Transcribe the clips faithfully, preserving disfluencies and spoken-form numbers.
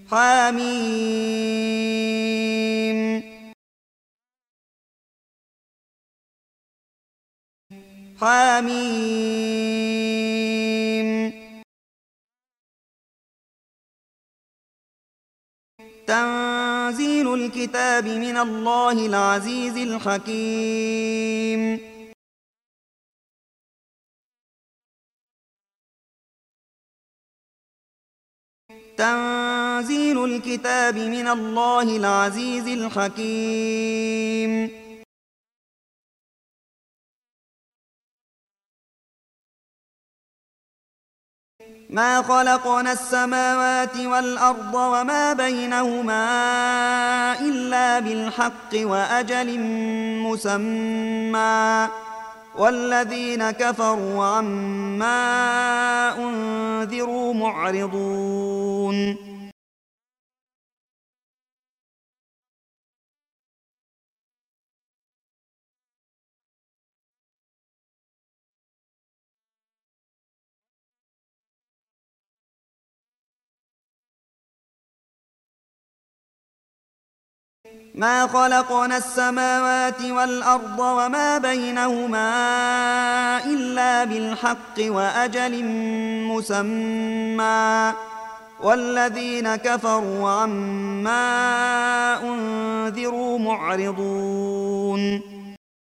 حميم حميم تنزيل الكتاب من الله العزيز الحكيم تنزيل الكتاب من الله العزيز الحكيم ما خلقنا السماوات والأرض وما بينهما إلا بالحق وأجل مسمى والذين كفروا عما أنذروا معرضون ما خلقنا السماوات والأرض وما بينهما إلا بالحق وأجل مسمى والذين كفروا عما أنذروا معرضون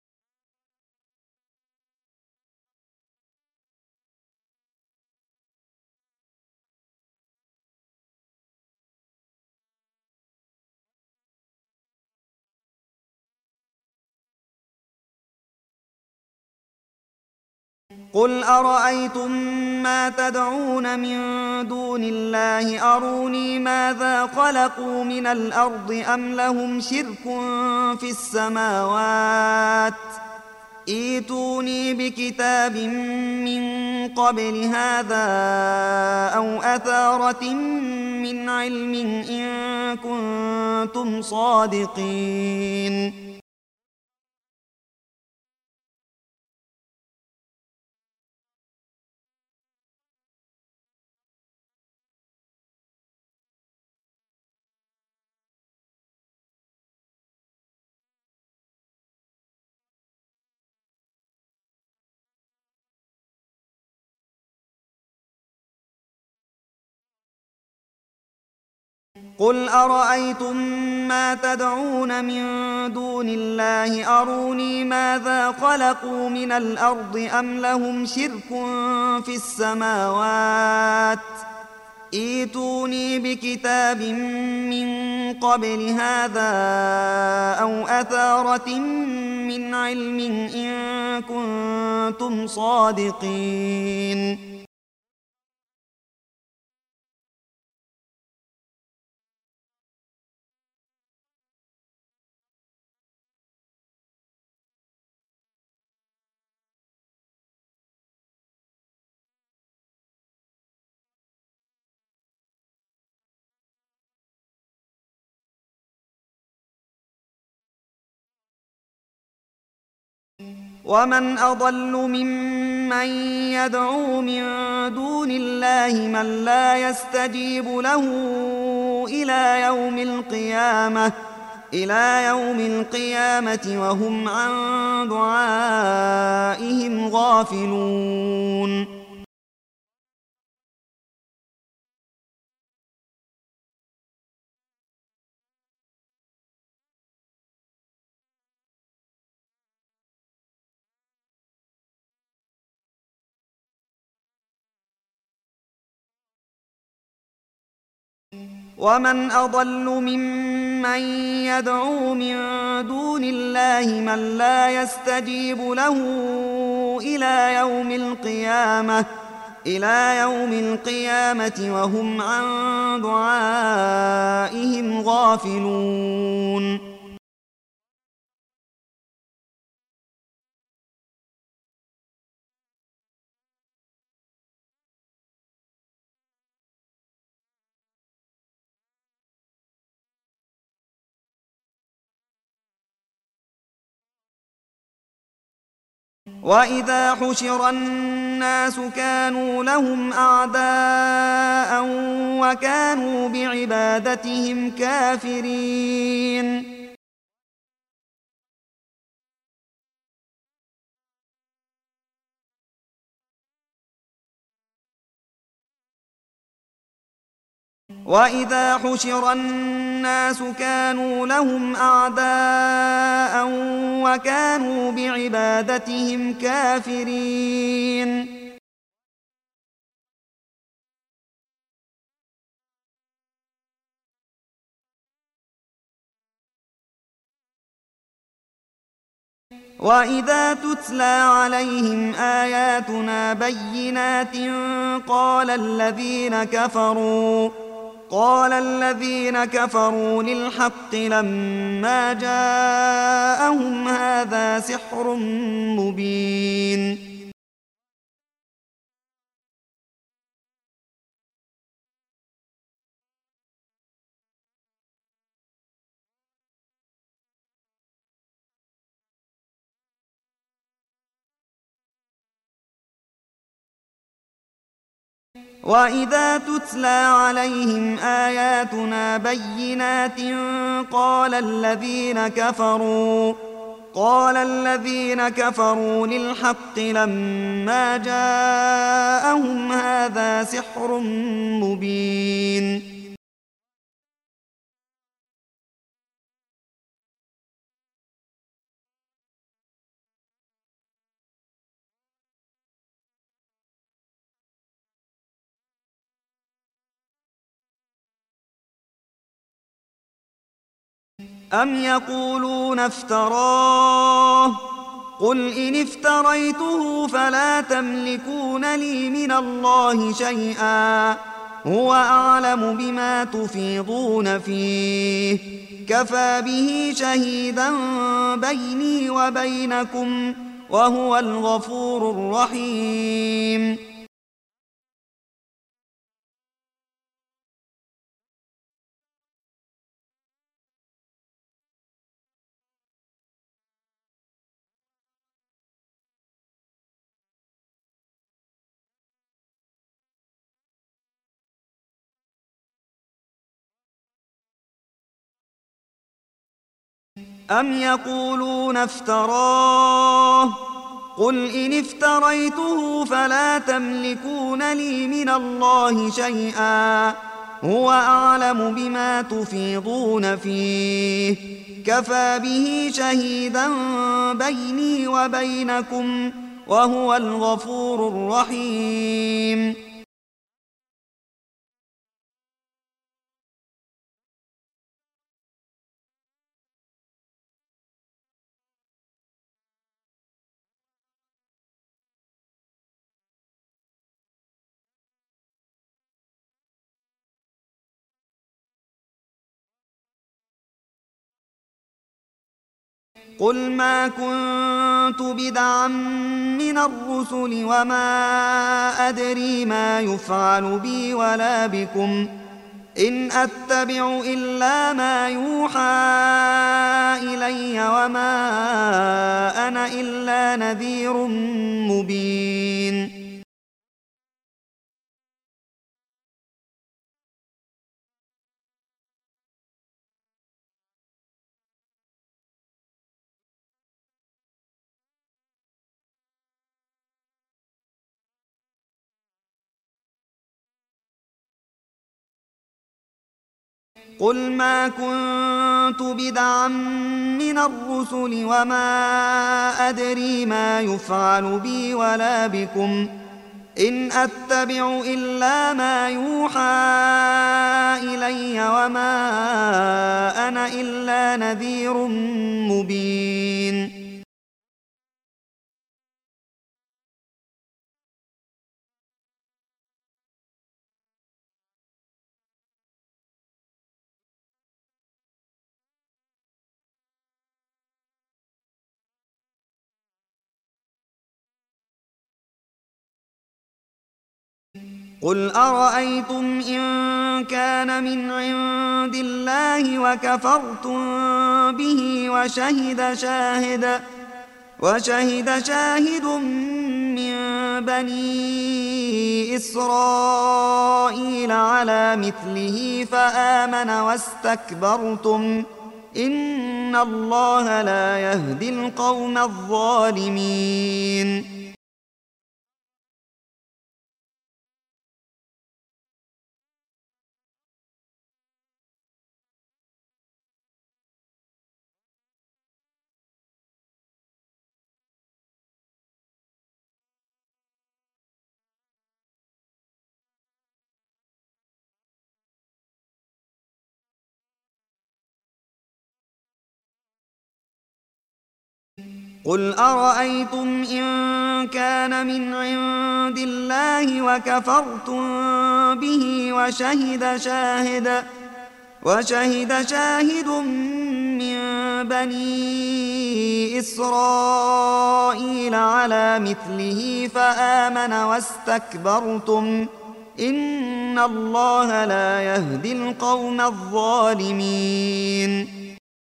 قل أرأيتم ما تدعون من دون الله أروني ماذا خلقوا من الأرض أم لهم شرك في السماوات ائتوني بكتاب من قبل هذا أو أثارة من علم إن كنتم صادقين قل أرأيتم ما تدعون من دون الله أروني ماذا خلقوا من الأرض أم لهم شرك في السماوات ائتوني بكتاب من قبل هذا أو أثارة من علم إن كنتم صادقين ومن أضل ممن يدعو من دون الله من لا يستجيب له إلى يوم القيامة إلى يوم القيامة وهم عن دعائهم غافلون ومن أضل ممن يدعو من دون الله من لا يستجيب له إلى يوم القيامة إلى يوم القيامة وهم عن دعائهم غافلون وإذا حشر الناس كانوا لهم أعداء وكانوا بعبادتهم كافرين وإذا حشر الناس كانوا لهم أعداء وكانوا بعبادتهم كافرين وإذا تتلى عليهم آياتنا بينات قال الذين كفروا قال الذين كفروا للحق لما جاءهم هذا سحر مبين وإذا تتلى عليهم آياتنا بينات قال الذين كفروا قال الذين كفروا للحق لما جاءهم هذا سحر مبين أم يقولون افتراه قل إن افتريته فلا تملكون لي من الله شيئا هو أعلم بما تفيضون فيه كفى به شهيدا بيني وبينكم وهو الغفور الرحيم أم يقولون افتراه قل إن افتريته فلا تملكون لي من الله شيئا هو أعلم بما تفيضون فيه كفى به شهيدا بيني وبينكم وهو الغفور الرحيم قل ما كنت بدعا من الرسل وما أدري ما يفعل بي ولا بكم إن أتبع إلا ما يوحى إلي وما أنا إلا نذير مبين قل ما كنت بدعا من الرسل وما أدري ما يفعل بي ولا بكم إن أتبع إلا ما يوحى إلي وما أنا إلا نذير مبين قل أرأيتم إن كان من عند الله وكفرتم به وشهد شاهد وشهد شاهد من بني إسرائيل على مثله فآمن واستكبرتم إن الله لا يهدي القوم الظالمين. قل أرأيتم إن كان من عند الله وكفرتم به وشهد شاهد وشهد شاهد من بني إسرائيل على مثله فآمن واستكبرتم إن الله لا يهدي القوم الظالمين.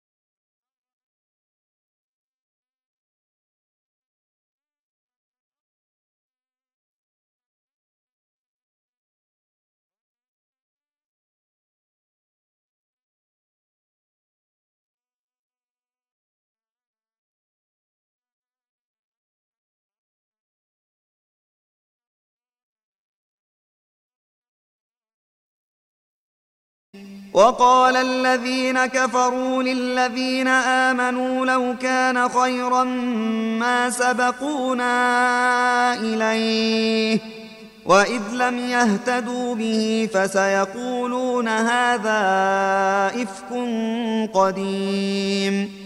وقال الذين كفروا للذين آمنوا لو كان خيرا ما سبقونا إليه وإذ لم يهتدوا به فسيقولون هذا إفك قديم.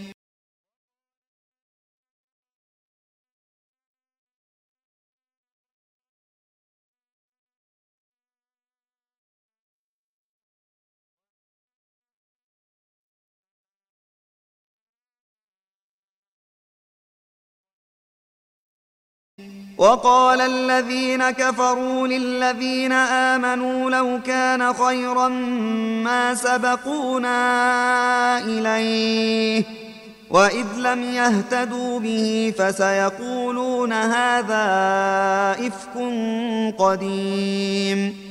وقال الذين كفروا للذين آمنوا لو كان خيرا ما سبقونا إليه وإذ لم يهتدوا به فسيقولون هذا إفك قديم.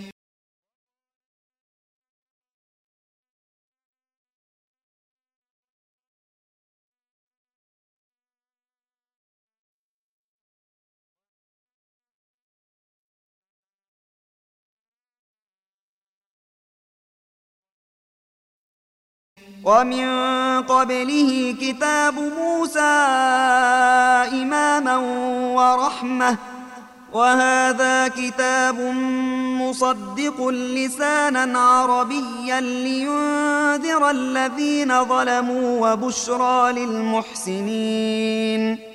ومن قبله كتاب موسى إماما ورحمة وهذا كتاب مصدق لسانا عربيا لينذر الذين ظلموا وبشرى للمحسنين.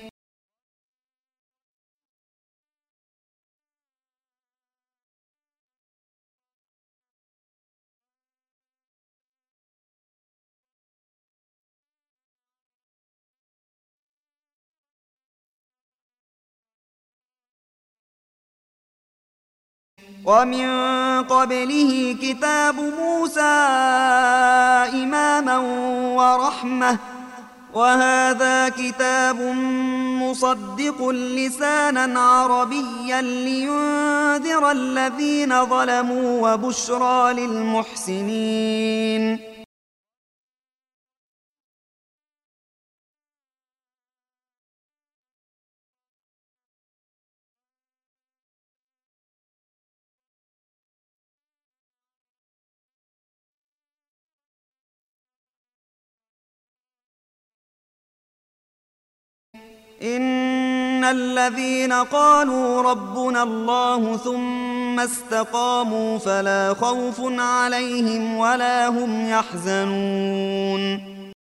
ومن قبله كتاب موسى إماما ورحمة وهذا كتاب مصدق لسانا عربيا لينذر الذين ظلموا وبشرى للمحسنين. إن الذين قالوا ربنا الله ثم استقاموا فلا خوف عليهم ولا هم يحزنون.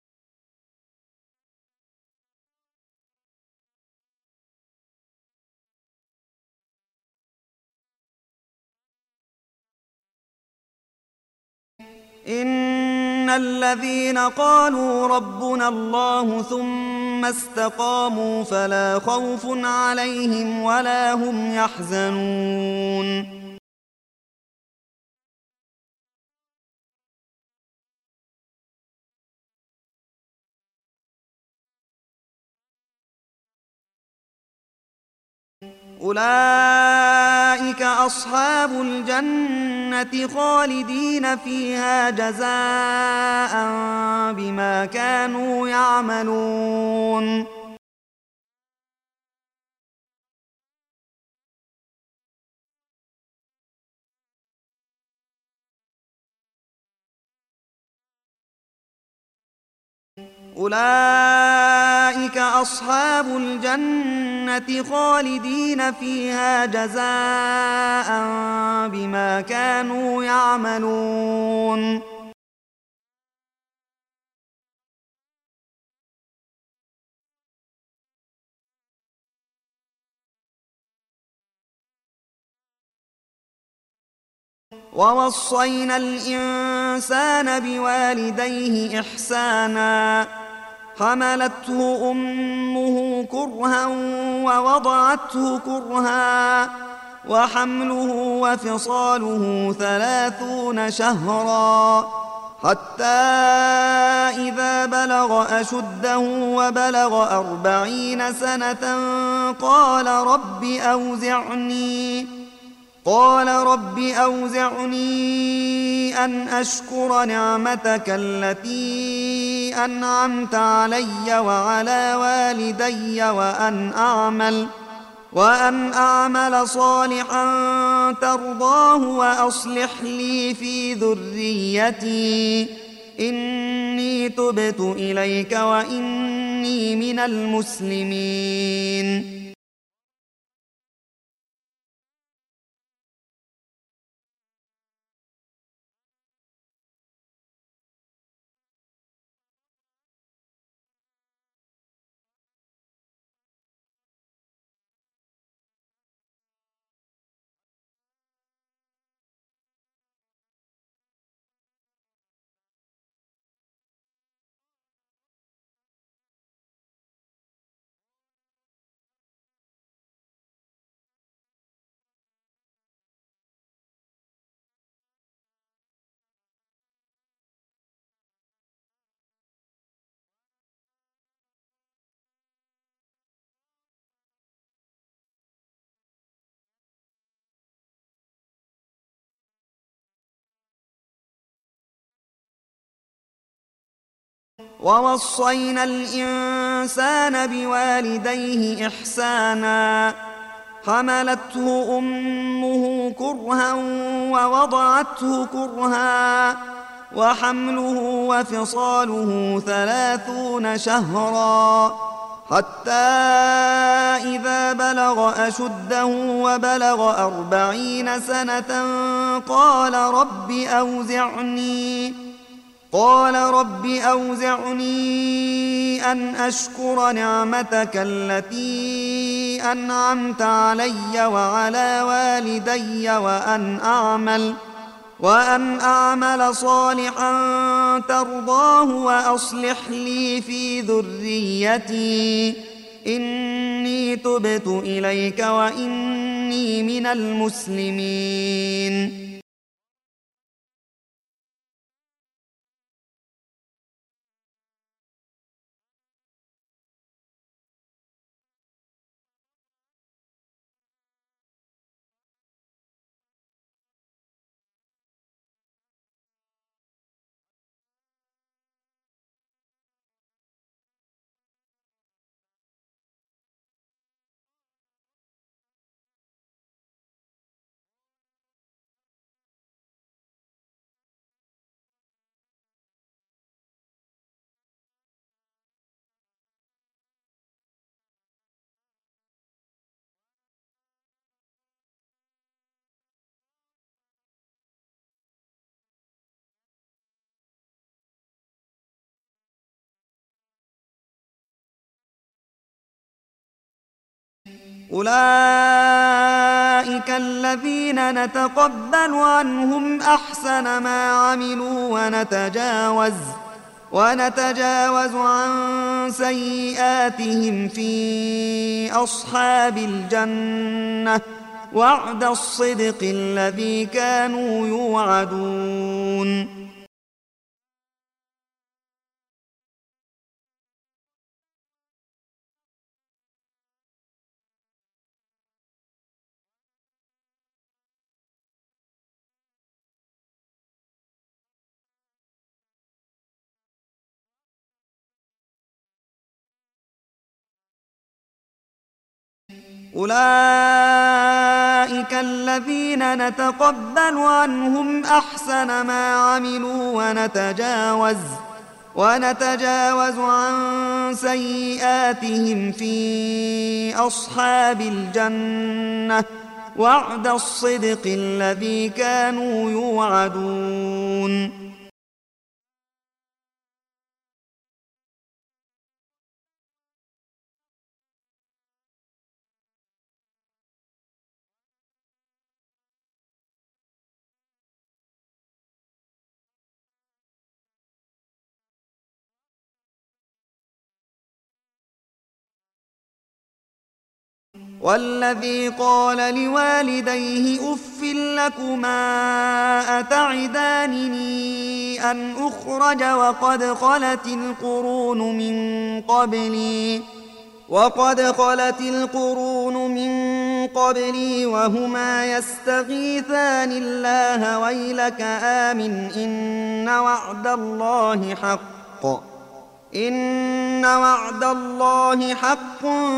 إن الذين قالوا ربنا الله ثم استقاموا فلا خوف عليهم ولا هم يحزنون. أولئك أصحاب الجنة خالدين فيها جزاء بما كانوا يعملون أولئك أصحاب الجنة خالدين فيها جزاء بما كانوا يعملون ووصينا الإنسان بوالديه إحسانا حملته أمه كرها ووضعته كرها وحمله وفصاله ثلاثون شهرا حتى إذا بلغ أشده وبلغ أربعين سنة قال رب أوزعني قال رب أوزعني أن أشكر نعمتك التي أنعمت علي وعلى والدي وأن أعمل وأن أعمل صالحا ترضاه وأصلح لي في ذريتي إني تبت إليك وإني من المسلمين ووصينا الإنسان بوالديه إحسانا حملته أمه كرها ووضعته كرها وحمله وفصاله ثلاثون شهرا حتى إذا بلغ أشده وبلغ أربعين سنة قال رب أوزعني قال رب أوزعني أن أشكر نعمتك التي أنعمت علي وعلى والدي وأن أعمل وأن أعمل صالحا ترضاه وأصلح لي في ذريتي إني تبت إليك وإني من المسلمين أولئك الذين نتقبل عنهم أحسن ما عملوا ونتجاوز ونتجاوز عن سيئاتهم في أصحاب الجنة وعد الصدق الذي كانوا يوعدون أولئك الذين نتقبل عنهم أحسن ما عملوا ونتجاوز ونتجاوز عن سيئاتهم في أصحاب الجنة وعد الصدق الذي كانوا يوعدون. والذي قال لوالديه أف لكما أتعدانني أن أخرج وقد خلت القرون من قبلي وقد خلت القرون من قبلي وهما يستغيثان الله ويلك آمن إن وعد الله حق إن وعد الله حق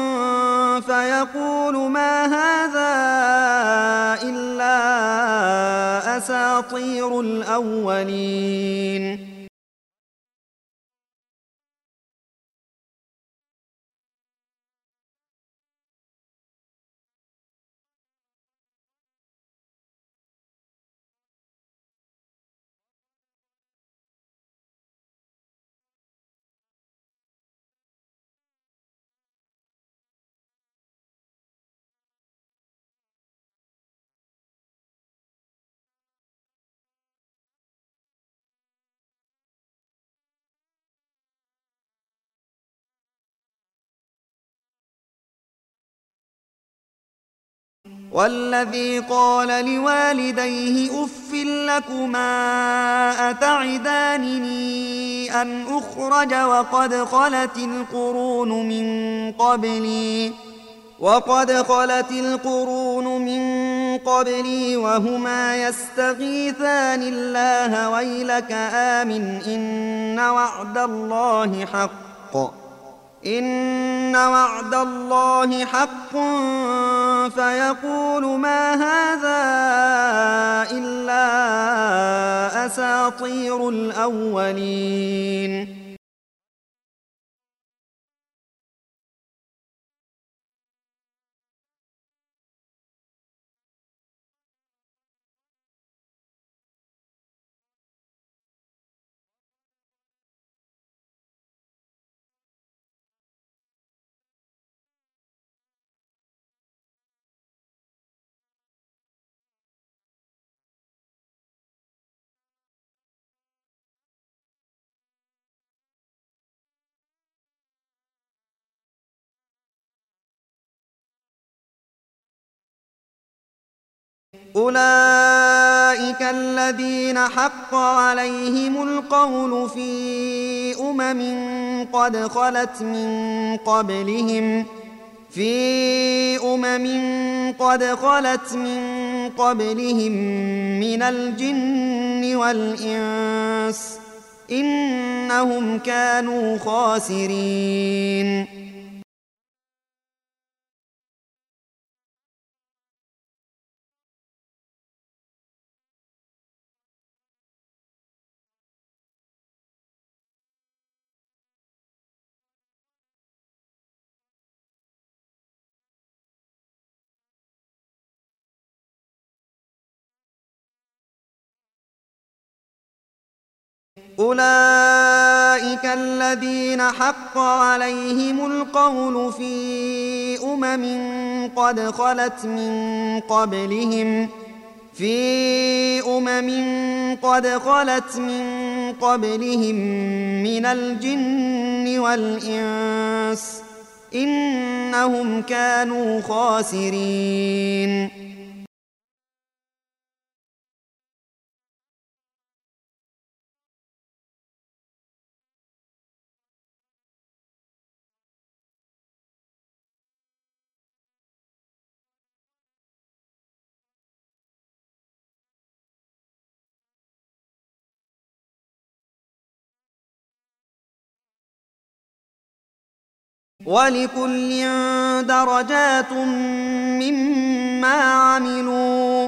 فيقول ما هذا إلا أساطير الأولين. والذي قال لوالديه أف لكما أتعدانني أن أخرج وقد خلت القرون من قبلي وقد خلت القرون من قبلي وهما يستغيثان الله ويلك آمن إن وعد الله حق إن وعد الله حق فيقول ما هذا إلا أساطير الأولين. أولئك الذين حق عليهم القول في أمم قد خلت من قبلهم في أمم قد خلت من قبلهم من الجن والإنس إنهم كانوا خاسرين. أولئك الذين حق عليهم القول في أمم قد خلت من قبلهم في أمم قد خلت من قبلهم من الجن والإنس إنهم كانوا خاسرين. ولكل درجات مما عملوا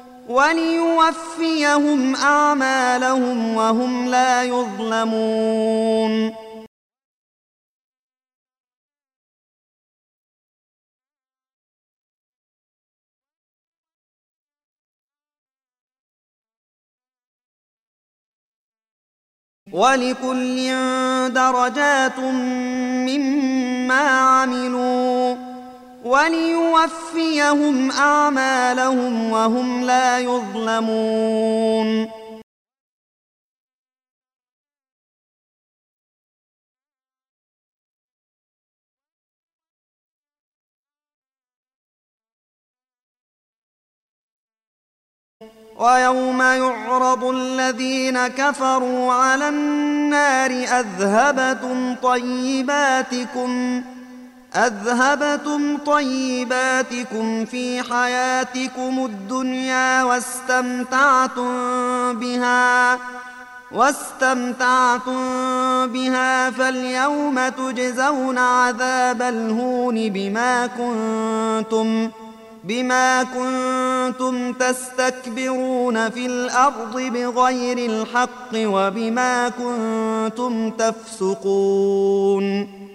وليوفيهم أعمالهم وهم لا يظلمون ولكل درجات مما عملوا وليوفيهم أعمالهم وهم لا يظلمون ويوم يعرض الذين كفروا على النار أذهبتم طيباتكم أذهبتم طيباتكم في حياتكم الدنيا واستمتعتم بها واستمتعتم بها فاليوم تجزون عذاب الهون بما كنتم بما كنتم تستكبرون في الأرض بغير الحق وبما كنتم تفسقون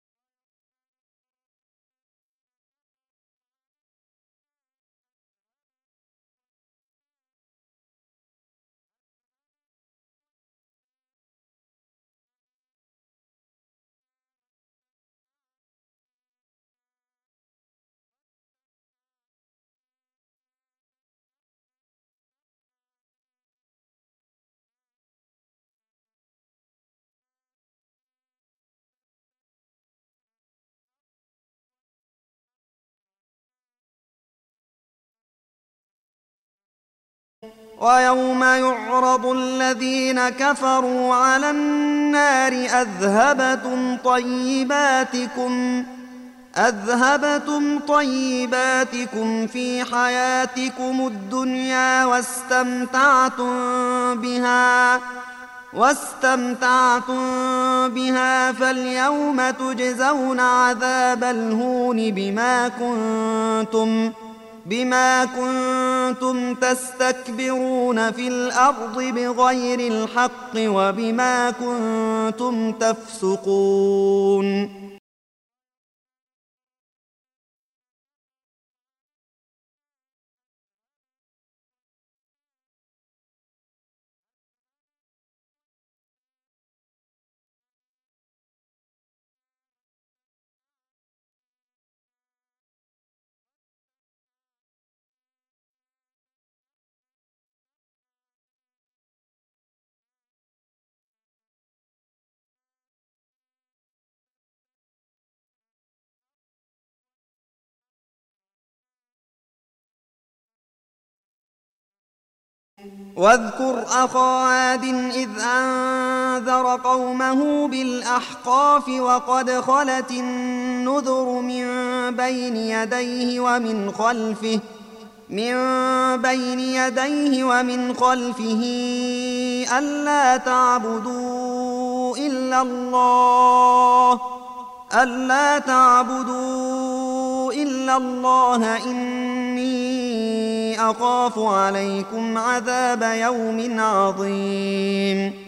ويوم يعرض الذين كفروا على النار أذهبتم طيباتكم أذهبتم طيباتكم في حياتكم الدنيا واستمتعتم بها واستمتعتم بها فاليوم تجزون عذاب الهون بما كنتم بما كنتم تستكبرون في الأرض بغير الحق وبما كنتم تفسقون واذكر أخا عاد إذ أنذر قومه بالأحقاف وقد خلت النذر من بين يديه ومن خلفه من بين يديه ومن خلفه ألا تعبدوا إلا الله ألا تعبدوا إلا الله إني أخاف عليكم عذاب يوم عظيم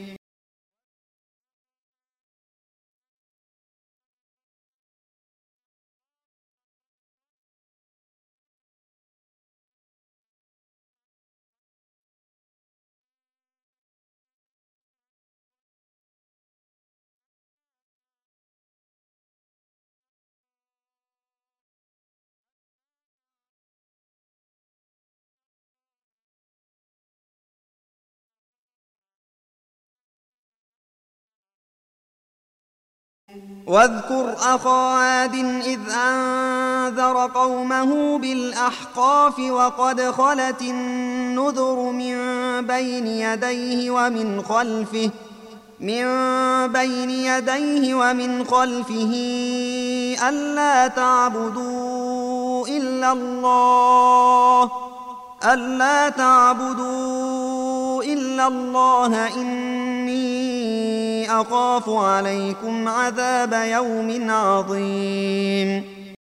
واذكر أخا عاد إذ أنذر قومه بالأحقاف وقد خلت النذر من بين يديه ومن خلفه من بين يديه ومن خلفه ألا تعبدوا إلا الله ألا تعبدوا إلا الله إني إني أخاف عليكم عذاب يوم عظيم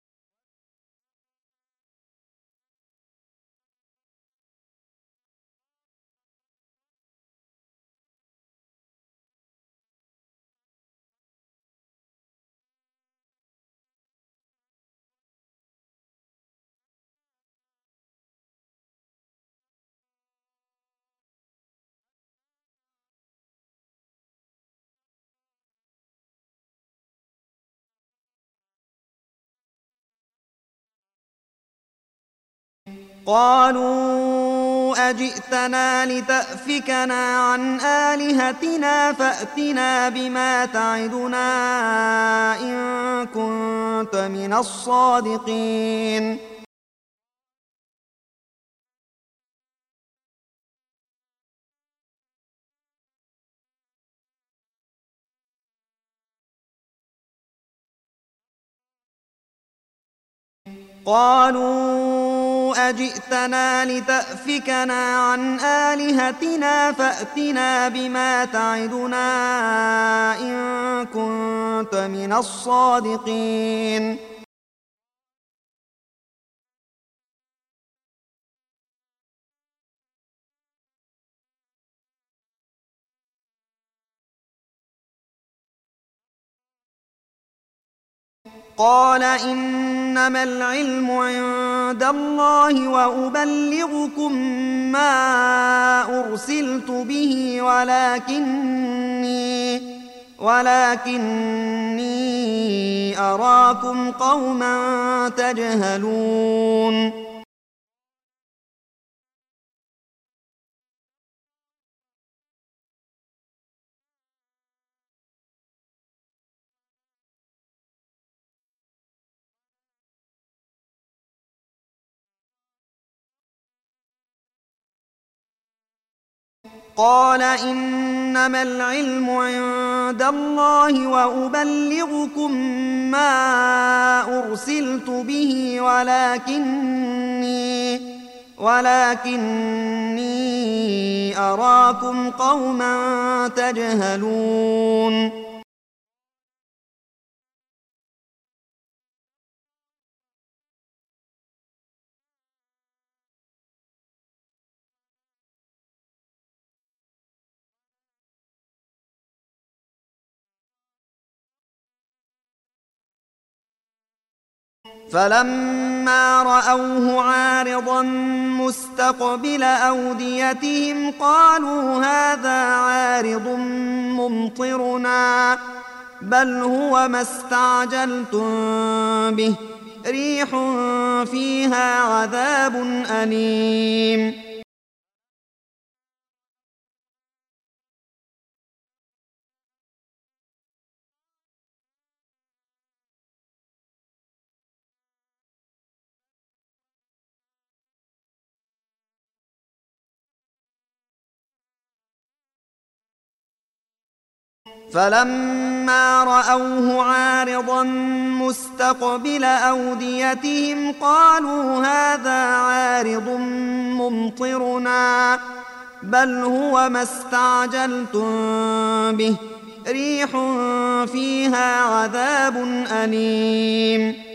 قالوا أجئتنا لتأفكنا عن آلهتنا فأتنا بما تعدنا إن كنت من الصادقين قالوا أجئتنا لتأفكنا عن آلهتنا فأتنا بما تعدنا إن كنت من الصادقين قال إنما العلم عند الله وأبلغكم ما أرسلت به ولكني ولكني أراكم قوما تجهلون قال إنما العلم عند الله وأبلغكم ما أرسلت به ولكني ولكني أراكم قوما تجهلون فلما رأوه عارضا مستقبل أوديتهم قالوا هذا عارض ممطرنا بل هو ما استعجلتم به ريح فيها عذاب أليم فلما رأوه عارضا مستقبل أوديتهم قالوا هذا عارض ممطرنا بل هو ما استعجلتم به ريح فيها عذاب أليم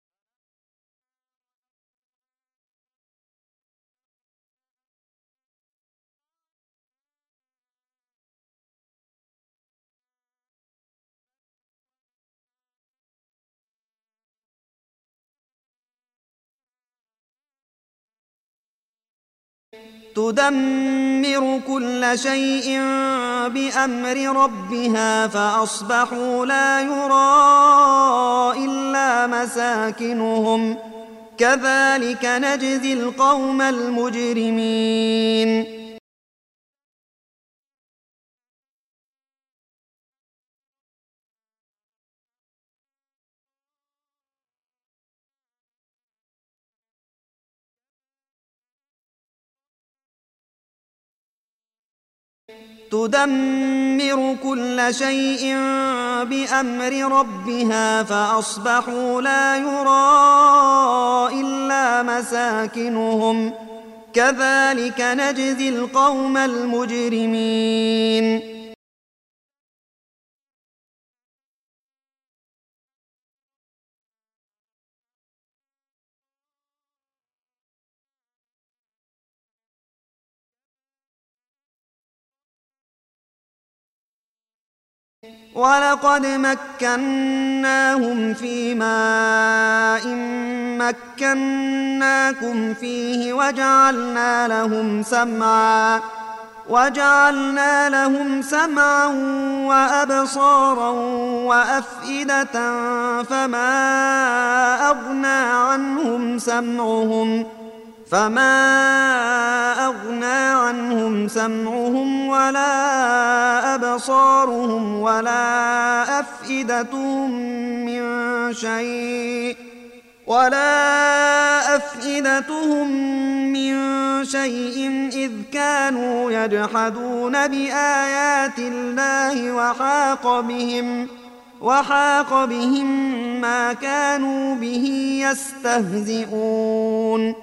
تدمر كل شيء بأمر ربها فأصبحوا لا يرى إلا مساكنهم كذلك نجزي القوم المجرمين تدمر كل شيء بأمر ربها فأصبحوا لا يرى إلا مساكنهم كذلك نجزي القوم المجرمين ولقد مكناهم في ماء مكناكم فيه وجعلنا لهم سمعا وجعلنا لهم سمعا وأبصارا وأفئدة فما أغنى عنهم سمعهم فما أغنى عنهم سمعهم ولا أبصارهم ولا أفئدتهم من شيء ولا أفئدتهم من شيء إذ كانوا يجحدون بآيات الله وحاق بهم وحاق بهم ما كانوا به يستهزئون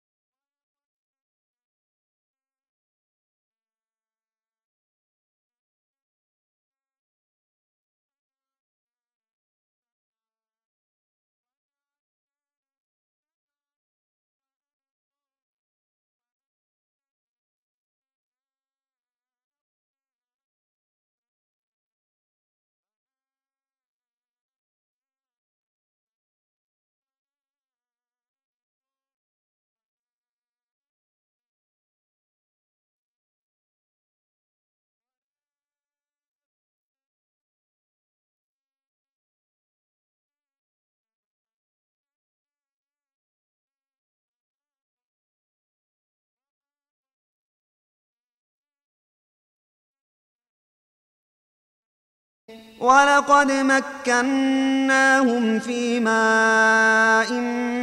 ولقد مكناهم في ماء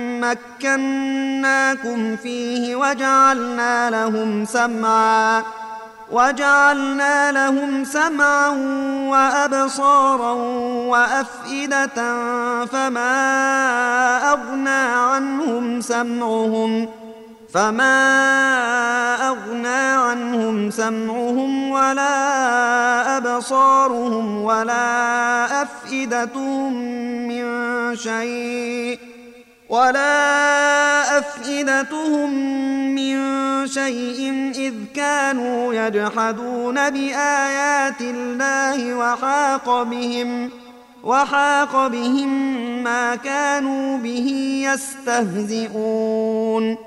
مكناكم فيه وجعلنا لهم سمعا وجعلنا لهم سمعا وأبصارا وأفئدة فما أغنى عنهم سمعهم فما أغنى عنهم سمعهم ولا أبصارهم ولا أفئدتهم من شيء ولا أفئدتهم من شيء إذ كانوا يجحدون بآيات الله وحاق بهم وحاق بهم ما كانوا به يستهزئون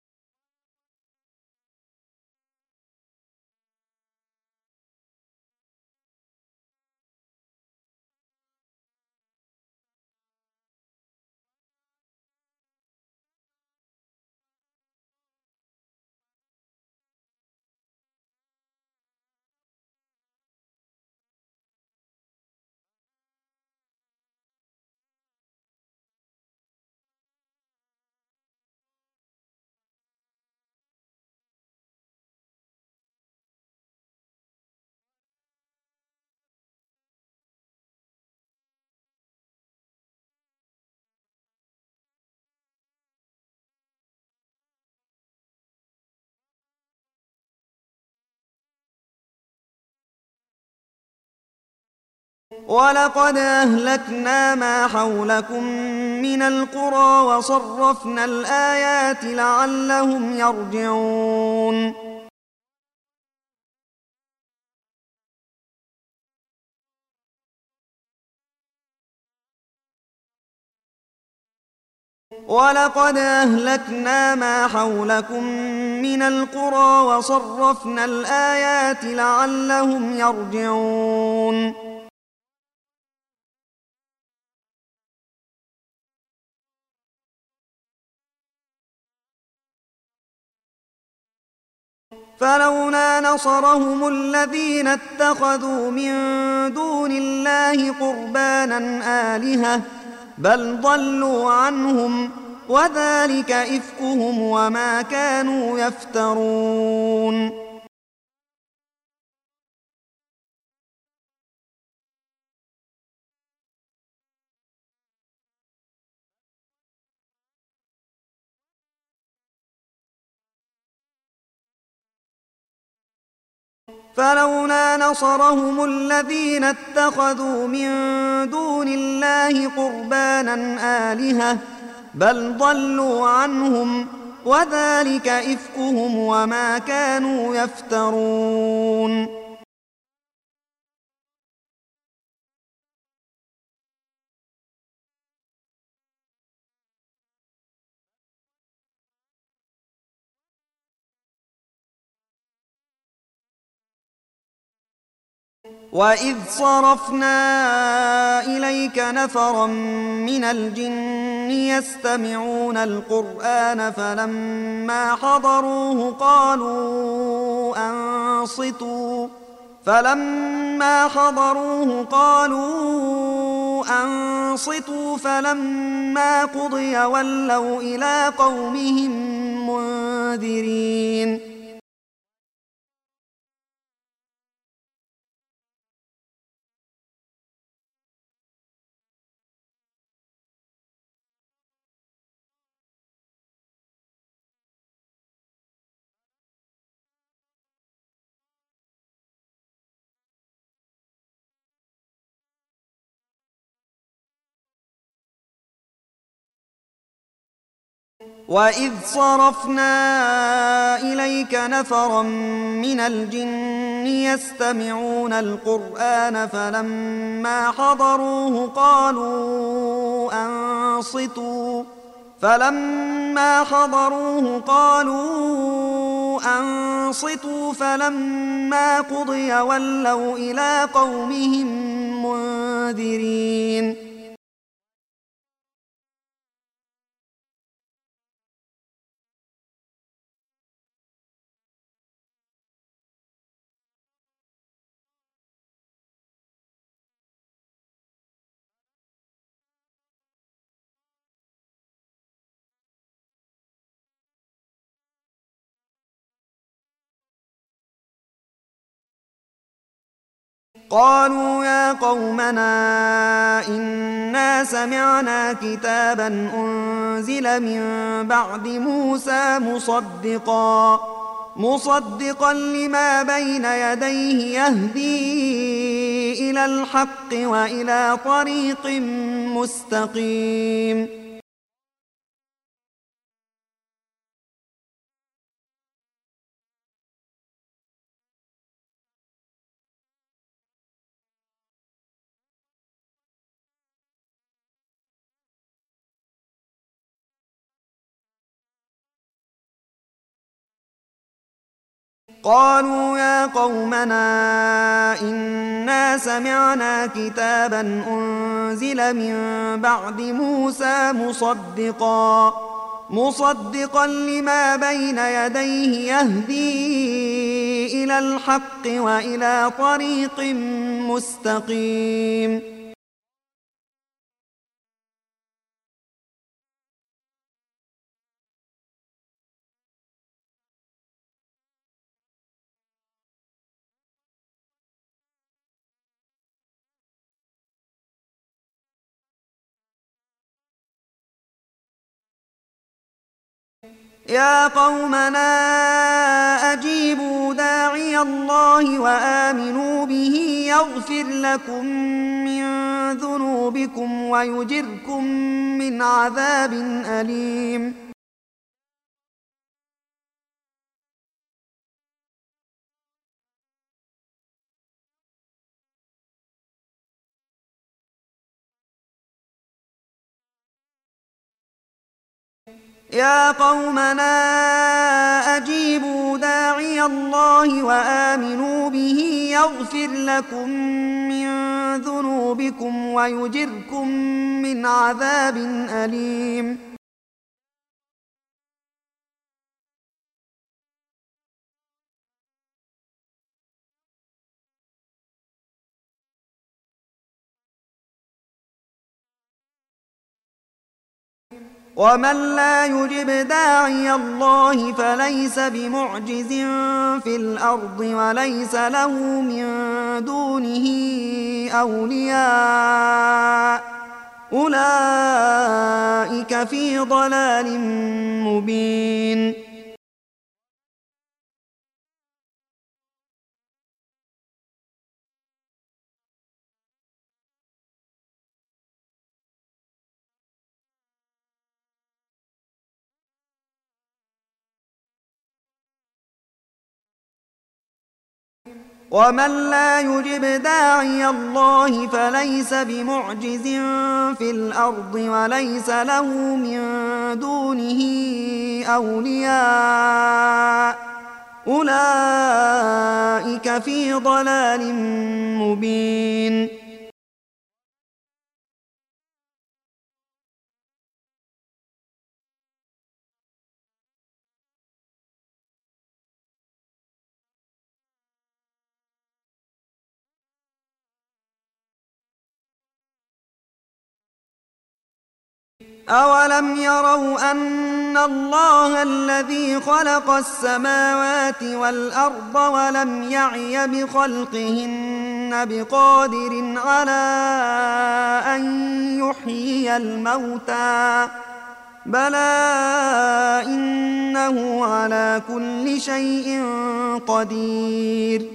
ولقد أهلكنا ما حولكم من القرى وصرفنا الآيات لعلهم يرجعون ولقد أهلكنا ما حولكم من القرى وصرفنا الآيات لعلهم يرجعون فلولا نصرهم الذين اتخذوا من دون الله قربانا آلهة بل ضلوا عنهم وذلك إفكهم وما كانوا يفترون فلولا نصرهم الذين اتخذوا من دون الله قربانا آلهة بل ضلوا عنهم وذلك إفكهم وما كانوا يفترون وإذ صرفنا إليك نفرا من الجن يستمعون القرآن فلما حضروه قالوا أنصتوا فلما حضروه قالوا أنصتوا فلما قضي ولوا إلى قومهم منذرين. وإذ صرفنا إليك نفرا من الجن يستمعون القرآن فلما حضروه قالوا أنصتوا فلما حضروه قالوا أنصتوا فلما قضي ولوا إلى قومهم منذرين. قالوا يا قومنا إنا سمعنا كتابا أنزل من بعد موسى مصدقا مصدقا لما بين يديه يهدي إلى الحق وإلى طريق مستقيم. قالوا يا قومنا إنا سمعنا كتابا أنزل من بعد موسى مصدقا مصدقا لما بين يديه يهدي إلى الحق وإلى طريق مستقيم. يا قومنا أجيبوا داعي الله وآمنوا به يغفر لكم من ذنوبكم ويجركم من عذاب أليم. يا قومنا أجيبوا داعي الله وآمنوا به يغفر لكم من ذنوبكم ويجركم من عذاب أليم. ومن لا يجب داعي الله فليس بمعجز في الأرض وليس له من دونه أولياء أولئك في ضلال مبين. ومن لا يجب داعي الله فليس بمعجز في الأرض وليس له من دونه أولياء أولئك في ضلال مبين. أولم يروا أن الله الذي خلق السماوات والأرض ولم يعي بخلقهن بقادر على أن يحيي الموتى بلى إنه على كل شيء قدير.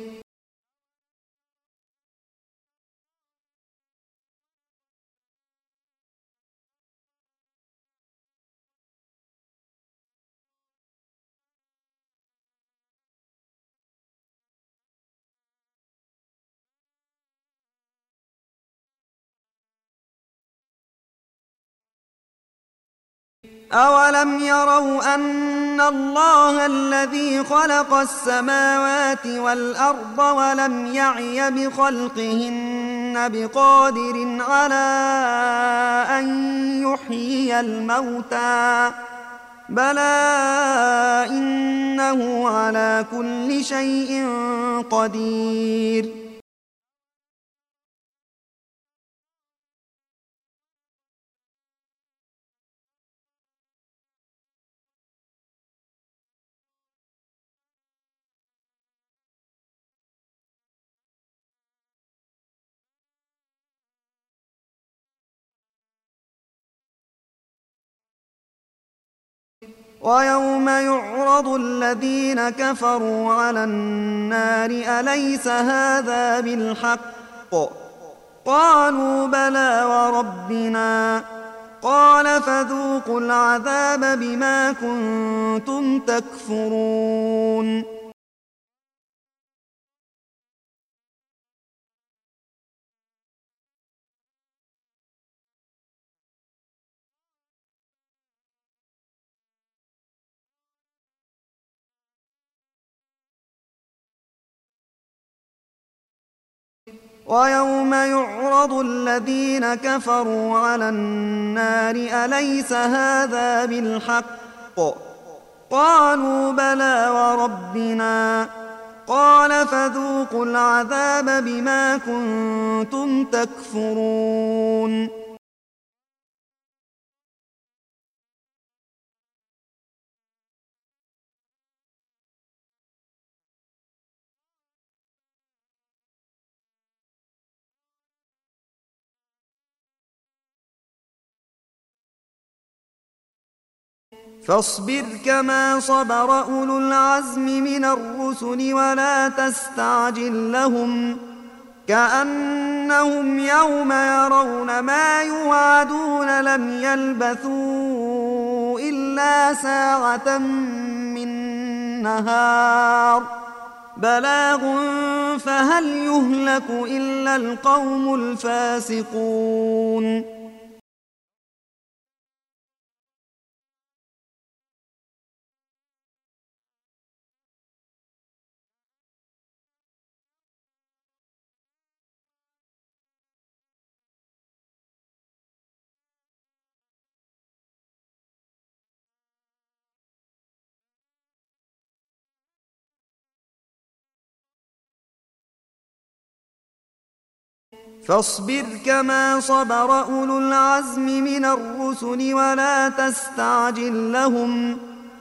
أولم يروا أن الله الذي خلق السماوات والأرض ولم يعي بخلقهن بقادر على أن يحيي الموتى بلى إنه على كل شيء قدير. ويوم يعرض الذين كفروا على النار أليس هذا بالحق قالوا بلى وربنا قال فذوقوا العذاب بما كنتم تكفرون. ويوم يعرض الذين كفروا على النار أليس هذا بالحق قالوا بلى وربنا قال فذوقوا العذاب بما كنتم تكفرون. فاصبر كما صبر أولو العزم من الرسل ولا تستعجل لهم كأنهم يوم يرون ما يوعدون لم يلبثوا إلا ساعة من نهار بلاغ فهل يهلك إلا القوم الفاسقون. فاصبر كما صبر أولو العزم من الرسل ولا تستعجل لهم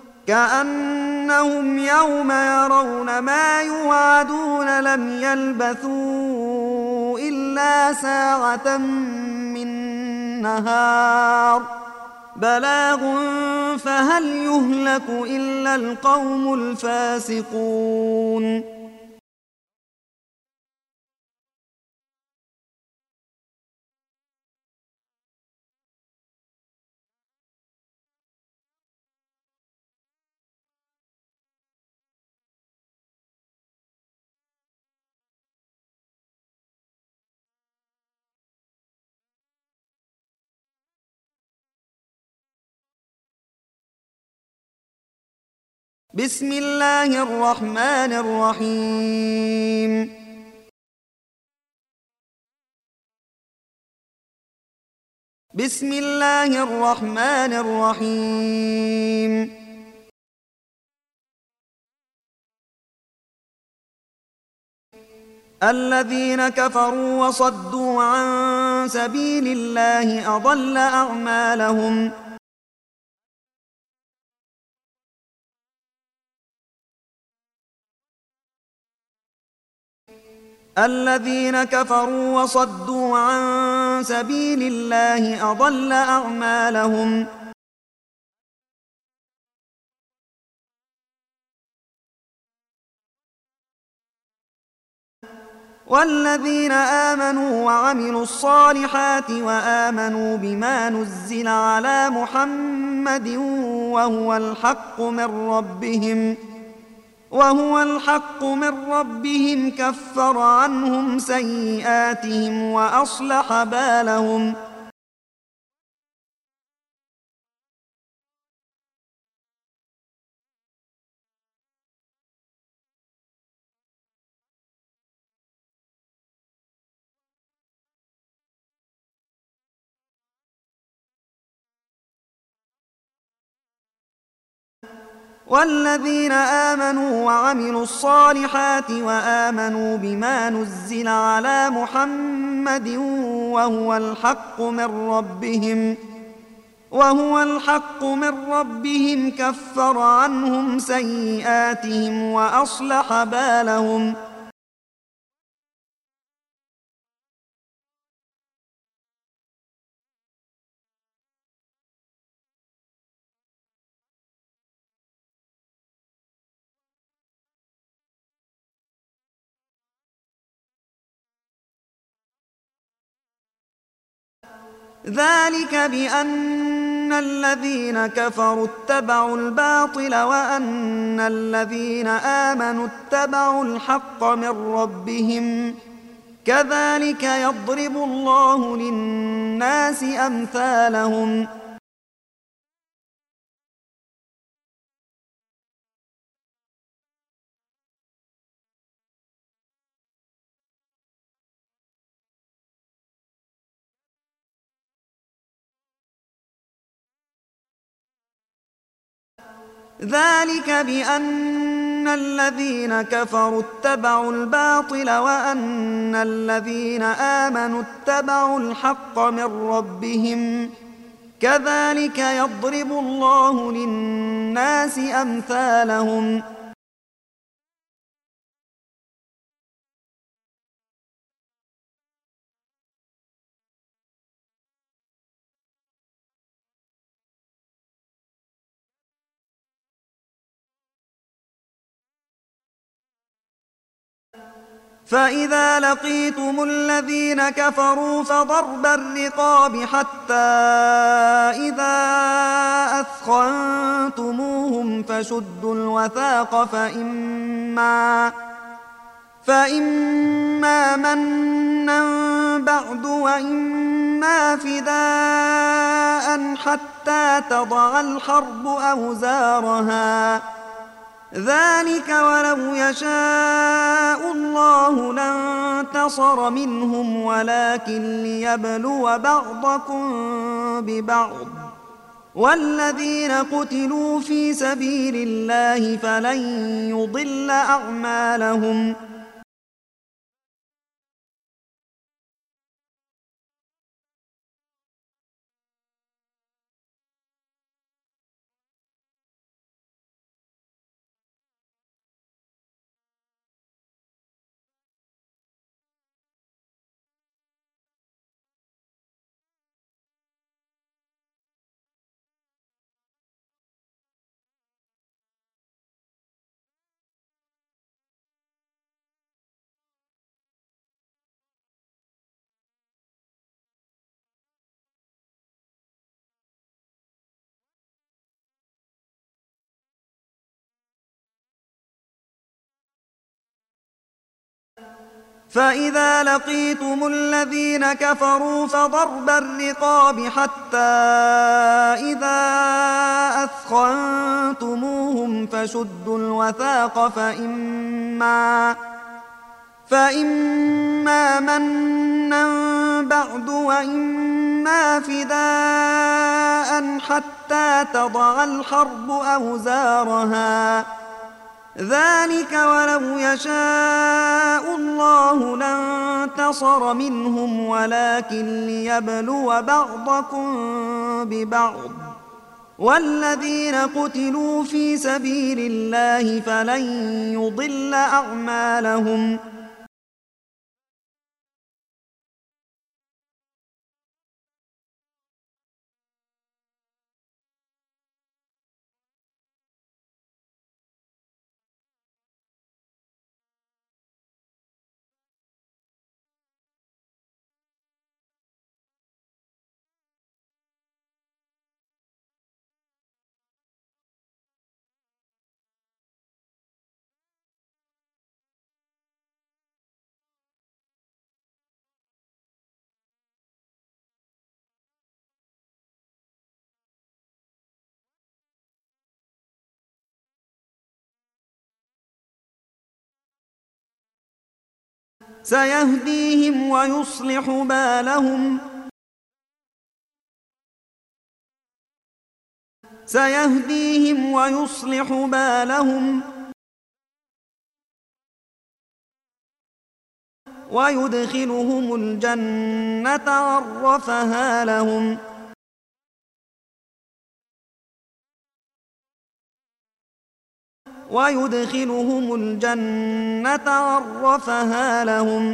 كأنهم يوم يرون ما يوعدون لم يلبثوا إلا ساعة من نهار بلاغ فهل يهلك إلا القوم الفاسقون. بسم الله الرحمن الرحيم بسم الله الرحمن الرحيم الذين كفروا وصدوا عن سبيل الله أضل أعمالهم الذين كفروا وصدوا عن سبيل الله أضل أعمالهم والذين آمنوا وعملوا الصالحات وآمنوا بما نزل على محمد وهو الحق من ربهم وهو الحق من ربهم كفر عنهم سيئاتهم وأصلح بالهم والذين آمنوا وعملوا الصالحات وآمنوا بما نزل على محمد وهو الحق من ربهم وهو الحق من ربهم كفر عنهم سيئاتهم وأصلح بالهم ذلك بأن الذين كفروا اتبعوا الباطل وأن الذين آمنوا اتبعوا الحق من ربهم كذلك يضرب الله للناس أمثالهم ذلك بأن الذين كفروا اتبعوا الباطل وأن الذين آمنوا اتبعوا الحق من ربهم كذلك يضرب الله للناس أمثالهم فإذا لقيتم الذين كفروا فضرب الرقاب حتى إذا أثخنتموهم فشدوا الوثاق فإما فإما منا بعد وإما فداء حتى تضع الحرب أوزارها ذلك ولو يشاء الله لانتصر منهم ولكن ليبلو بعضكم ببعض والذين قتلوا في سبيل الله فلن يضل أعمالهم فإذا لقيتم الذين كفروا فضرب الرقاب حتى إذا أثخنتموهم فشدوا الوثاق فإما فإما منا بعد وإما فداء حتى تضع الحرب أوزارها، ذلك ولو يشاء الله لانتصر منهم ولكن ليبلو بعضكم ببعض، والذين قتلوا في سبيل الله فلن يضل أعمالهم. سيهديهم ويصلح بالهم سيهديهم ويصلح بالهم ويدخلهم الجنة عرفها لهم. ويدخلهم الجنة عرفها لهم.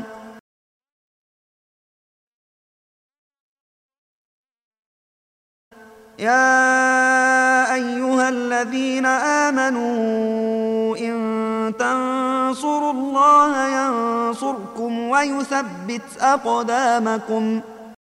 يا أيها الذين آمنوا إن تنصروا الله ينصركم ويثبت أقدامكم.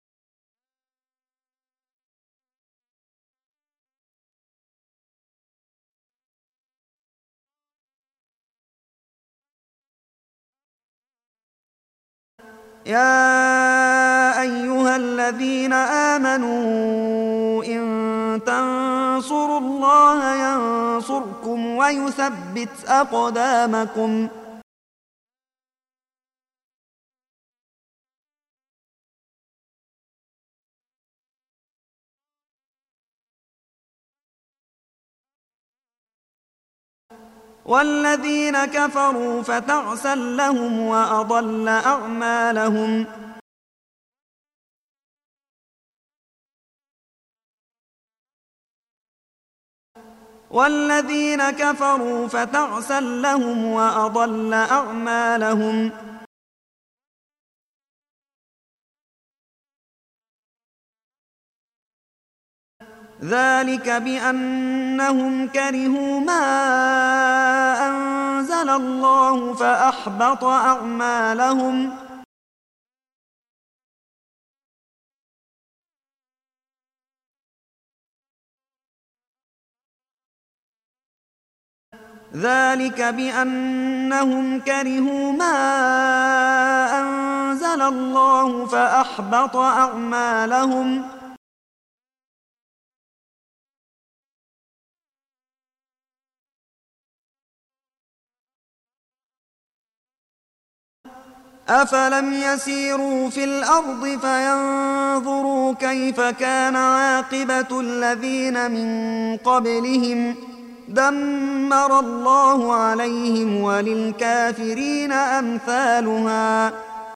يا أيها الذين آمنوا إن تنصروا الله ينصركم ويثبت أقدامكم. والذين كفروا فتعسا لهم وأضل أعمالهم. والذين كفروا فتعسا لهم وأضل أعمالهم. ذلك بأنهم كرهوا ما أنزل الله فأحبط أعمالهم. ذلك بأنهم كرهوا ما أنزل الله فأحبط أعمالهم. أفلم يسيروا في الأرض فينظروا كيف كان عاقبة الذين من قبلهم دمر الله عليهم وللكافرين أمثالها.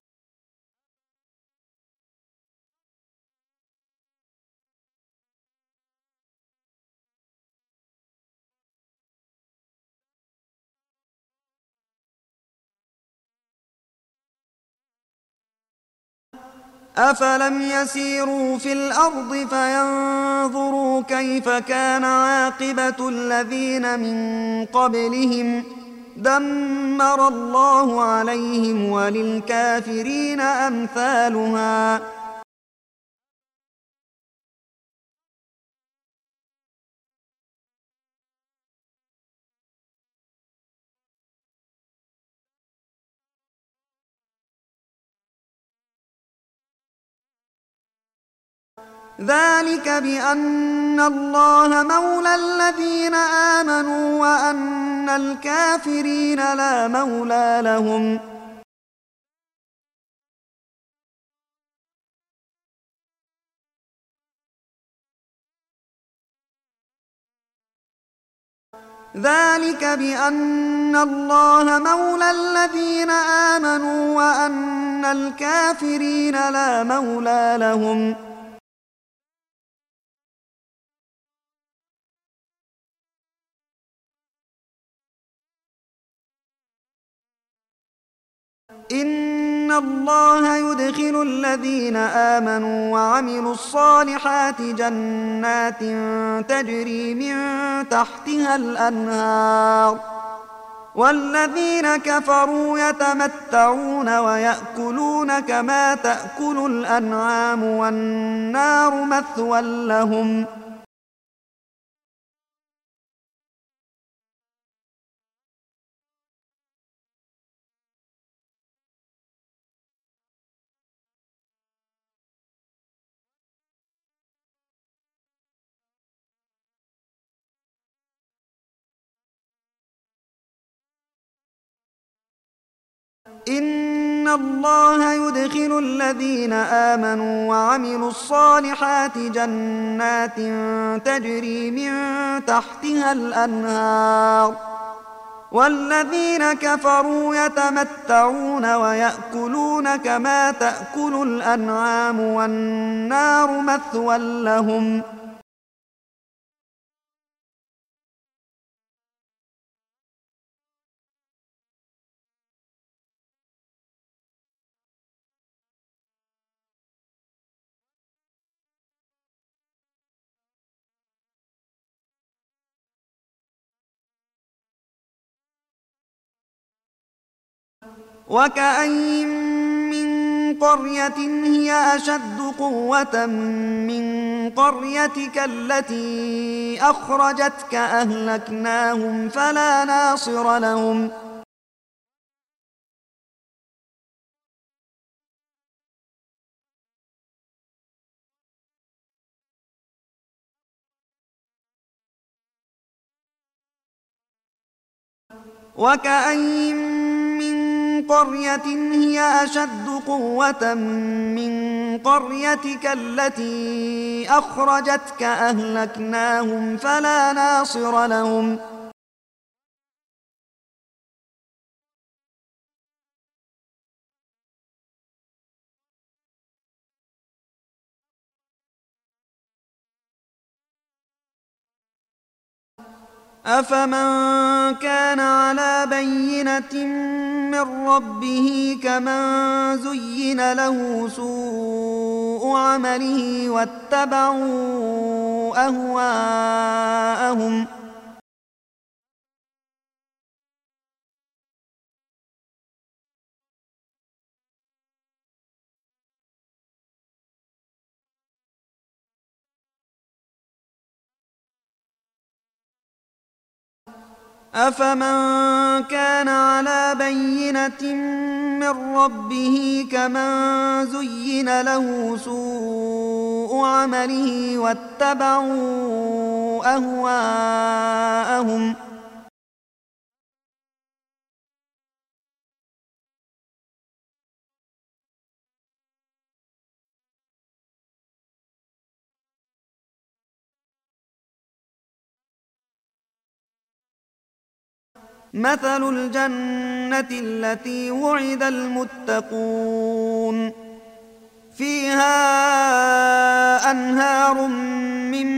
أفلم يسيروا في الأرض فينظروا كيف كان عاقبة الذين من قبلهم دمر الله عليهم وللكافرين أمثالها. ذلك بأن الله مولى الذين آمنوا وأن الكافرين لا مولى لهم. ذلك بأن الله مولى الذين آمنوا وأن الكافرين لا مولى لهم. إن الله يدخل الذين آمنوا وعملوا الصالحات جنات تجري من تحتها الأنهار، والذين كفروا يتمتعون ويأكلون كما تأكل الأنعام والنار مثوى لهم. إن الله يدخل الذين آمنوا وعملوا الصالحات جنات تجري من تحتها الأنهار، والذين كفروا يتمتعون ويأكلون كما تأكل الأنعام والنار مثوى لهم. وكأين من قرية هي أشد قوة من قريتك التي أخرجتك أهلكناهم فلا ناصر لهم. وكأين من قرية هي أشد قوة من قريتك التي أخرجتك أهلكناهم فلا ناصر لهم. أفمن كان على بينة من ربه كمن زين له سوء عمله واتبعوا أهواءهم. أفمن كان على بينة من ربه كمن زين له سوء عمله واتبعوا أهواءهم. مثل الجنة التي وعد المتقون فيها أنهار من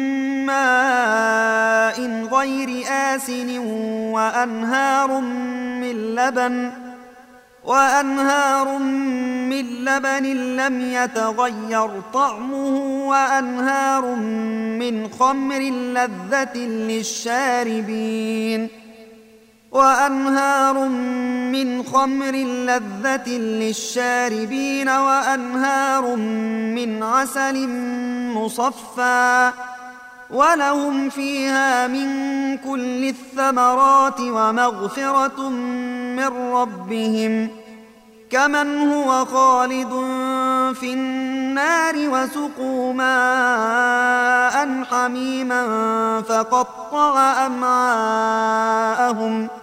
ماء غير آسن وأنهار من لبن وأنهار من لبن لم يتغير طعمه وأنهار من خمر لذة للشاربين وأنهار من خمر لذة للشاربين وأنهار من عسل مصفى ولهم فيها من كل الثمرات ومغفرة من ربهم كمن هو خالد في النار النار وسقوا ماء حميما فقطع أمعاءهم.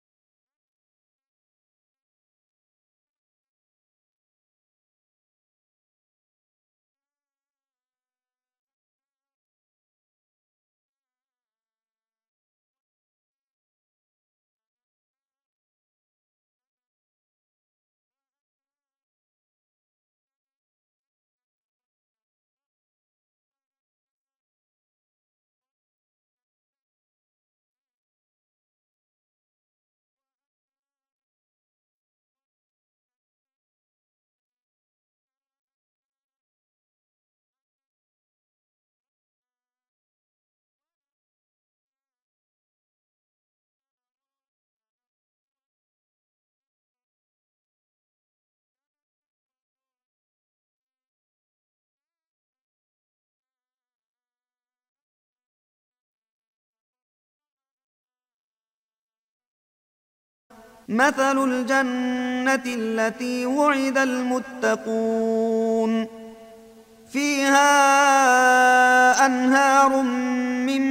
مثل الجنة التي وعد المتقون فيها أنهار من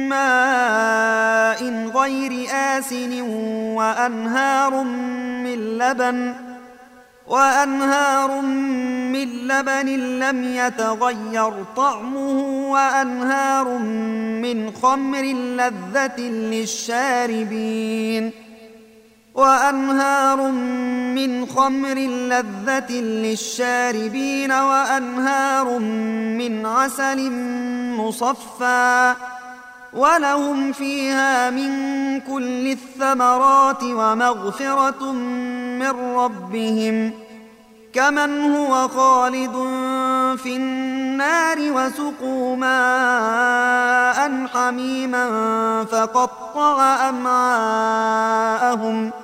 ماء غير آسن وأنهار من لبن وأنهار من لبن لم يتغير طعمه وأنهار من خمر لذة للشاربين وأنهار من خمر لذة للشاربين وأنهار من عسل مصفى ولهم فيها من كل الثمرات ومغفرة من ربهم كمن هو خالد في النار وسقوا ماء حميما فقطع أمعاءهم.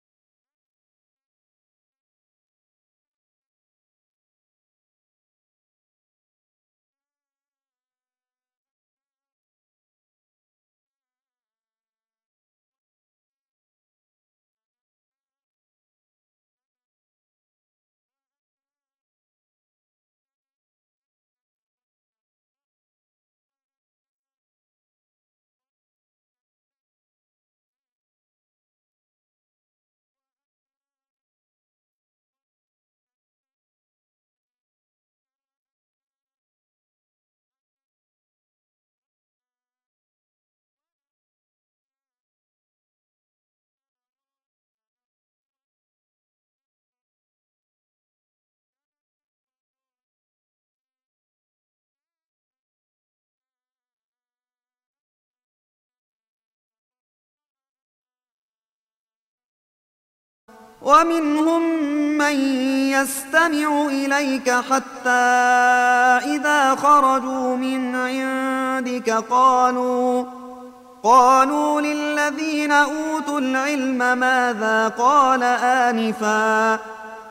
ومنهم من يستمع إليك حتى إذا خرجوا من عندك قالوا قالوا للذين أوتوا العلم ماذا قال آنفا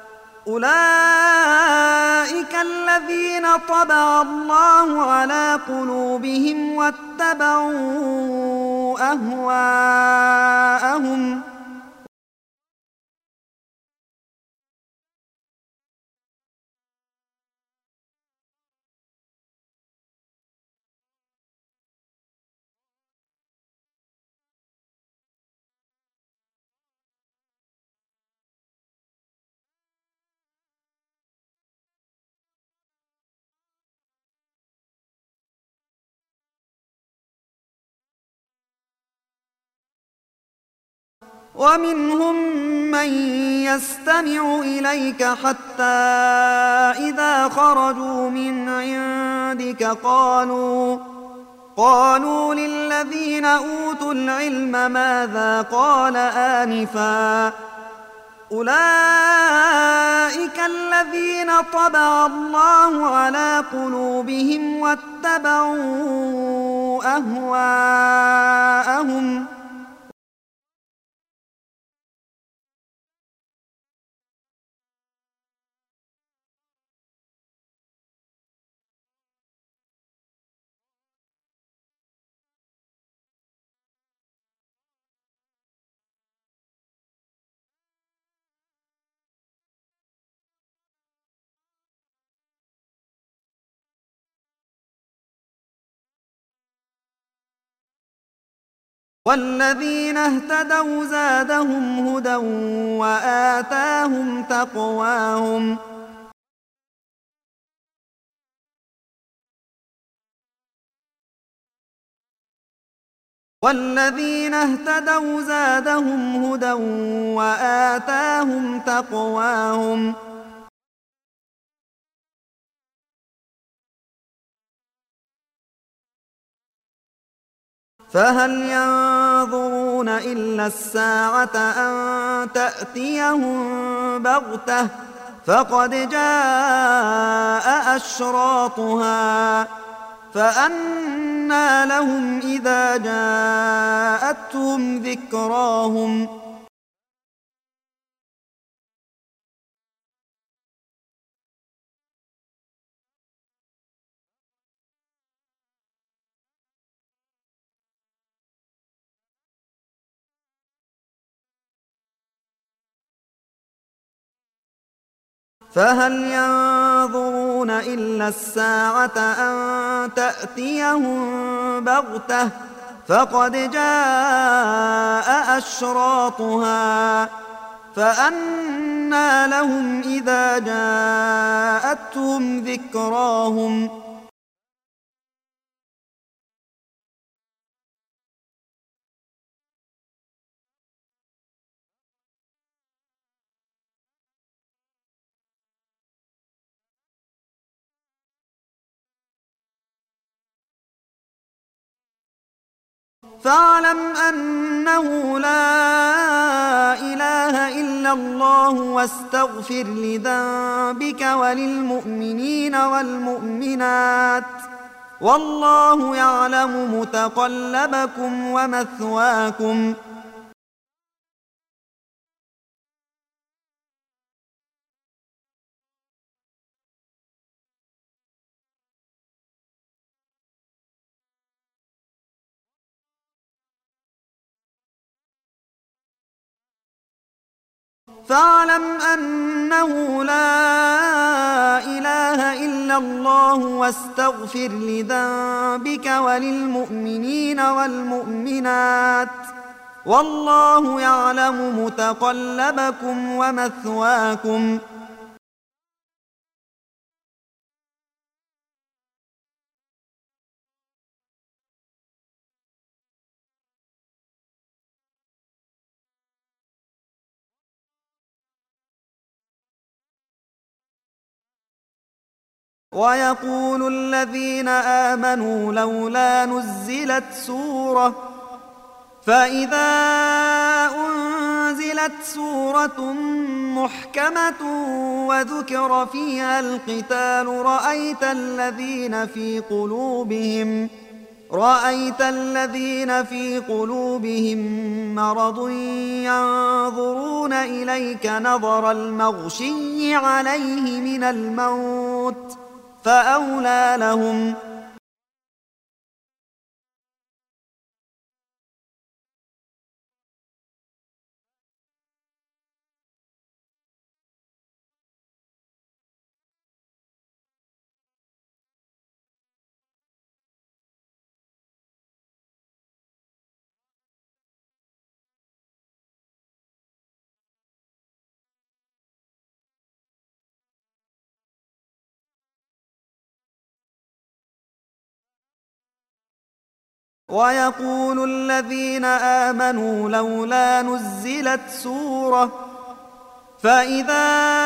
أولئك الذين طبع الله على قلوبهم واتبعوا أهواءهم. ومنهم من يستمع إليك حتى إذا خرجوا من عندك قالوا قالوا للذين أوتوا العلم ماذا قال آنفا أولئك الذين طبع الله على قلوبهم واتبعوا أهواءهم. والذين اهتدوا زادهم هدى وآتاهم تقواهم والذين اهتدوا زادهم هدى وآتاهم تقواهم فهل ينظرون إلا الساعة أن تأتيهم بغتة فقد جاء أشراطها فأنى لهم إذا جاءتهم ذكراهم فهل ينظرون إلا الساعة أن تأتيهم بغتة فقد جاء أشراطها فأنى لهم إذا جاءتهم ذكراهم فاعلم أنه لا إله إلا الله واستغفر لذنبك وللمؤمنين والمؤمنات والله يعلم متقلبكم ومثواكم فاعلم أنه لا إله إلا الله واستغفر لذنبك وللمؤمنين والمؤمنات والله يعلم متقلبكم ومثواكم ويقول الذين آمنوا لولا نزلت سورة فإذا أنزلت سورة محكمة وذكر فيها القتال رأيت الذين في قلوبهم رأيت الذين في قلوبهم مرض ينظرون إليك نظر المغشي عليه من الموت فأولى لهم ويقول الذين آمنوا لولا نزلت سورة فإذا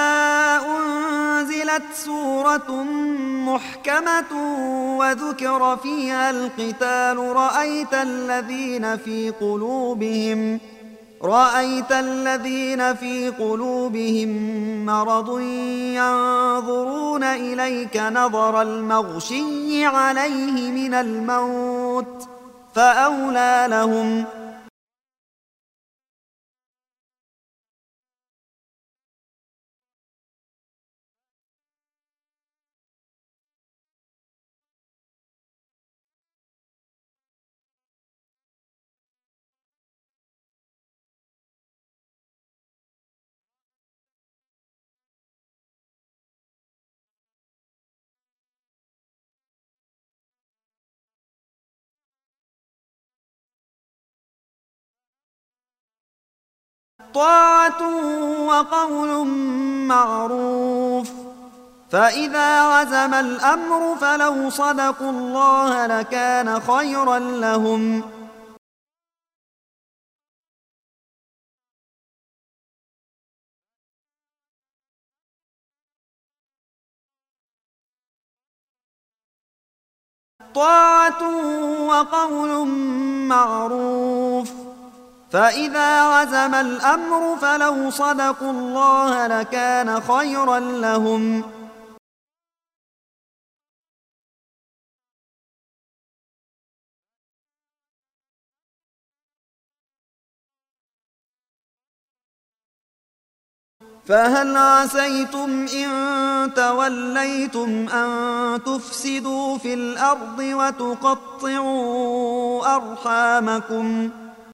أنزلت سورة محكمة وذكر فيها القتال رأيت الذين في قلوبهم رأيت الذين في قلوبهم مرض ينظرون إليك نظر المغشي عليه من الموت فأولى لهم طاعة وقول معروف. فإذا عزم الأمر فلو صدقوا الله لكان خيرا لهم. طاعة وقول معروف. فإذا عزم الأمر فلو صدقوا الله لكان خيرا لهم. فهل عسيتم إن توليتم أن تفسدوا في الأرض وتقطعوا أرحامكم.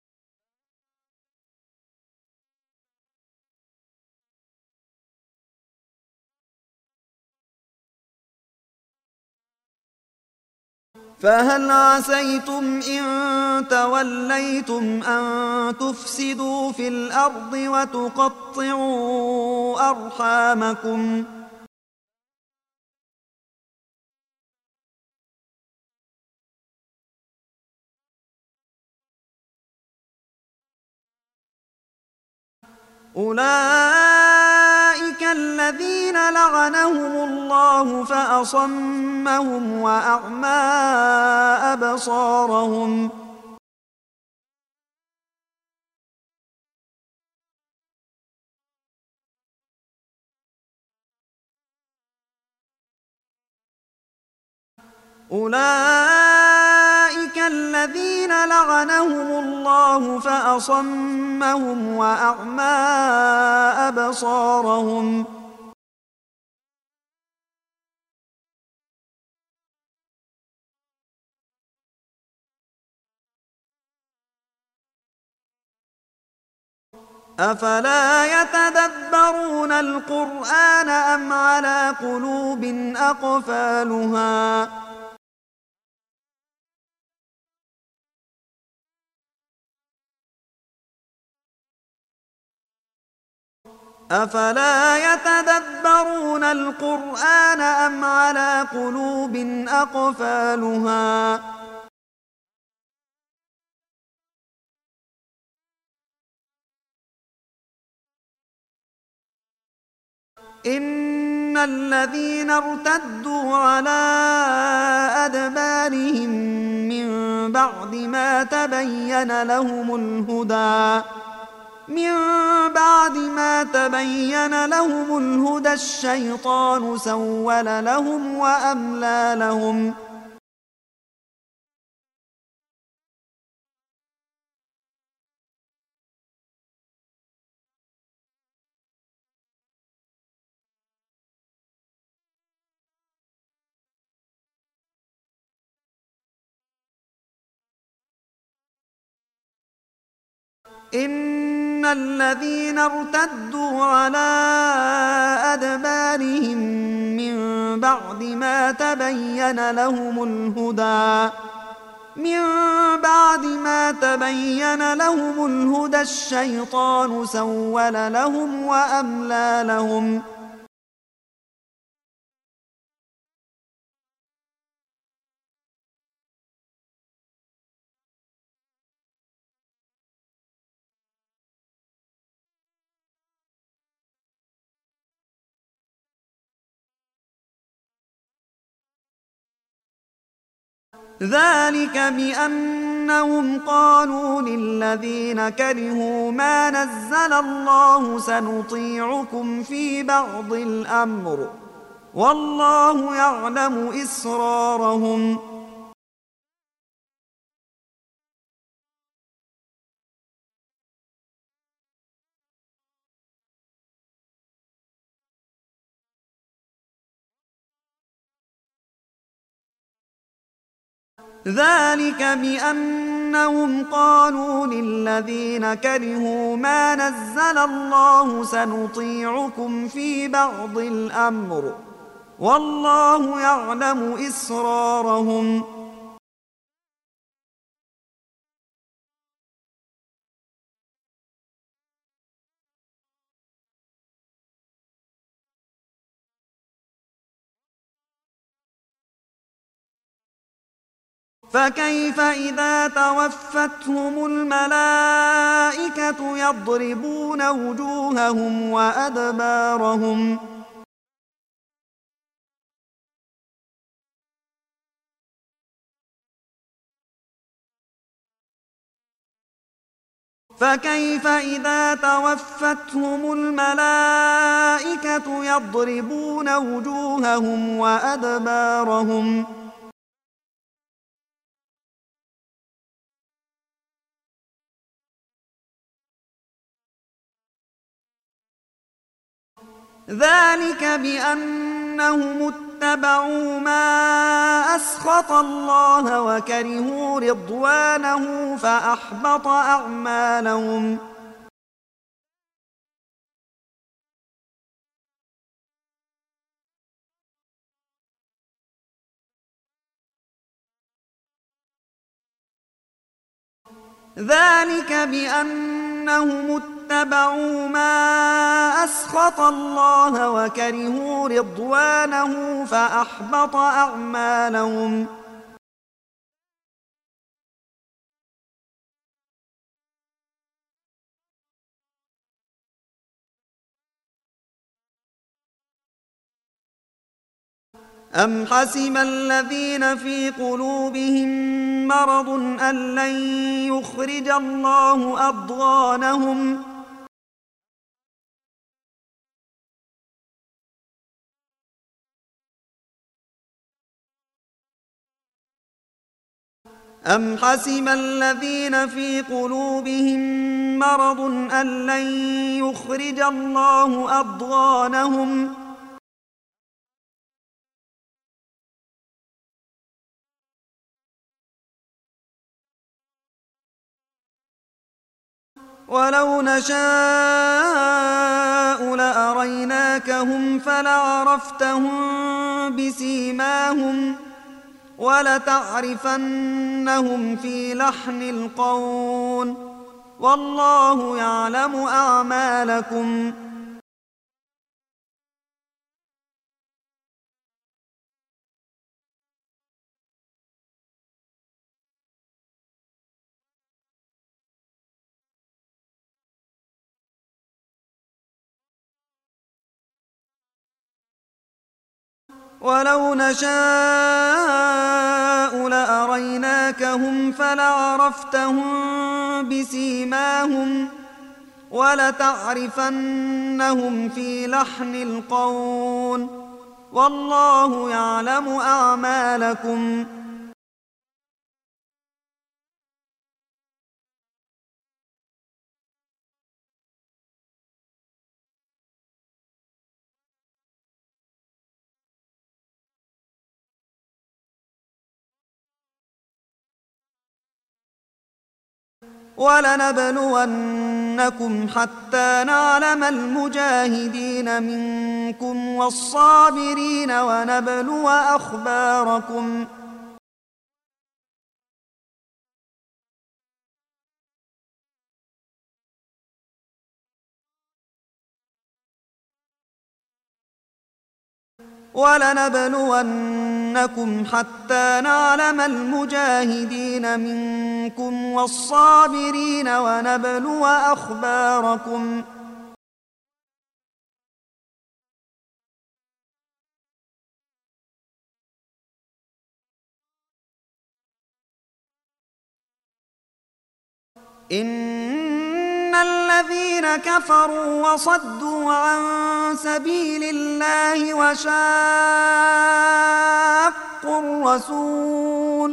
فهل عسيتم إن توليتم أن تفسدوا في الأرض وتقطعوا أرحامكم. أولئك الذين لعنهم الله فأصمهم وأعمى أبصارهم. أولئك الذين لعنهم الله فأصمهم وأعمى أبصارهم. أفلا يتدبرون القرآن أم على قلوب أقفالها. أفلا يتدبرون القرآن أم على قلوب أقفالها. إن الذين ارتدوا على أدبارهم من بعد ما تبين لهم الهدى من بعد ما تبين لهم الهدى الشيطان سول لهم وأملى لهم. إن الذين ارتدوا على أدبارهم من بعد ما تبين لهم الهدى من بعد ما تبين لهم الهدى الشيطان سول لهم وأملى لهم. ذلك بأنهم قالوا للذين كرهوا ما نزل الله سنطيعكم في بعض الأمر والله يعلم إسرارهم. ذلك بأنهم قالوا للذين كرهوا ما نزل الله سنطيعكم في بعض الأمر والله يعلم إسرارهم. فكيف إذا توفتهم الملائكة يضربون وجوههم وأدبارهم فكيف إذا توفتهم الملائكة يضربون وجوههم وأدبارهم ذلك بأنهم اتبعوا ما أسخط الله وكرهوا رضوانه فأحبط أعمالهم ذلك بأنهم اتبعوا ما أسخط الله وكرهوا رضوانه فأحبط أعمالهم أم حسب الذين في قلوبهم مرض أن لن يخرج الله أضغانهم أم حسب الذين في قلوبهم مرض أن لن يخرج الله أضغانهم ولو نشاء لأريناكهم فلعرفتهم بسيماهم ولتعرفنهم في لحن القول والله يعلم أعمالكم ولو نشاء لأريناكهم فلعرفتهم بسيماهم ولتعرفنهم في لحن القول والله يعلم أعمالكم ولنبلونكم حتى نعلم المجاهدين منكم والصابرين ونبلو أخباركم ولنبلونكم حتى نعلم المجاهدين منكم والصابرين ونبلو أخباركم إن الذين كفروا وصدوا عن سبيل الله وشاقوا الرسول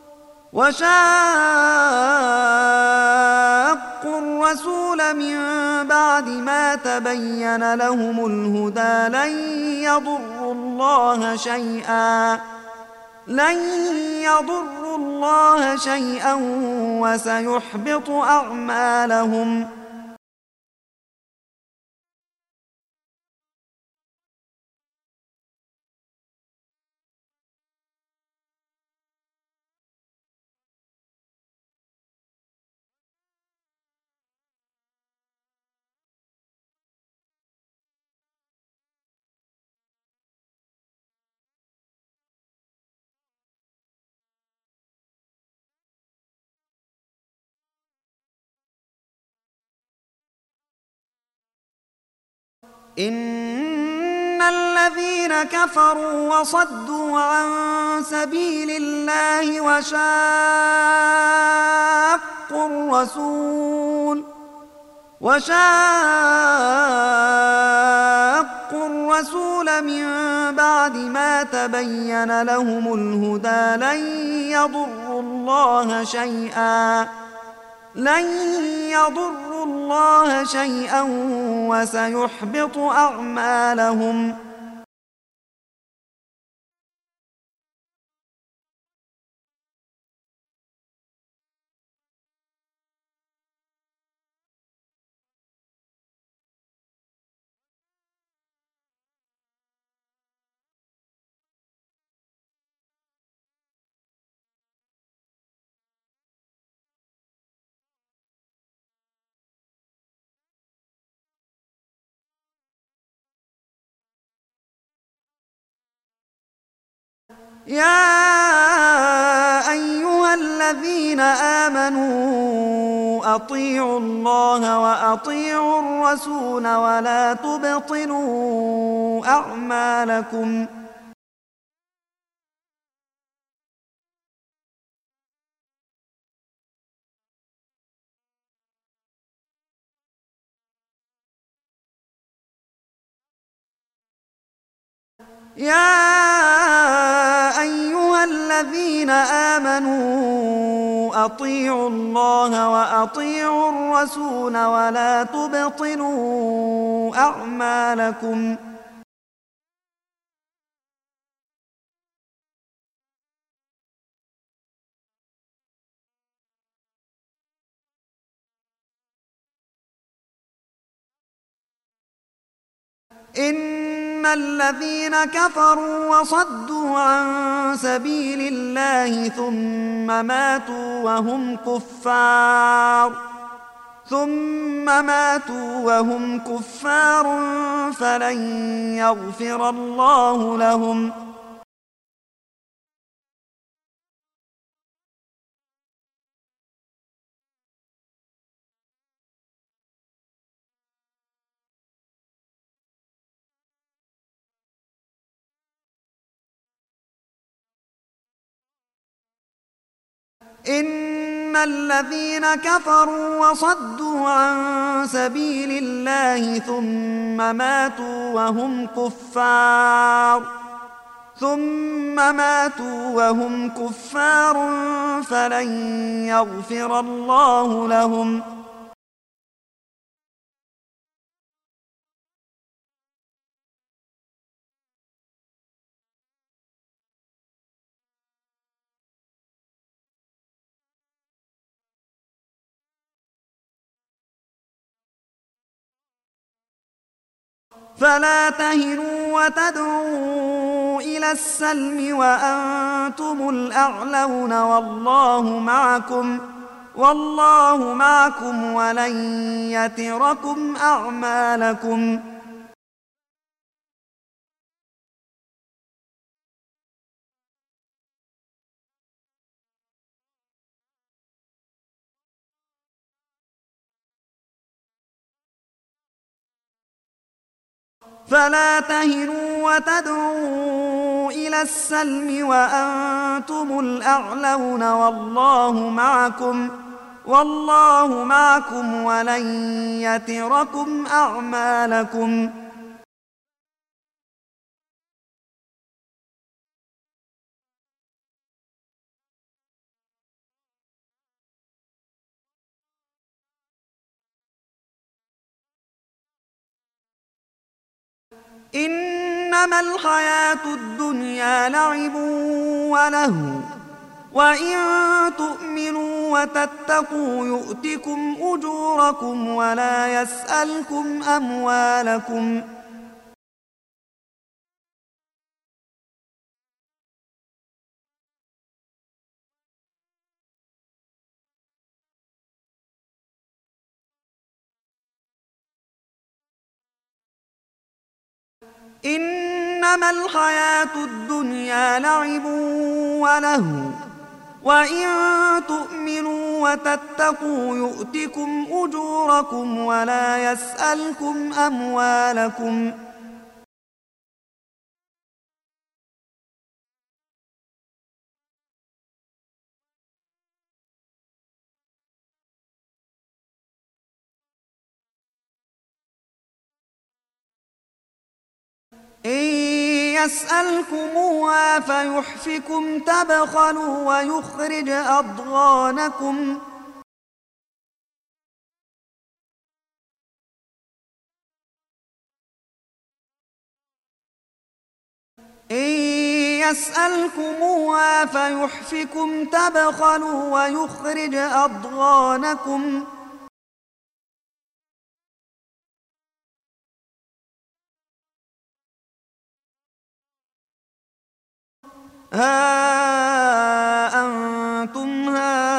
وشاقوا الرسول من بعد ما تبين لهم الهدى لن يضروا الله شيئا لن يضروا الله شيئا وسيحبط أعمالهم إن الذين كفروا وصدوا عن سبيل الله وشاقوا الرسول وشاقوا الرسول من بعد ما تبين لهم الهدى لن يضروا الله شيئا لن يضروا الله شيئا وسيحبط أعمالهم. يا أيها الذين آمنوا أطيعوا الله وأطيعوا الرسول ولا تبطلوا أعمالكم. يا أيها الذين آمنوا أطيعوا الله وأطيعوا الرسول ولا تبطلوا أعمالكم. إن الذين كفروا وصدوا عن سبيل الله ثم ماتوا وهم كفار ثم ماتوا وهم كفار فلن يغفر الله لهم. إن الذين كفروا وصدوا عن سبيل الله ثم ماتوا وهم كفار ثم ماتوا وهم كفار فلن يغفر الله لهم. فلا تهنوا وتدعوا إلى السلم وأنتم الأعلون والله معكم والله معكم ولن يتركم أعمالكم. فلا تهنوا وتدعوا إلى السلم وأنتم الأعلون والله معكم والله معكم ولن يتركم أعمالكم. إنما الحياة الدنيا لعب ولهو وإن تؤمنوا وتتقوا يؤتكم أجوركم ولا يسألكم أموالكم. إنما الحياة الدنيا لعب ولهو وإن تؤمنوا وتتقوا يؤتكم أجوركم ولا يسألكم أموالكم. إن يسألكموها فيحفكم تبخلوا ويخرج أضغانكم. إن يسألكموها فيحفكم تبخلوا ويخرج أضغانكم. ها أنتم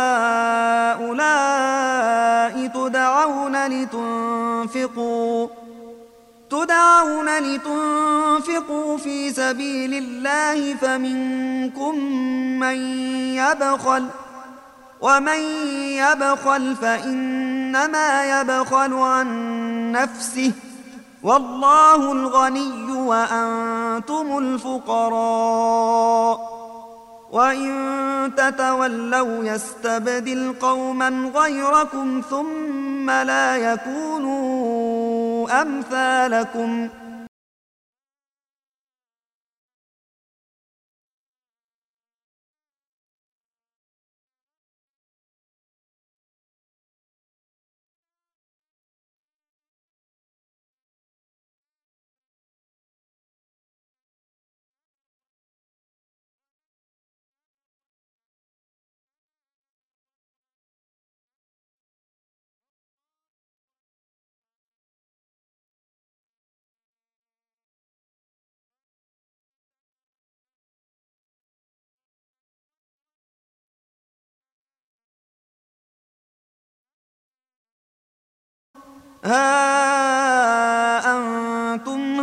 هؤلاء تدعون لتنفقوا تدعون لتنفقوا في سبيل الله فمنكم من يبخل ومن يبخل فإنما يبخل عن نفسه والله الغني وأنتم الفقراء وإن تتولوا يستبدل قوما غيركم ثم لا يكونوا أمثالكم. ها أنتم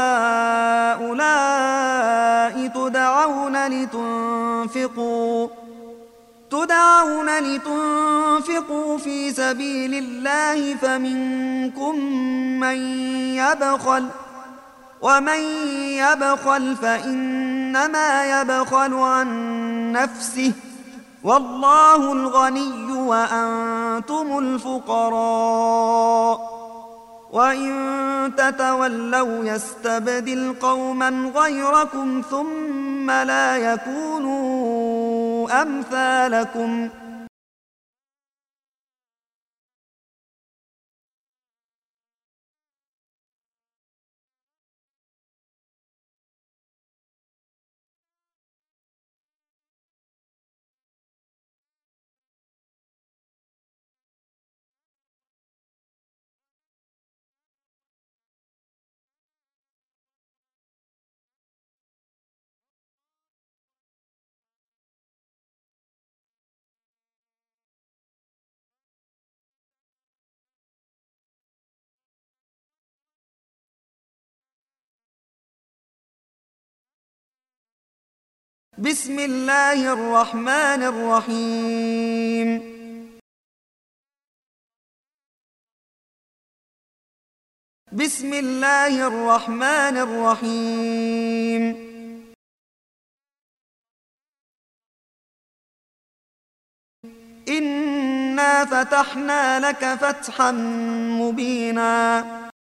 هؤلاء تدعون لتنفقوا تدعون لتنفقوا في سبيل الله فمنكم من يبخل ومن يبخل فإنما يبخل عن نفسه والله الغني وأنتم الفقراء وإن تتولوا يستبدل قوما غيركم ثم لا يكونوا أمثالكم. بسم الله الرحمن الرحيم. بسم الله الرحمن الرحيم. إنا فتحنا لك فتحا مبينا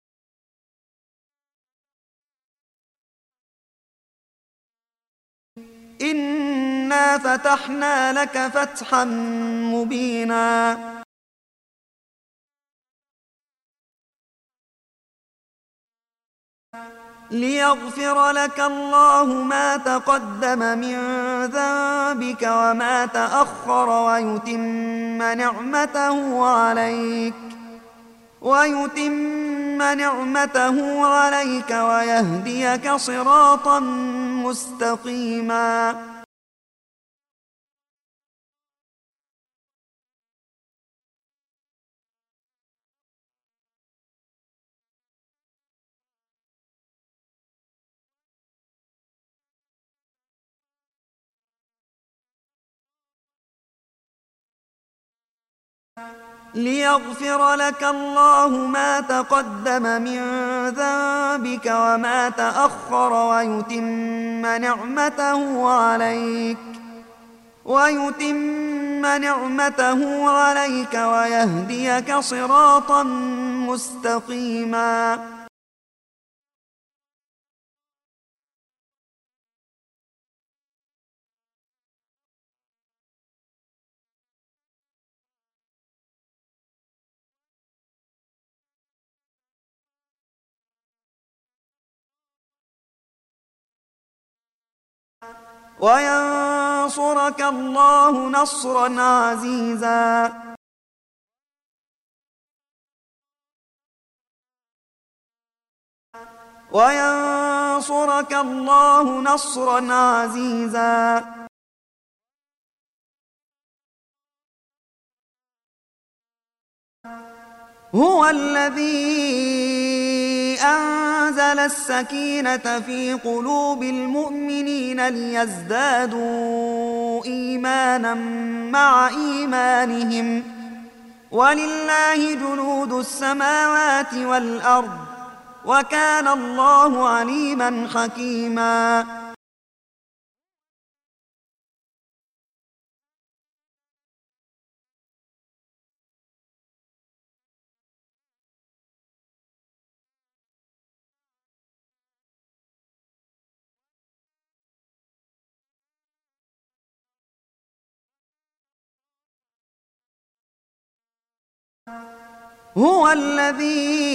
إنا فتحنا لك فتحا مبينا ليغفر لك الله ما تقدم من ذنبك وما تأخر ويتم نعمته عليك ويتم نعمته عليك ويهديك صراطا مستقيما. ليغفر لك الله ما تقدم من ذنبك وما تأخر ويتم نعمته عليك ويتم نعمته عليك ويهديك صراطا مستقيما. وينصرك الله نصرا عزيزا. وينصرك الله نصرا عزيزا. هو الذي أنزل السكينة في قلوب المؤمنين ليزدادوا إيمانا مع إيمانهم ولله جنود السماوات والأرض وكان الله عليما حكيما. هو الذي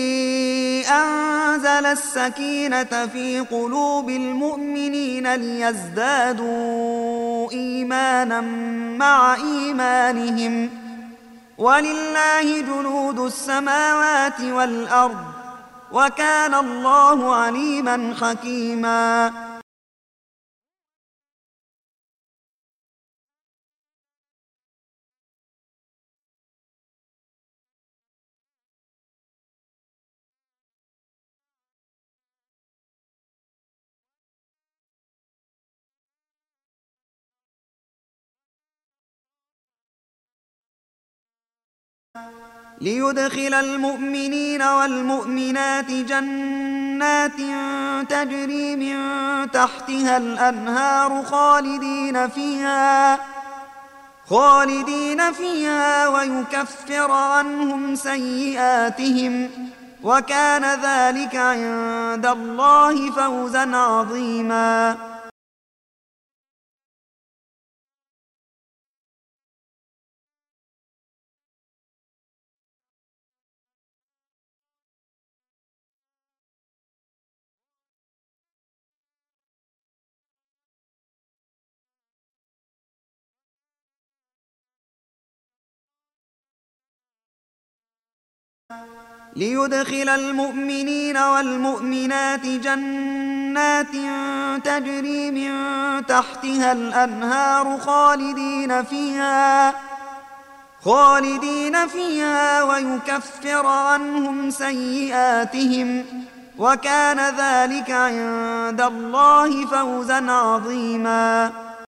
أنزل السكينة في قلوب المؤمنين ليزدادوا إيمانا مع إيمانهم ولله جنود السماوات والأرض وكان الله عليما حكيما. ليدخل المؤمنين والمؤمنات جنات تجري من تحتها الأنهار خالدين فيها خالدين فيها ويكفر عنهم سيئاتهم وكان ذلك عند الله فوزا عظيما. ليدخل المؤمنين والمؤمنات جنات تجري من تحتها الأنهار خالدين فيها خالدين فيها ويكفر عنهم سيئاتهم وكان ذلك عند الله فوزا عظيما.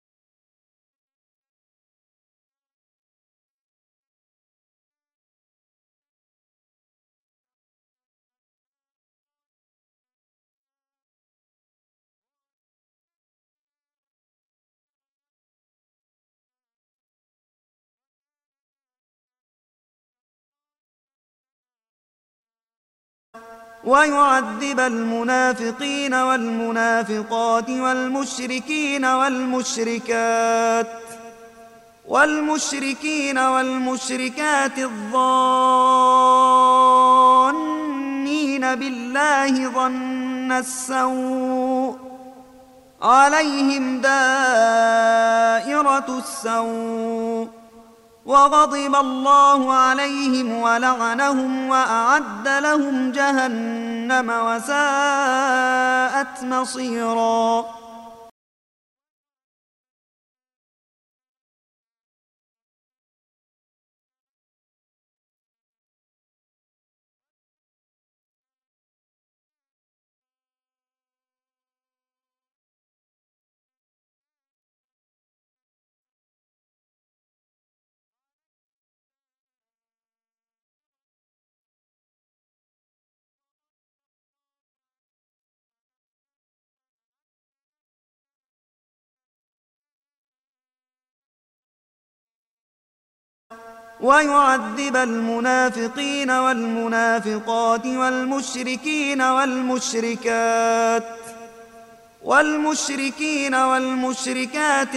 ويعذب المنافقين والمنافقات والمشركين والمشركات والمشركين والمشركات الظانين بالله ظن السوء عليهم دائرة السوء وغضب الله عليهم ولعنهم وأعد لهم جهنم وساءت مصيرا. ويعذب المنافقين والمنافقات والمشركين والمشركات والمشركين والمشركات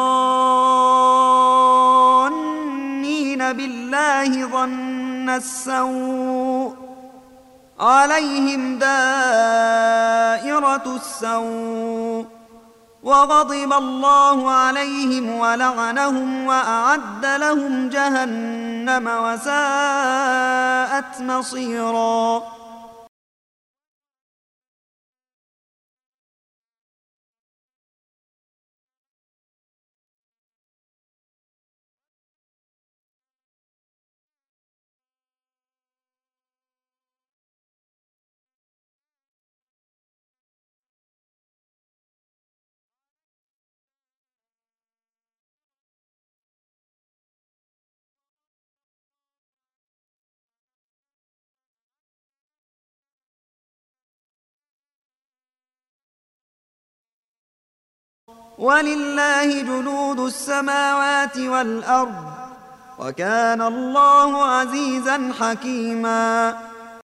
الظانين بالله ظن السوء عليهم دائرة السوء وغضب الله عليهم ولعنهم وأعد لهم جهنم وساءت مصيرا. ولله جنود السماوات والأرض وكان الله عزيزا حكيما.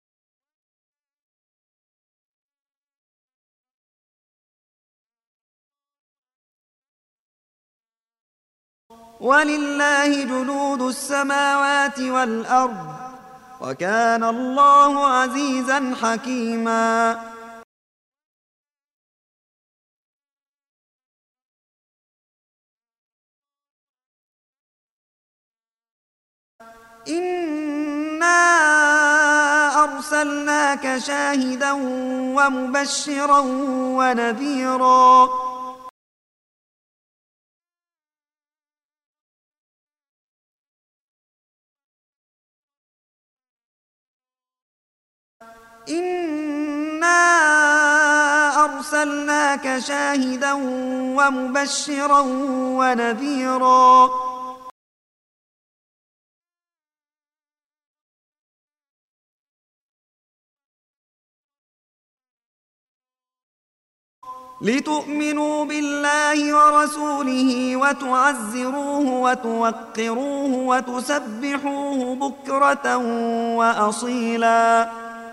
ولله جنود السماوات والأرض وكان الله عزيزا حكيما. إنا أرسلناك شاهدا ومبشرا ونذيرا. إنا أرسلناك شاهدا ومبشرا ونذيرا. لتؤمنوا بالله ورسوله وتعزروه وتوقروه وتسبحوه بكرة وأصيلا.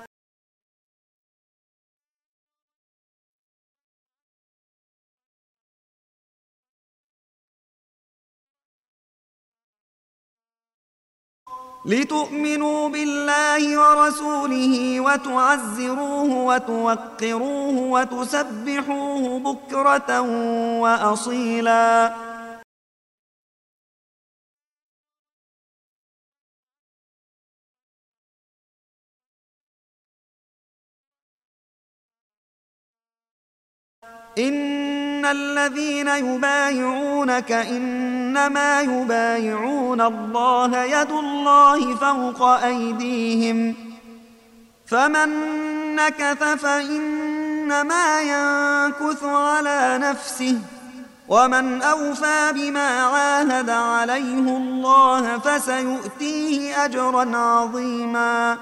لتؤمنوا بالله ورسوله وتعزروه وتوقروه وتسبحوه بكرة وأصيلا. إن الذين يبايعونك إنما يبايعون الله يد الله فوق أيديهم فمن نكث فإنما ينكث على نفسه ومن أوفى بما عاهد عليه الله فسيؤتيه أجرا عظيما.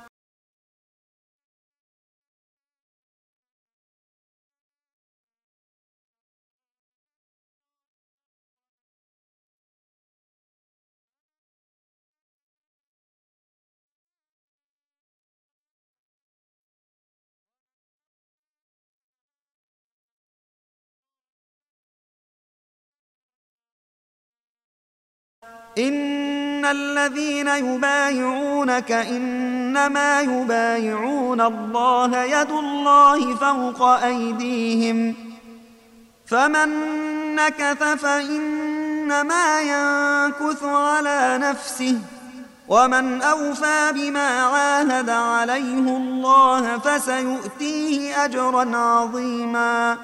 إن الذين يبايعونك إنما يبايعون الله يد الله فوق أيديهم فمن نكث فإنما ينكث على نفسه ومن أوفى بما عاهد عليه الله فسيؤتيه أجرا عظيما.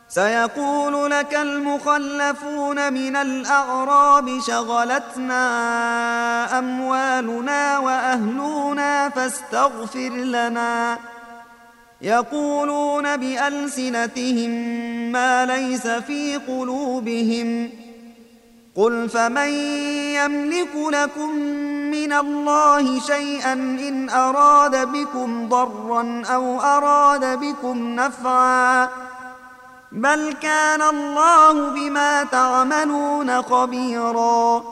سيقول لك المخلفون من الأعراب شغلتنا أموالنا وأهلنا فاستغفر لنا. يقولون بألسنتهم ما ليس في قلوبهم. قل فمن يملك لكم من الله شيئا إن أراد بكم ضرا أو أراد بكم نفعا بل كان الله بما تعملون خبيرا.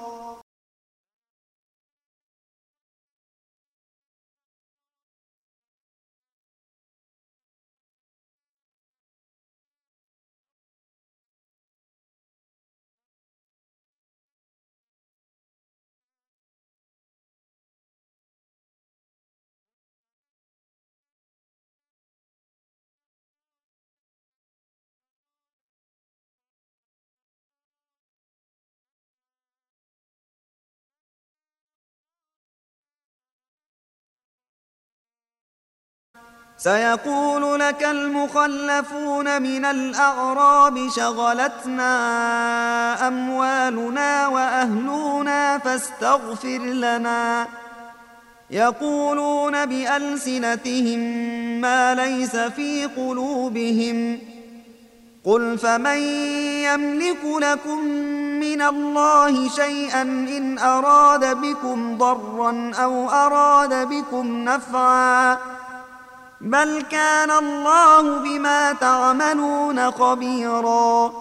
سيقول لك المخلفون من الأعراب شغلتنا أموالنا وأهلنا فاستغفر لنا. يقولون بألسنتهم ما ليس في قلوبهم. قل فمن يملك لكم من الله شيئا إن أراد بكم ضرا أو أراد بكم نفعا بل كان الله بما تعملون خبيرا.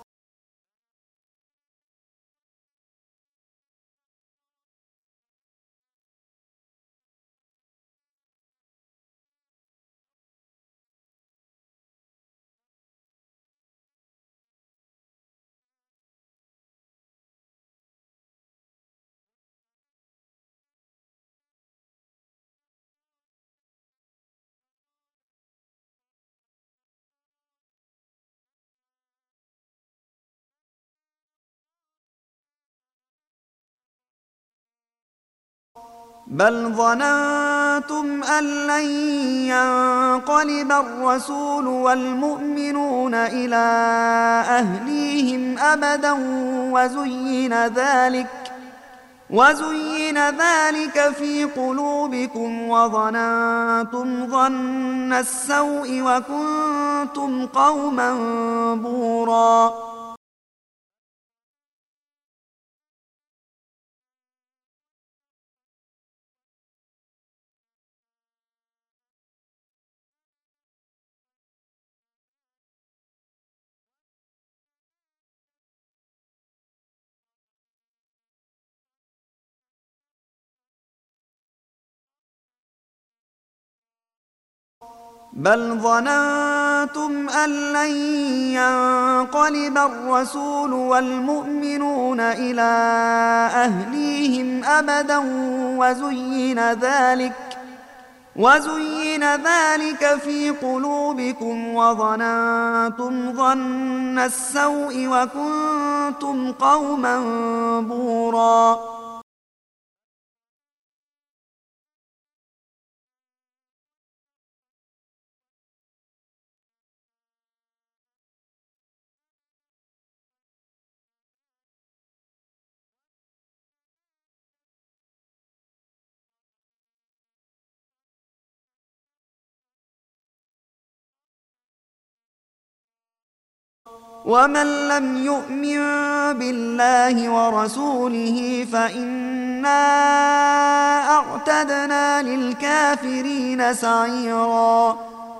بل ظننتم أن لن ينقلب الرسول والمؤمنون إلى أهليهم أبدا وزين ذلك وزين ذلك في قلوبكم وظننتم ظن السوء وكنتم قوما بورا. بل ظننتم أن لن ينقلب الرسول والمؤمنون إلى أهليهم أبدا وزين ذلك وزين ذلك في قلوبكم وظننتم ظن السوء وكنتم قوما بورا. ومن لم يؤمن بالله ورسوله فإنا أعتدنا للكافرين سعيرا.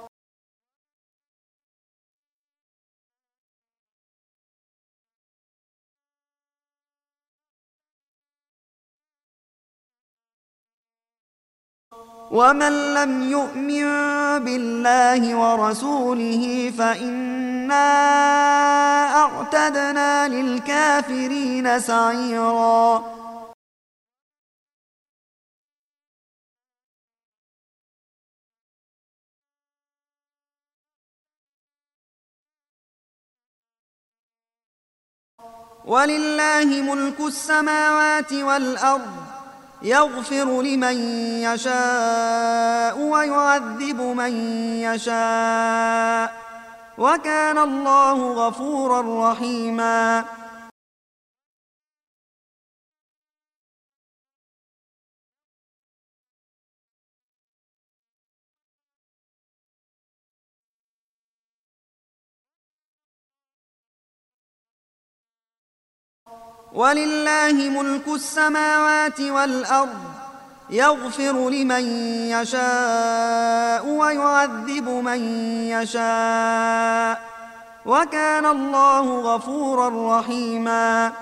ومن لم يؤمن بالله ورسوله فإنا أعتدنا للكافرين سعيرا. ولله ملك السماوات والأرض يغفر لمن يشاء ويعذب من يشاء وكان الله غفورا رحيما. ولله ملك السماوات والأرض يغفر لمن يشاء ويعذب من يشاء وكان الله غفورا رحيما.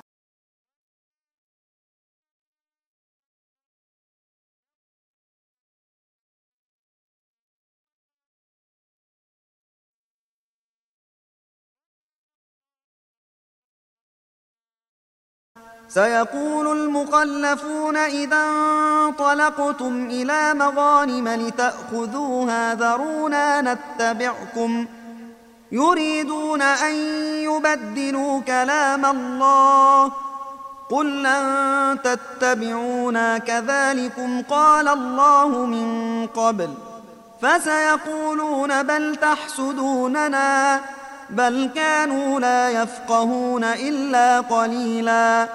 سيقول المخلفون إذا انطلقتم إلى مغانم لتأخذوها ذرونا نتبعكم يريدون أن يبدلوا كلام الله قل لن تتبعونا كذلكم قال الله من قبل فسيقولون بل تحسدوننا بل كانوا لا يفقهون إلا قليلا.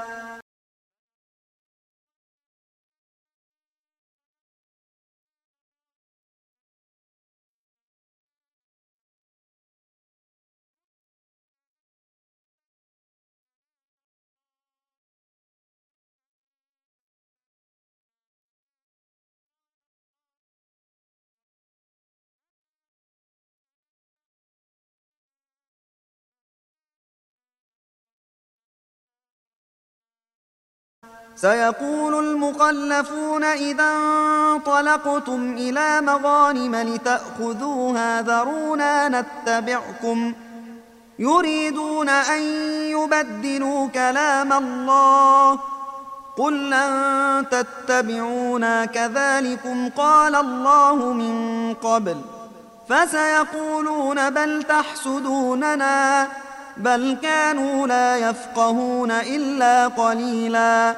سيقول المخلفون إذا انطلقتم إلى مغانم لتأخذوها ذرونا نتبعكم يريدون أن يبدلوا كلام الله قل لن تتبعونا كذلكم قال الله من قبل فسيقولون بل تحسدوننا بل كانوا لا يفقهون إلا قليلا.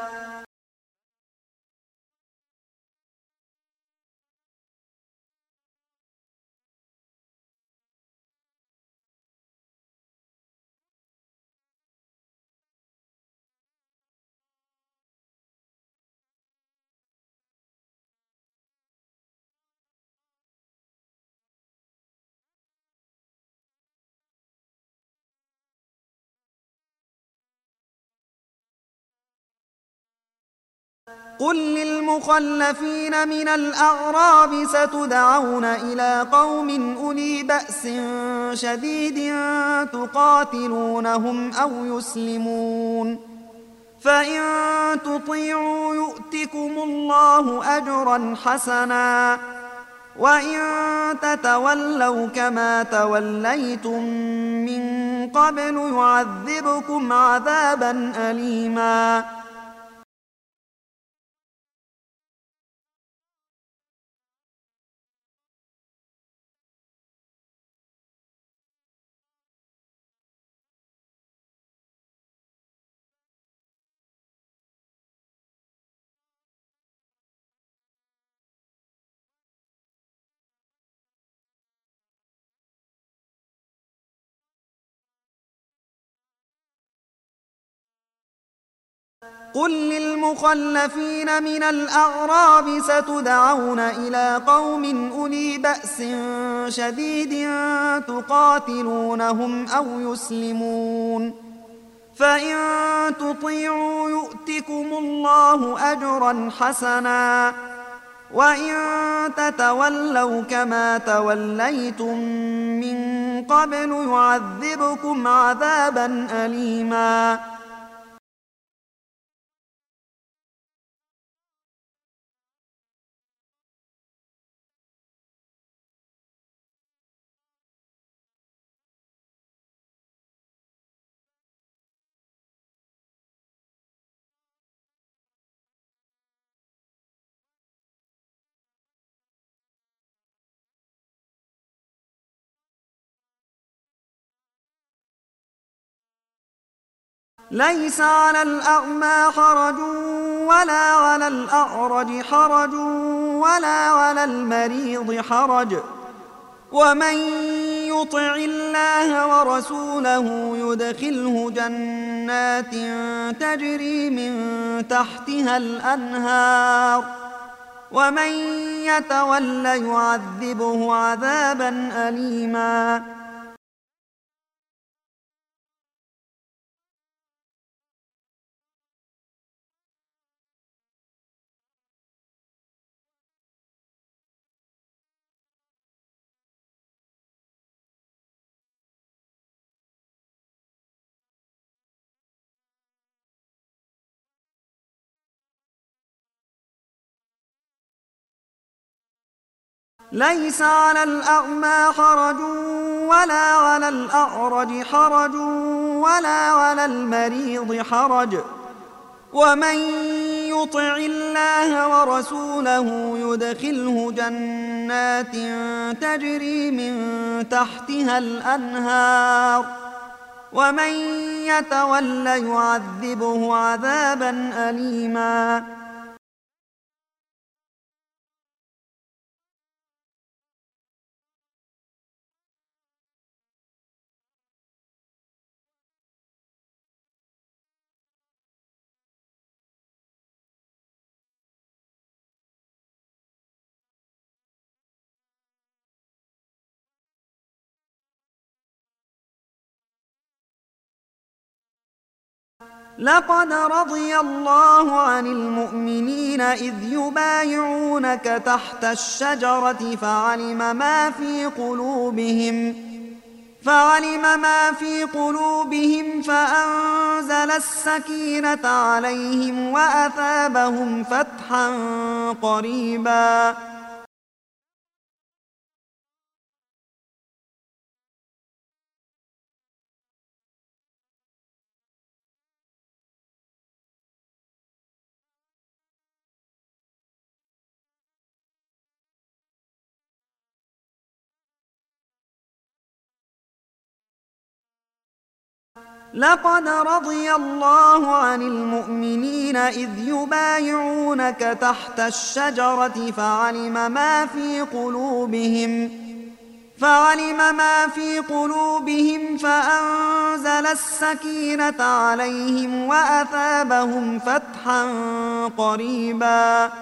قل للمخلفين من الأعراب ستدعون إلى قوم أولي بأس شديد تقاتلونهم أو يسلمون فإن تطيعوا يؤتكم الله أجرا حسنا وإن تتولوا كما توليتم من قبل يعذبكم عذابا أليما. قل للمخلفين من الأعراب ستدعون إلى قوم أولي بأس شديد تقاتلونهم أو يسلمون فإن تطيعوا يؤتكم الله أجرا حسنا وإن تتولوا كما توليتم من قبل يعذبكم عذابا أليما. ليس على الأعمى حرج ولا على الأعرج حرج ولا على المريض حرج ومن يطع الله ورسوله يدخله جنات تجري من تحتها الأنهار ومن يتول يعذبه عذابا أليما. ليس على الأعمى حرج ولا على الأعرج حرج ولا على المريض حرج ومن يطع الله ورسوله يدخله جنات تجري من تحتها الأنهار ومن يتول يعذبه عذابا أليما. لقد رضي الله عن المؤمنين إذ يبايعونك تحت الشجرة فعلم ما في قلوبهم فعلم ما في قلوبهم فأنزل السكينة عليهم وأثابهم فتحا قريبا. لقد رضي الله عن المؤمنين إذ يبايعونك تحت الشجرة فعلم ما في قلوبهم فعلم ما في قلوبهم فأنزل السكينة عليهم وأثابهم فتحا قريبا.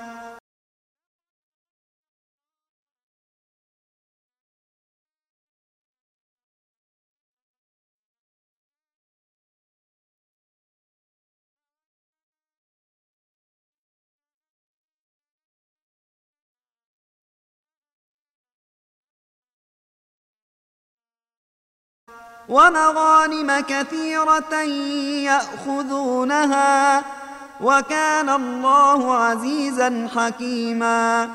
ومغانم كثيرة يأخذونها وكان الله عزيزا حكيما.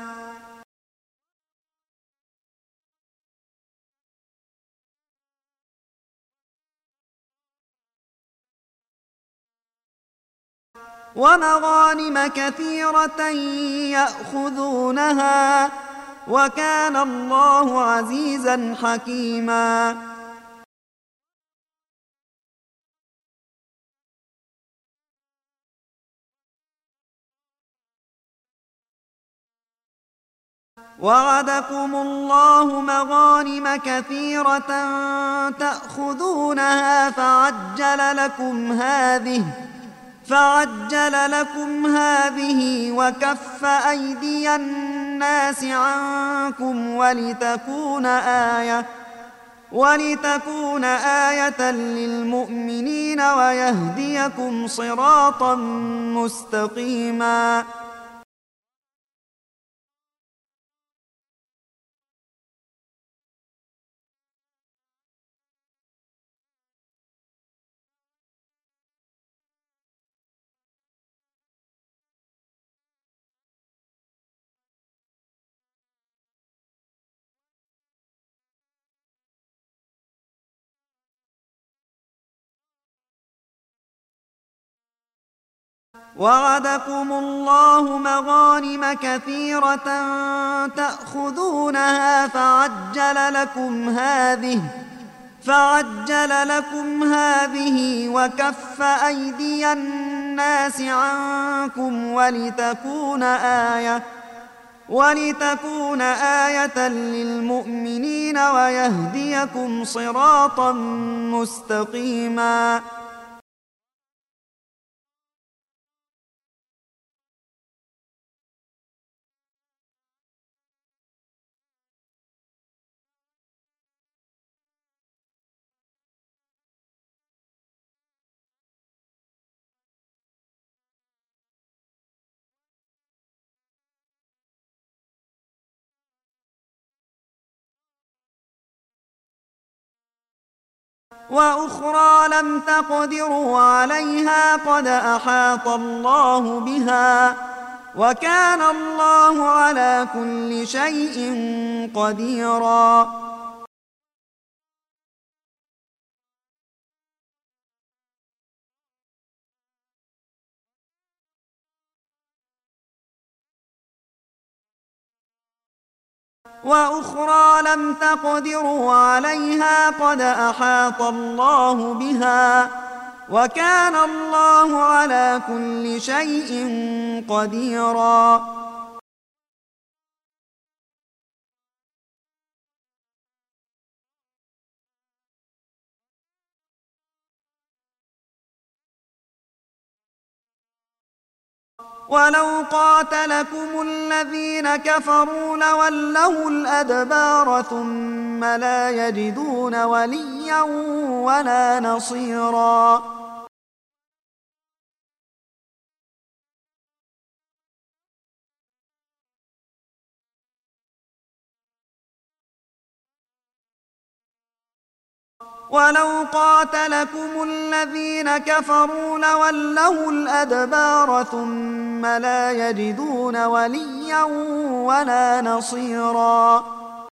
ومغانم كثيرة يأخذونها وكان الله عزيزا حكيما. وعدكم الله مغانم كثيرة تأخذونها فعجل لكم هذه فعجل لكم هذه وكف أيدي الناس عنكم ولتكون آية ولتكون آية للمؤمنين ويهديكم صراطا مستقيما. وعدكم الله مغانم كثيرة تأخذونها فعجل لكم هذه فعجل لكم هذه وكف أيدي الناس عنكم ولتكون آية ولتكون آية للمؤمنين ويهديكم صراطا مستقيما. وأخرى لم تقدروا عليها قد أحاط الله بها، وكان الله على كل شيء قديرا. وأخرى لم تقدروا عليها قد أحاط الله بها، وكان الله على كل شيء قديرا. ولو قاتلكم الذين كفروا لولوا الأدبار ثم لا يجدون وليا ولا نصيرا. ولو قاتلكم الذين كفروا لولوا الأدبار ثم لا يجدون وليا ولا نصيرا.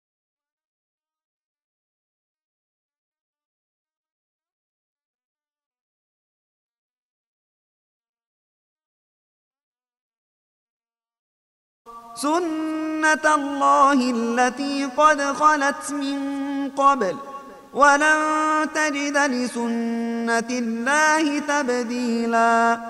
سنة الله التي قد خلت من قبل ولن تجد لسنة الله تبديلا.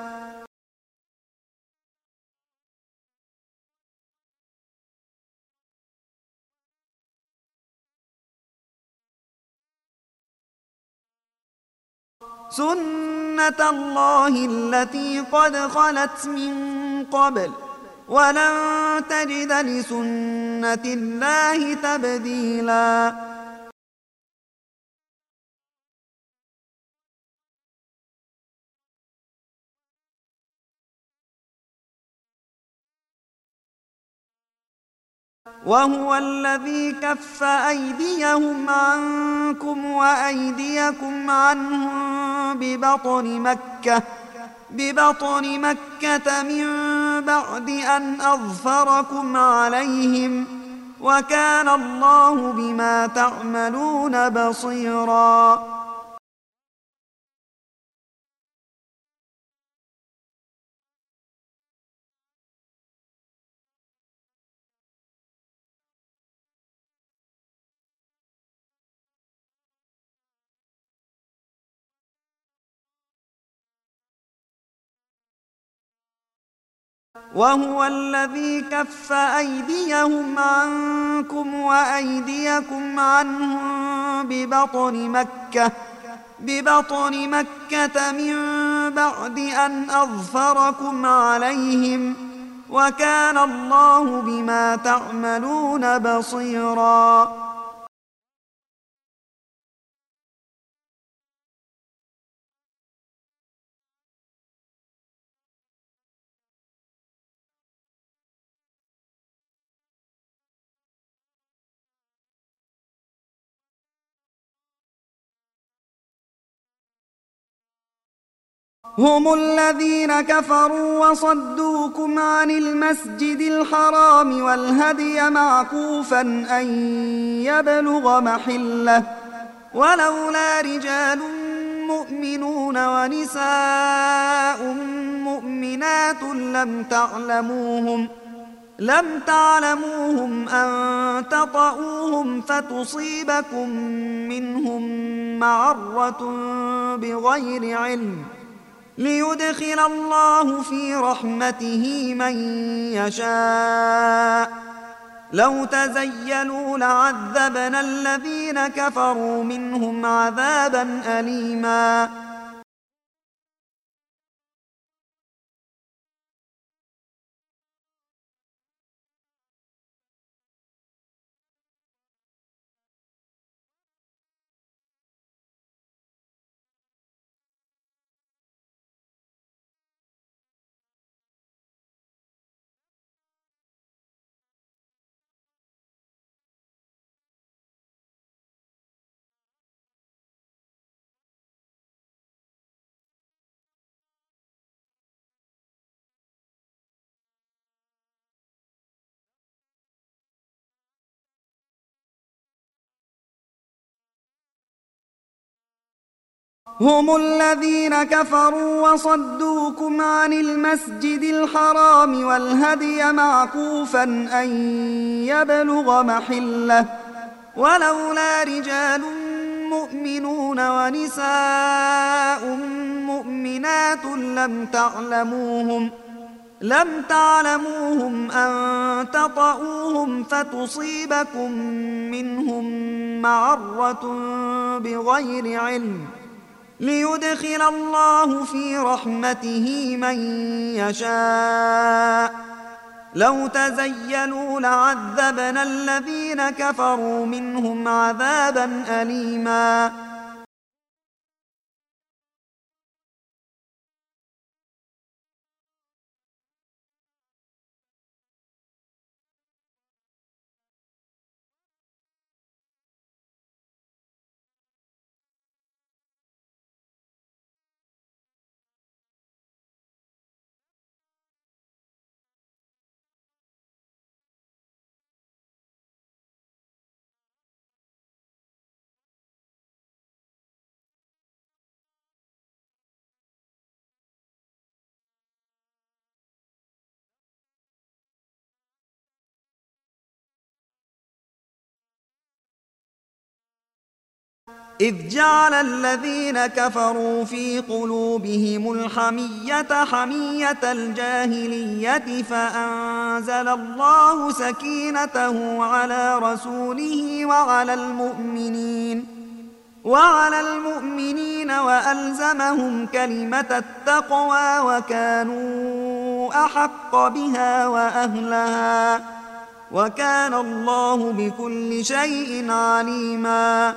سنة الله التي قد خلت من قبل ولن تجد لسنة الله تبديلا. وهو الذي كف أيديهم عنكم وأيديكم عنهم ببطن مكة ببطن مكة من بعد أن أظفركم عليهم، وكان الله بما تعملون بصيرا. وهو الذي كف أيديهم عنكم وأيديكم عنهم ببطن مكة ببطن مكة من بعد أن أظفركم عليهم، وكان الله بما تعملون بصيرا. هم الذين كفروا وصدوكم عن المسجد الحرام والهدي معكوفا أن يبلغ محله، ولولا رجال مؤمنون ونساء مؤمنات لم تعلموهم لم تعلموهم أن تطؤوهم فتصيبكم منهم معرة بغير علم، ليدخل الله في رحمته من يشاء، لو تزيلوا لعذبنا الذين كفروا منهم عذابا أليما. هم الذين كفروا وصدوكم عن المسجد الحرام والهدي معكوفا أن يبلغ محله، ولولا رجال مؤمنون ونساء مؤمنات لم تعلموهم لم تعلموهم أن تطؤوهم فتصيبكم منهم معرة بغير علم، ليدخل الله في رحمته من يشاء. لو تزيلوا لعذبنا الذين كفروا منهم عذابا أليما. إذ جعل الذين كفروا في قلوبهم الحمية حمية الجاهلية فأنزل الله سكينته على رسوله وعلى المؤمنين وعلى المؤمنين وألزمهم كلمة التقوى وكانوا أحق بها وأهلها، وكان الله بكل شيء عليما.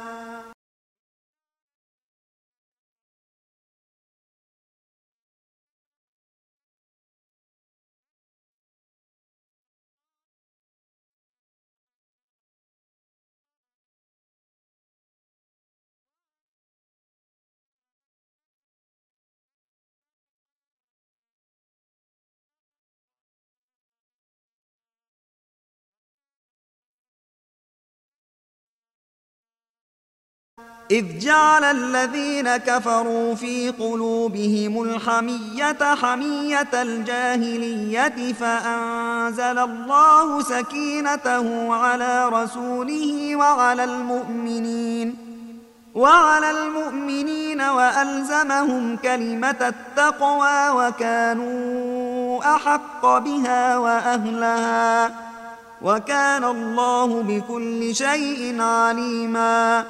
إذ جعل الذين كفروا في قلوبهم الحمية حمية الجاهلية فأنزل الله سكينته على رسوله وعلى المؤمنين وعلى المؤمنين وألزمهم كلمة التقوى وكانوا أحق بها وأهلها، وكان الله بكل شيء عليما.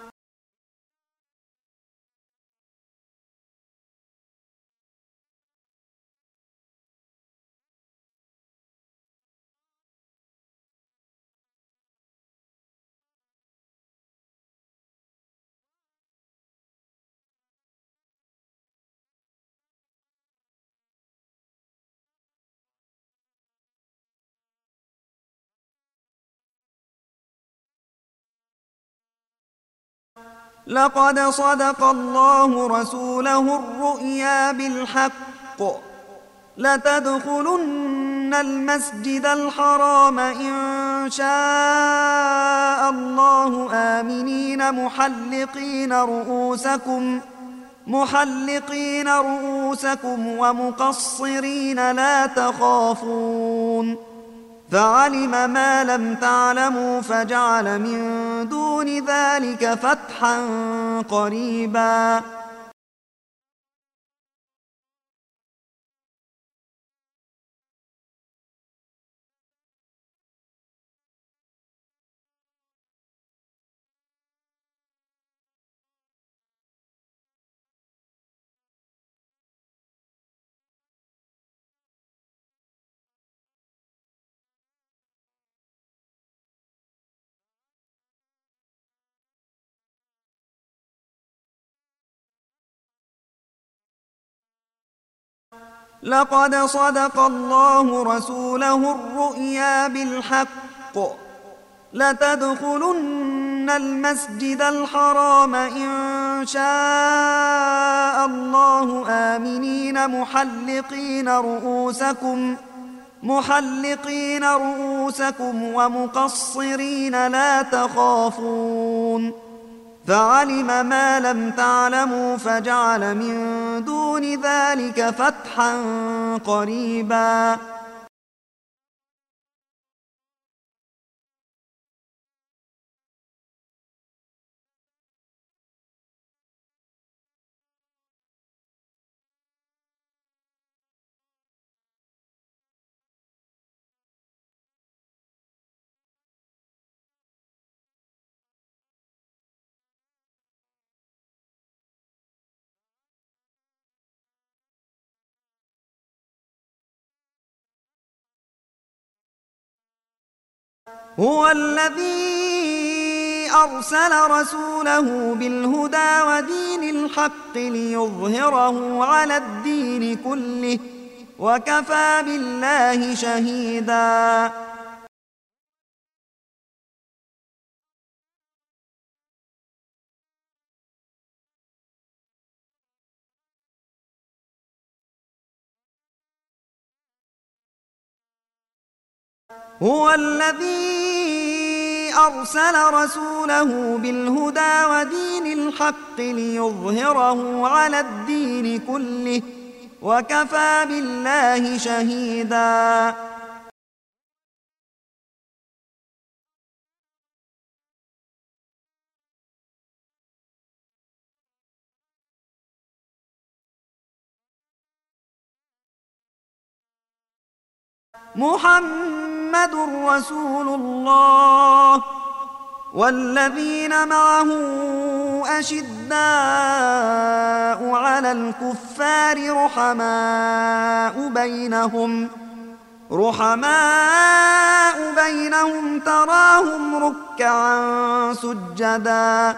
لقد صدق الله رسوله الرؤيا بالحق لتدخلن المسجد الحرام إن شاء الله آمنين محلقين رؤوسكم محلقين رؤوسكم ومقصرين لا تخافون، فعلم ما لم تعلموا فجعل من دون ذلك فتحا قريبا. لقد صدق الله رسوله الرؤيا بالحق لتدخلن المسجد الحرام إن شاء الله آمنين محلقين رؤوسكم محلقين رؤوسكم ومقصرين لا تخافون فعلم ما لم تعلموا فجعل من دون ذلك فتحا قريبا. هو الذي أرسل رسوله بالهدى ودين الحق ليظهره على الدين كله وكفى بالله شهيدا. هو الذي أرسل رسوله بالهدى ودين الحق ليظهره على الدين كله وكفى بالله شهيدا. محمد رسول الله والذين معه أشداء على الكفار رحماء بينهم رحماء بينهم تراهم ركعا سجدا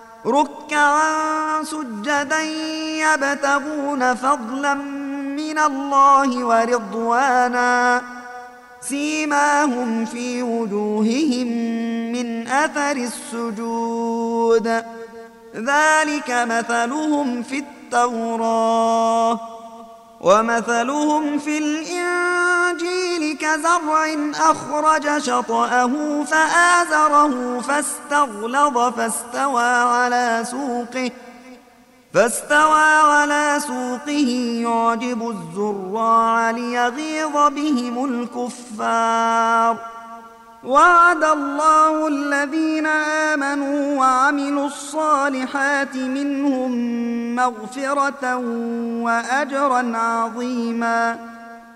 ركعا سجدا يبتغون فضلا من الله ورضوانا سيماهم في وجوههم من أثر السجود ذلك مثلهم في التوراة ومثلهم في الإنجيل كزرع أخرج شطأه فآزره فاستغلظ فاستوى على سوقه فاستوى على سوقه يعجب الزراع ليغيظ بهم الكفار. وعد الله الذين آمنوا وعملوا الصالحات منهم مغفرة وأجرا عظيما.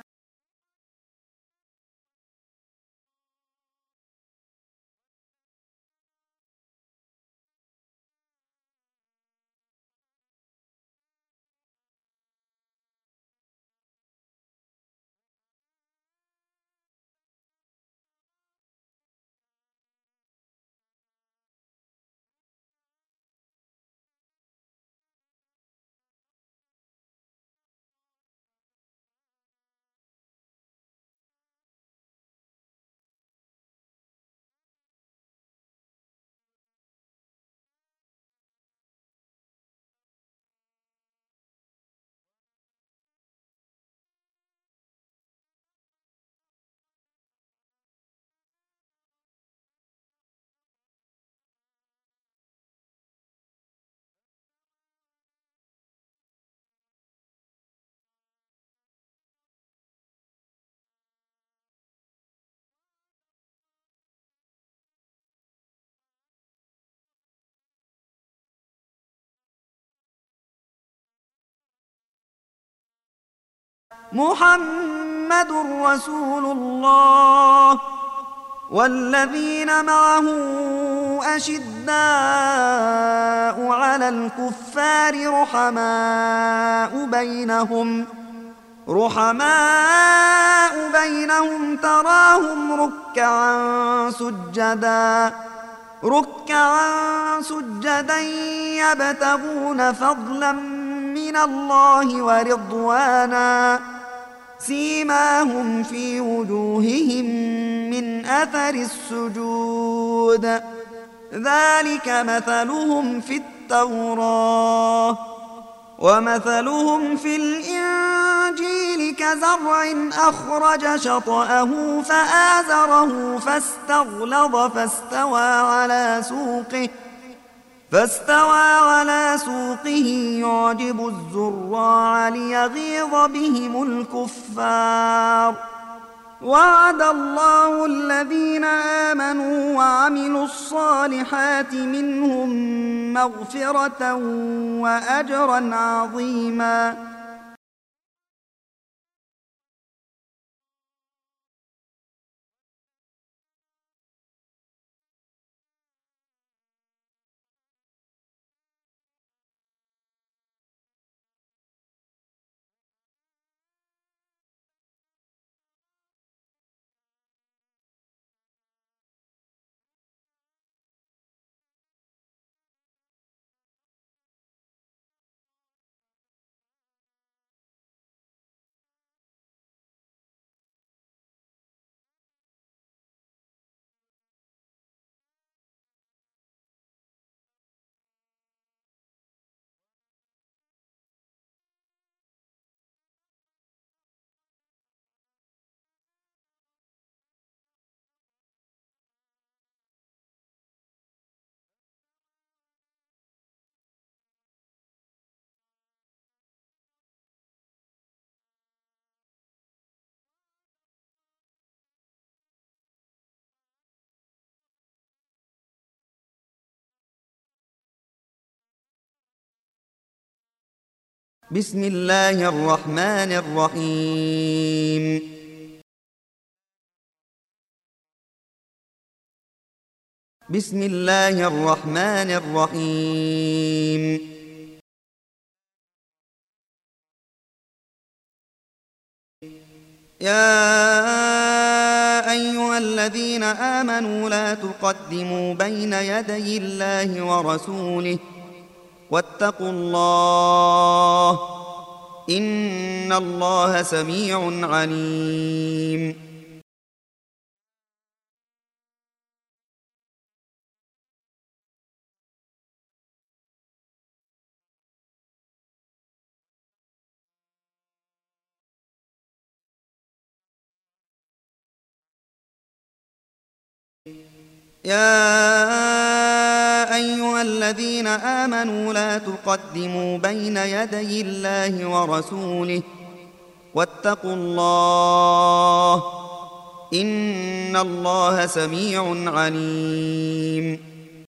محمد رسول الله والذين معه أشداء على الكفار رحماء بينهم رحماء بينهم تراهم ركعا سجدا ركعا سجدا يبتغون فضلا من الله ورضوانا سيماهم في وجوههم من أثر السجود ذلك مثلهم في التوراة ومثلهم في الإنجيل كزرع أخرج شطأه فآزره فاستغلظ فاستوى على سوقه فاستوى على سوقه يعجب الزراع ليغيظ بهم الكفار وعد الله الذين آمنوا وعملوا الصالحات منهم مغفرة وأجرا عظيما. بسم الله الرحمن الرحيم بسم الله الرحمن الرحيم يا أيها الذين آمنوا لا تقدموا بين يدي الله ورسوله واتقوا الله إن الله سميع عليم. يا أيها الذين آمنوا لا تقدموا بين يدي الله ورسوله واتقوا الله إن الله سميع عليم.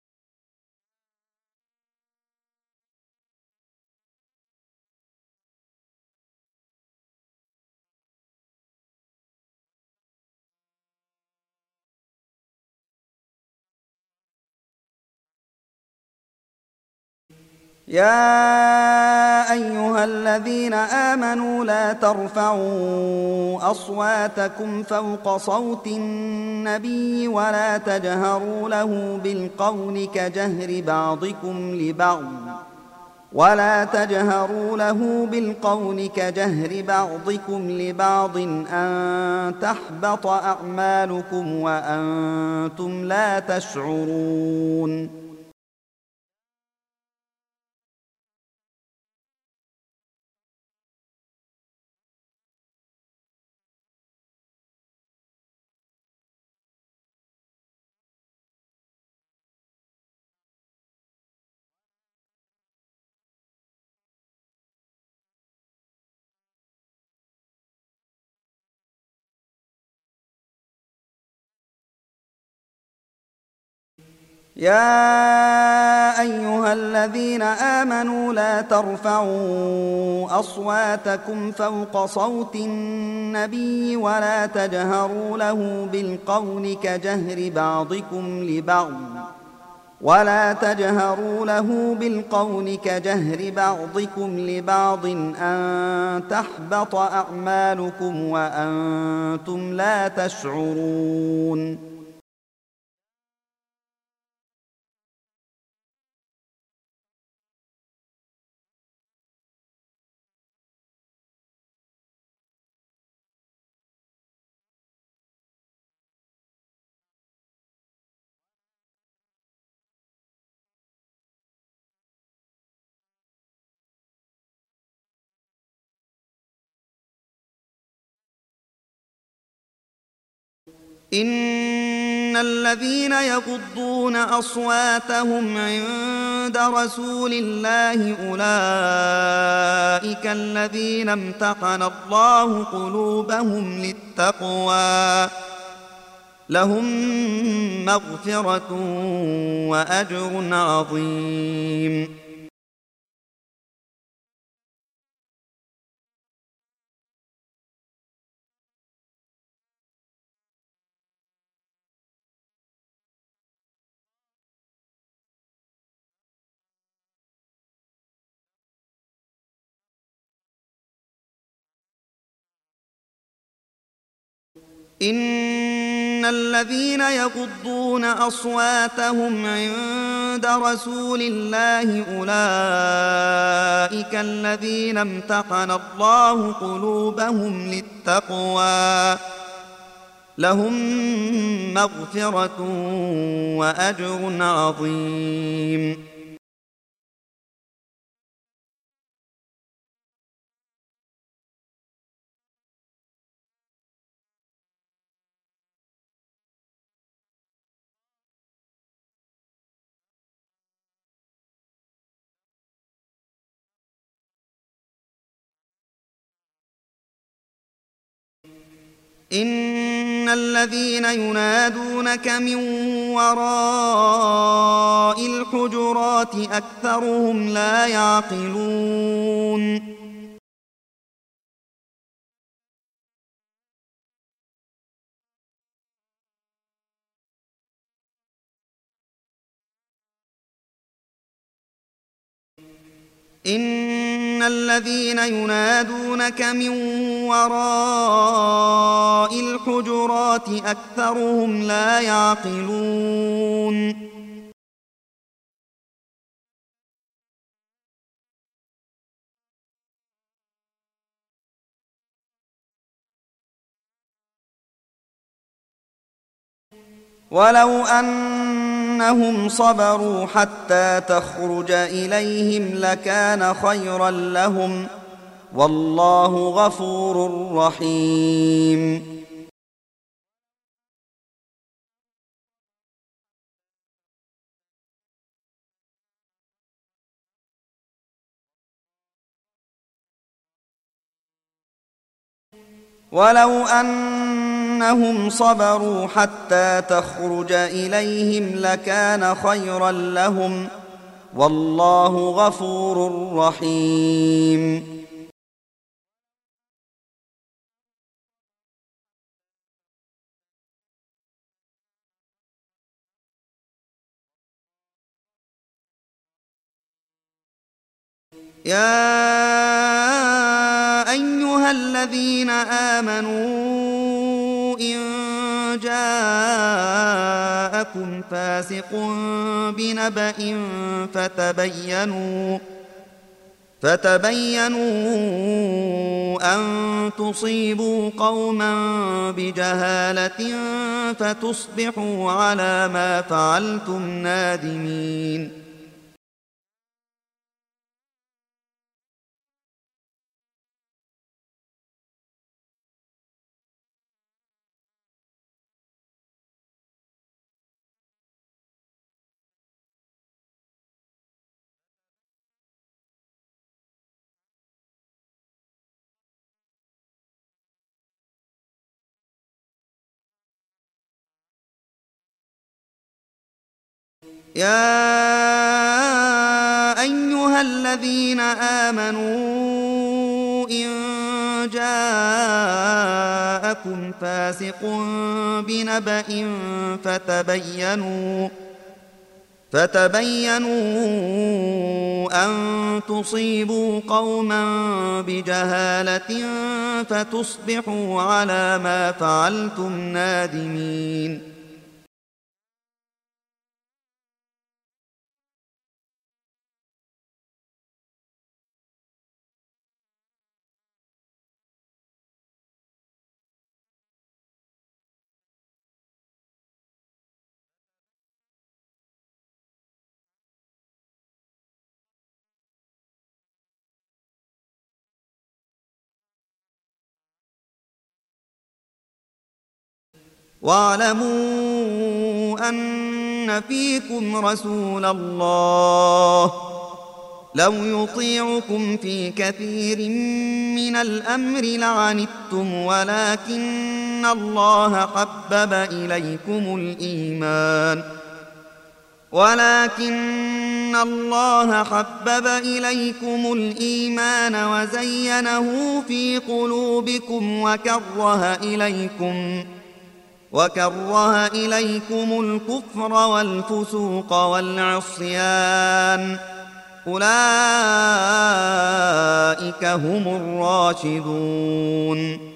يا أيها الذين آمنوا لا ترفعوا أصواتكم فوق صوت النبي ولا تجهروا له بالقول كجهر بعضكم لبعض ولا تجهروا له بالقول كجهر بعضكم لبعض أن تحبط أعمالكم وأنتم لا تشعرون. يا أيها الذين آمنوا لا ترفعوا أصواتكم فوق صوت النبي ولا تجهروا له بالقول كجهر بعضكم لبعض ولا تجهروا له بالقول كجهر بعضكم لبعض أن تحبط أعمالكم وأنتم لا تشعرون. إن الذين يغضون أصواتهم عند رسول الله أولئك الذين امتحن الله قلوبهم للتقوى لهم مغفرة وأجر عظيم. إن الذين يغضون أصواتهم عند رسول الله أولئك الذين امتحن الله قلوبهم للتقوى لهم مغفرة وأجر عظيم. إن الذين ينادونك من وراء الحجرات أكثرهم لا يعقلون. إن الذين ينادونك من وراء الحجرات أكثرهم لا يعقلون. ولو أنهم صبروا حتى تخرج إليهم لكان خيرا لهم والله غفور رحيم. ولو أنهم صبروا حتى تخرج إليهم لكان خيرا لهم والله غفور رحيم. يا أيها الذين آمنوا إن جاءكم فاسق بنبأ فتبينوا فتبينوا أن تصيبوا قوما بجهالة فتصبحوا على ما فعلتم نادمين. يا أيها الذين آمنوا إن جاءكم فاسق بنبأ فتبينوا فتبينوا أن تصيبوا قوما بجهالة فتصبحوا على ما فعلتم نادمين. واعلموا أن فيكم رسول الله لو يطيعكم في كثير من الأمر لعنتم ولكن الله حبب إليكم الإيمان ولكن الله حبب إليكم الإيمان وزينه في قلوبكم وكره إليكم وكره إليكم الكفر والفسوق والعصيان أولئك هم الراشدون.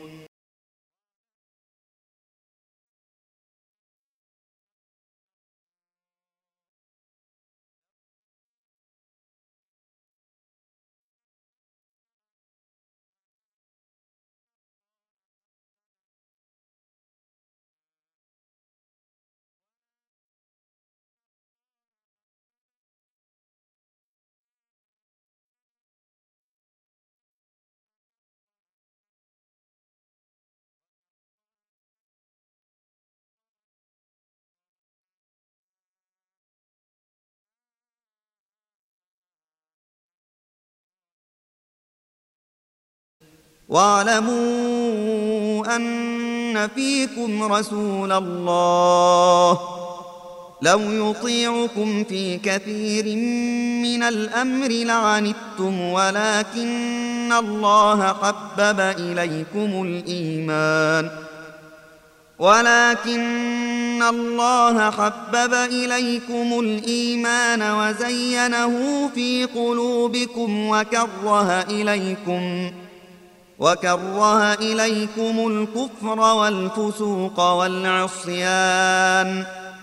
واعلموا أن فيكم رسول الله لو يطيعكم في كثير من الأمر لعنتم ولكن الله حبب إليكم الإيمان ولكن الله حبب إليكم الإيمان وزينه في قلوبكم وكره إليكم وكره إليكم الكفر والفسوق والعصيان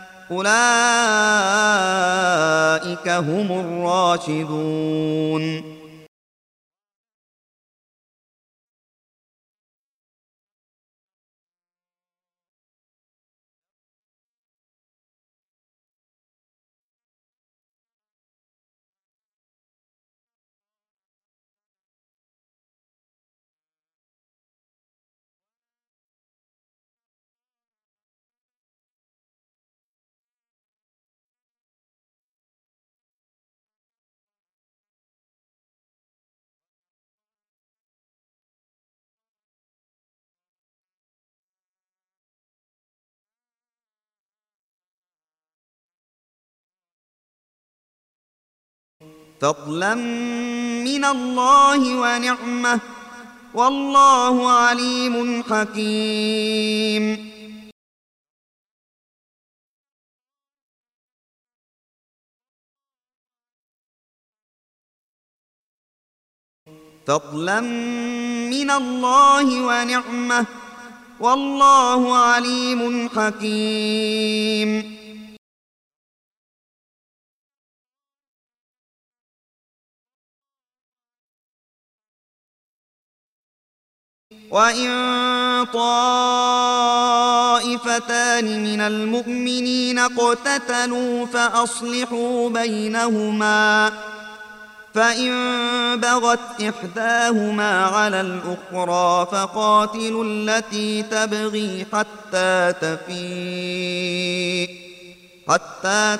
أولئك هم الراشدون. فضلا من الله ونعمة والله عليم حكيم. فضلا من الله ونعمة والله عليم حكيم. وإن طائفتان من المؤمنين اقتتلوا فأصلحوا بينهما فإن بغت إحداهما على الأخرى فقاتلوا التي تبغي حتى تفيء حتى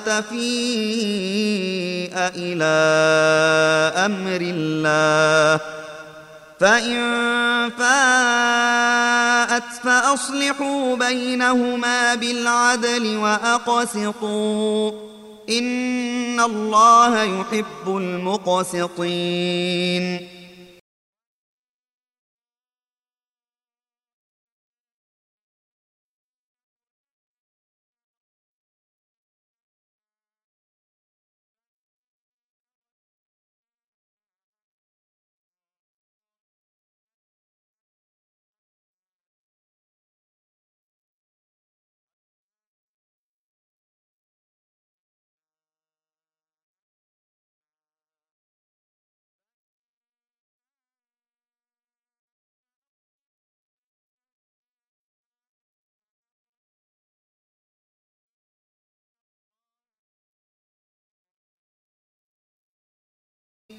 تفيء إلى أمر الله فإن فاءت فأصلحوا بينهما بالعدل وأقسطوا إن الله يحب المقسطين.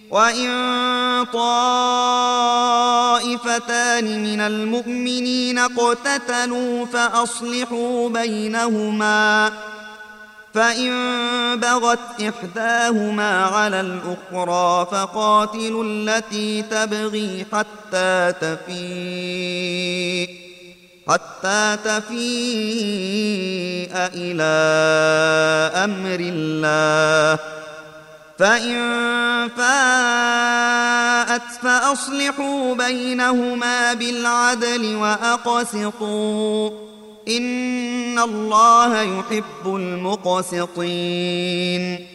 وإن طائفتان من المؤمنين اقتتلوا فأصلحوا بينهما، فإن بغت إحداهما على الأخرى فقاتلوا التي تبغي حتى تفيء حتى تفيء إلى أمر الله، فإن فاءت فأصلحوا بينهما بالعدل وأقسطوا، إن الله يحب المقسطين.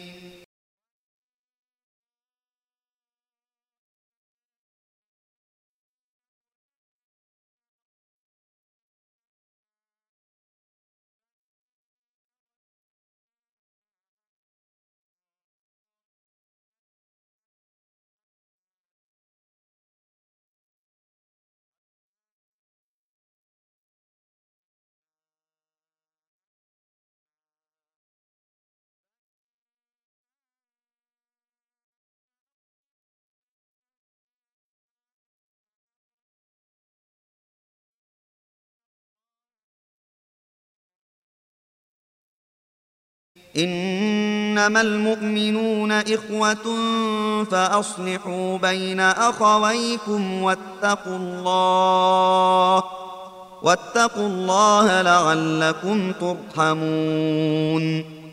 إنما المؤمنون إخوة فأصلحوا بين أخويكم واتقوا الله واتقوا الله لعلكم ترحمون.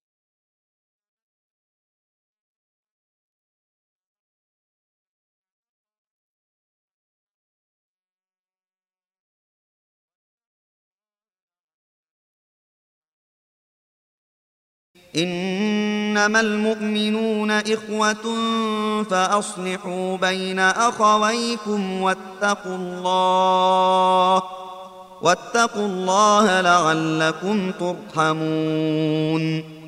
إنما المؤمنون إخوة فأصلحوا بين أخويكم واتقوا الله واتقوا الله لعلكم ترحمون.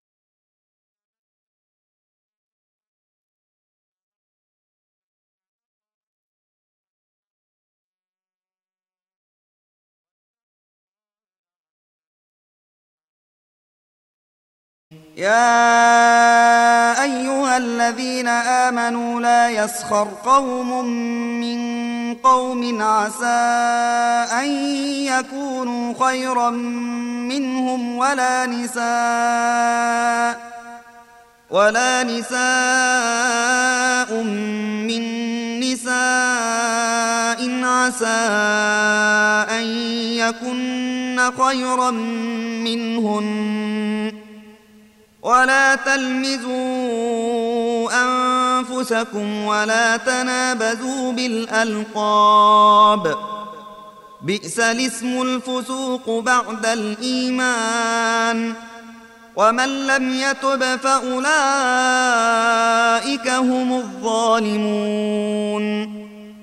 يا أيها الذين آمنوا لا يسخر قوم من قوم عسى أن يكونوا خيرا منهم ولا نساء ولا نساء من نساء عسى أن يكن خيرا منهن، ولا تلمزوا أنفسكم ولا تنابزوا بالألقاب، بئس الاسم الفسوق بعد الإيمان، ومن لم يتب فأولئك هم الظالمون.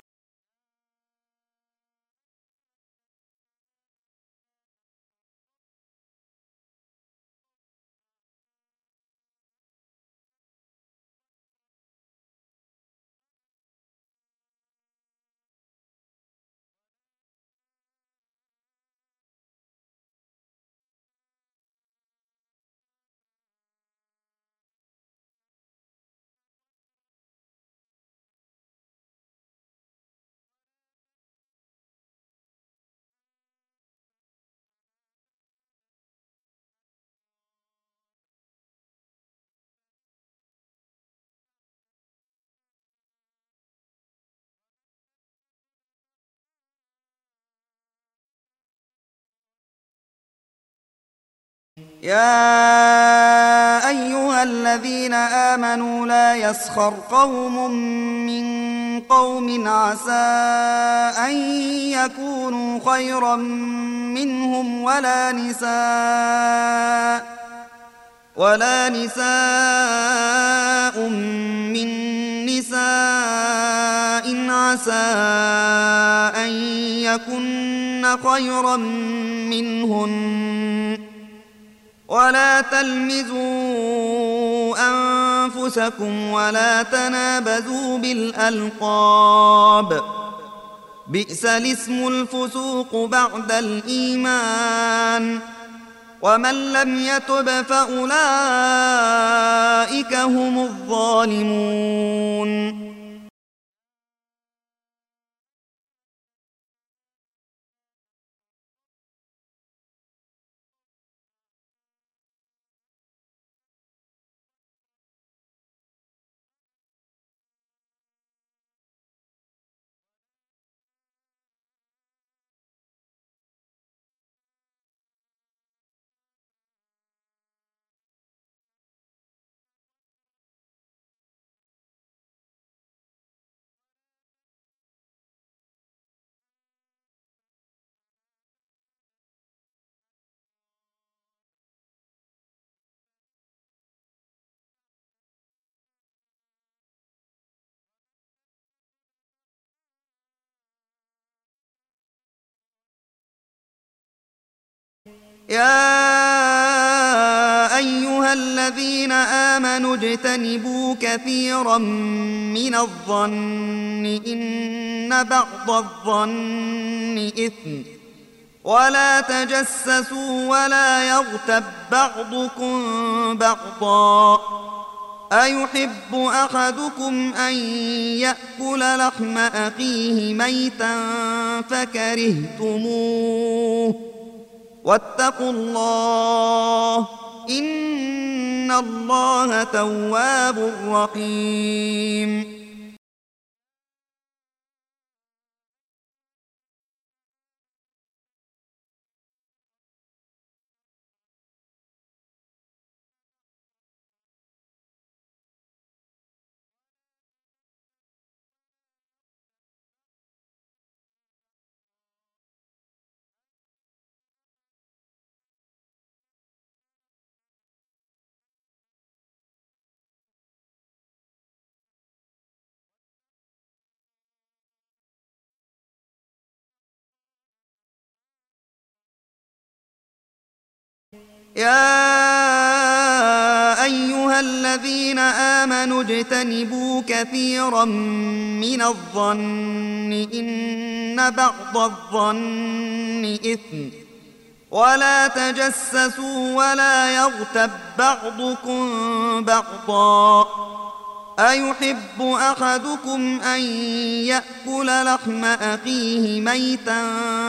يا أيها الذين آمنوا لا يسخر قوم من قوم عسى أن يكونوا خيرا منهم ولا نساء ولا نساء من نساء عسى أن يكن خيرا منهن، ولا تلمزوا أنفسكم ولا تنابزوا بالألقاب، بئس الاسم الفسوق بعد الإيمان، ومن لم يتب فأولئك هم الظالمون. يا أيها الذين آمنوا اجتنبوا كثيرا من الظن إن بعض الظن إثم ولا تجسسوا ولا يغتب بعضكم بعضا أيحب أحدكم أن يأكل لحم أخيه ميتا فكرهتموه واتقوا الله إن الله تواب رحيم. يا أيها الذين آمنوا اجتنبوا كثيرا من الظن إن بعض الظن إثم ولا تجسسوا ولا يغتب بعضكم بعضا أيحب أحدكم أن يأكل لحم أخيه ميتا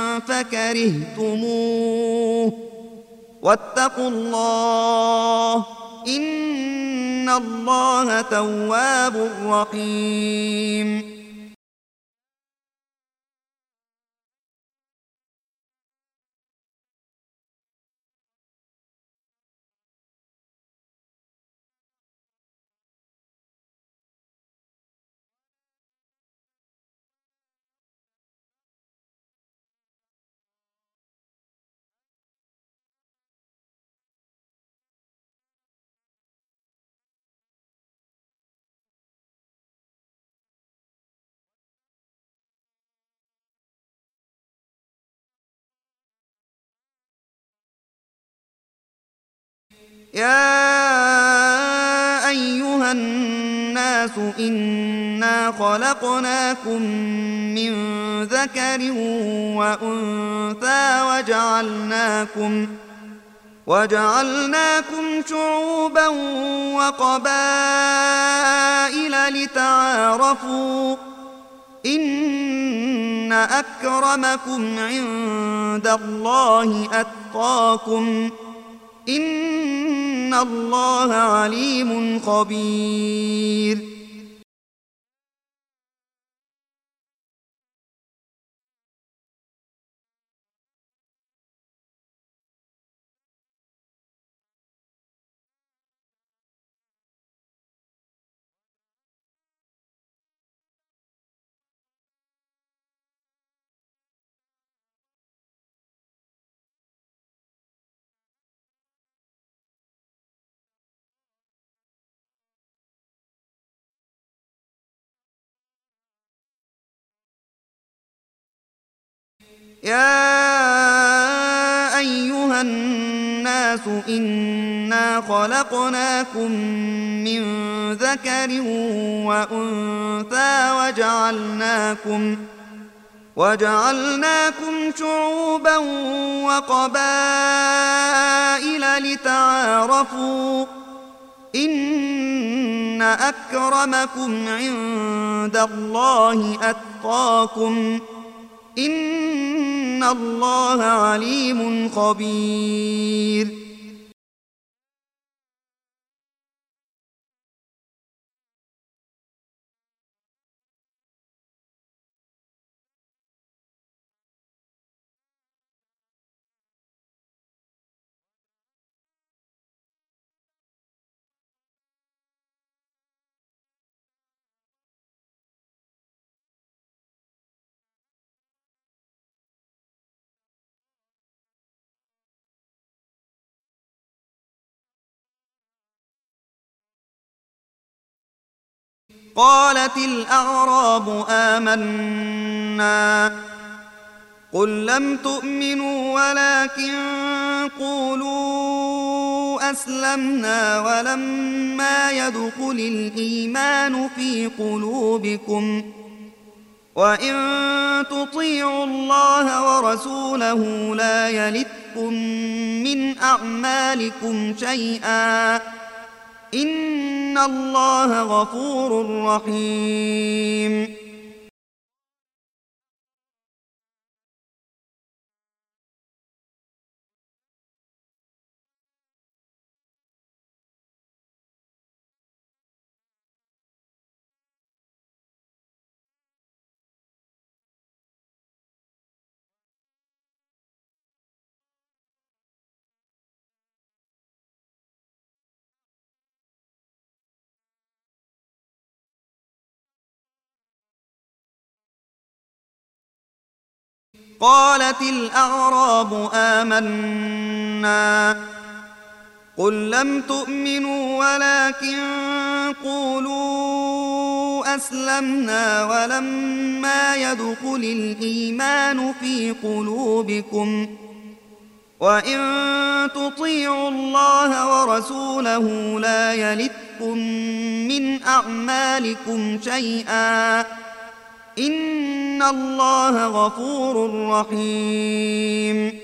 فكرهتموه واتقوا الله إن الله تواب رحيم. يا أيها الناس إنا خلقناكم من ذكر وأنثى وجعلناكم وجعلناكم شعوبا وقبائل لتعارفوا إن أكرمكم عند الله أتقاكم إن الله عليم خبير. يا أيها الناس إنا خلقناكم من ذكر وأنثى وجعلناكم وجعلناكم شعوبا وقبائل لتعارفوا إن أكرمكم عند الله أتقاكم إن الله عليم خبير. قالت الأعراب آمنا قل لم تؤمنوا ولكن قولوا أسلمنا ولما يدخل الإيمان في قلوبكم وإن تطيعوا الله ورسوله لا يلتكم من أعمالكم شيئا إن الله غفور رحيم. قالت الأعراب آمنا قل لم تؤمنوا ولكن قولوا أسلمنا ولما يدخل الإيمان في قلوبكم وإن تطيعوا الله ورسوله لا يلتكم من أعمالكم شيئا إن الله غفور رحيم.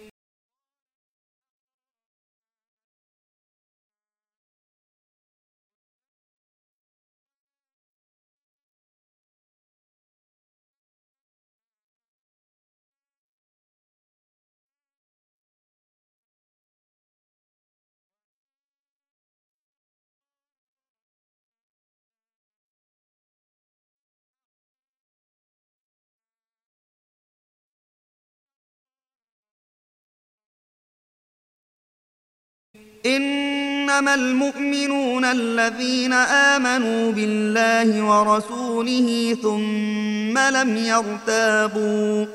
إنما المؤمنون الذين آمنوا بالله ورسوله ثم لم يرتابوا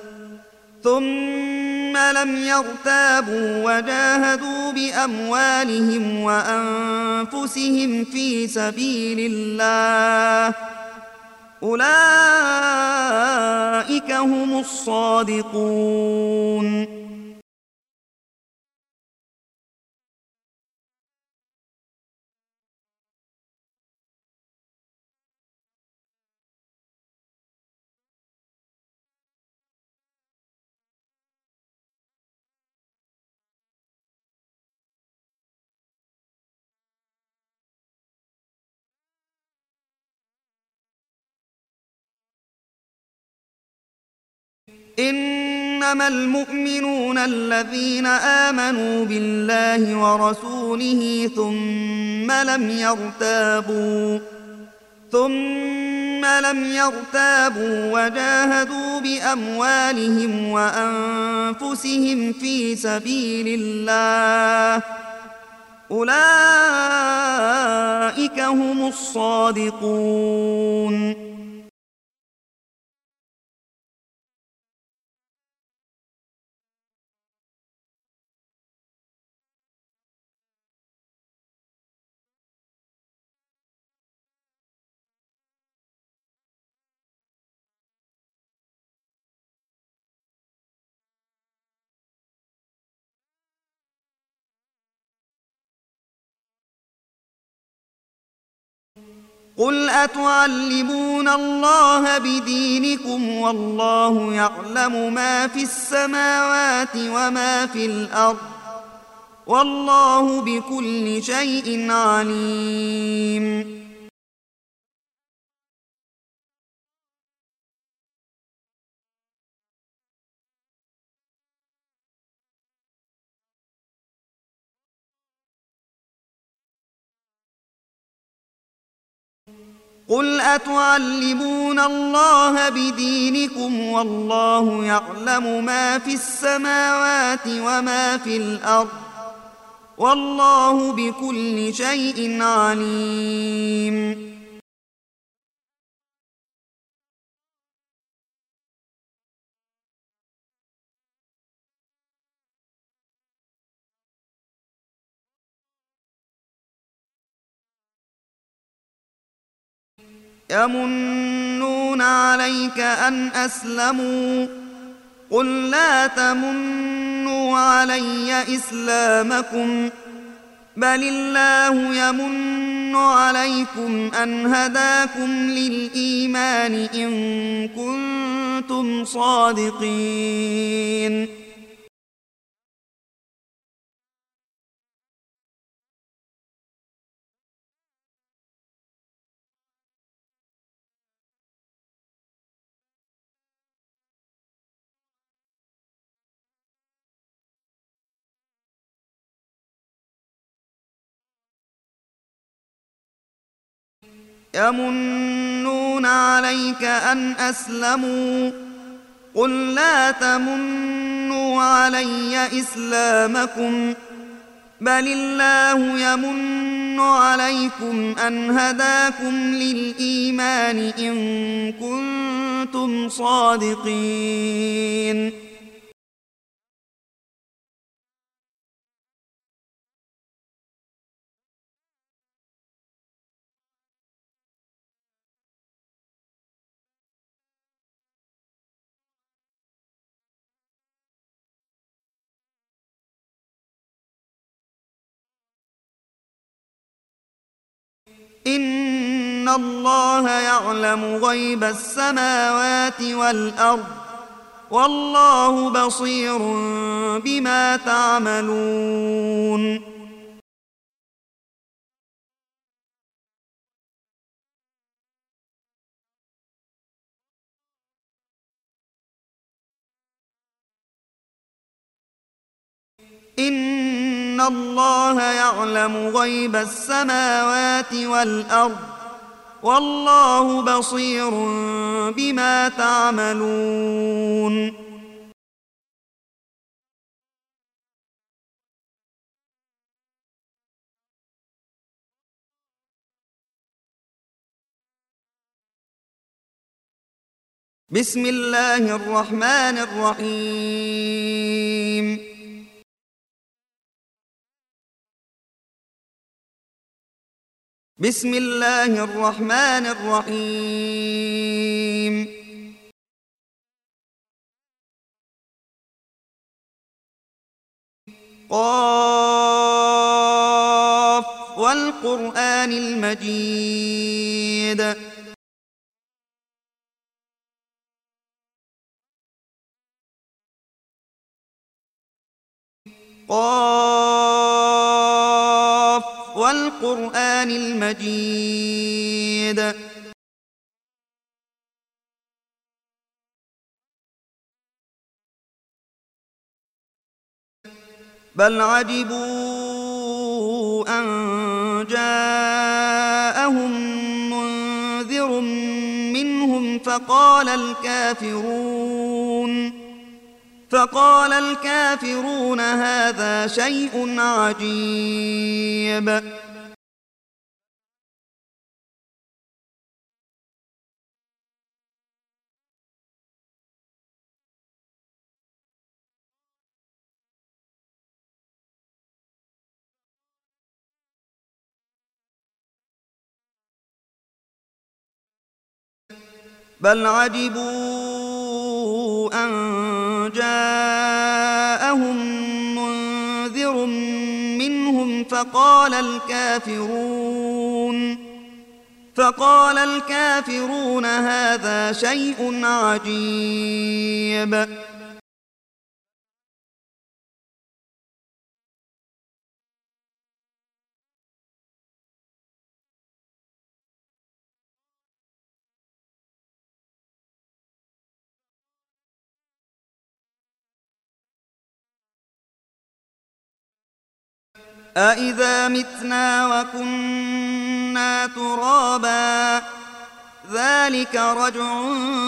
ثم لم يرتابوا وجاهدوا بأموالهم وأنفسهم في سبيل الله أولئك هم الصادقون. إنما المؤمنون الذين آمنوا بالله ورسوله ثم لم يرتابوا ثم لم يرتابوا وجاهدوا بأموالهم وأنفسهم في سبيل الله أولئك هم الصادقون. قل أتعلمون الله بدينكم والله يعلم ما في السماوات وما في الأرض والله بكل شيء عليم. قل أتعلمون الله بدينكم والله يعلم ما في السماوات وما في الأرض والله بكل شيء عليم. يمنون عليك أن أسلموا قل لا تمنوا علي إسلامكم بل الله يمن عليكم أن هداكم للإيمان إن كنتم صادقين. يمنون عليك أن أسلموا قل لا تمنوا علي إسلامكم بل الله يمن عليكم أن هداكم للإيمان إن كنتم صادقين. إن الله يعلم غيب السماوات والأرض والله بصير بما تعملون. إن الله يعلم غيب السماوات والأرض والله بصير بما تعملون. بسم الله الرحمن الرحيم. بسم الله الرحمن الرحيم. قاف والقرآن المجيد. قاف والقرآن المجيد. بل عجبوا أن جاءهم منذر منهم فقال الكافرون فقال الكافرون هذا شيء عجيب. بل عجبوا أن جاءهم منذر منهم فقال الكافرون فقال الكافرون هذا شيء عجيب. أإذا متنا وكنا ترابا ذلك رجع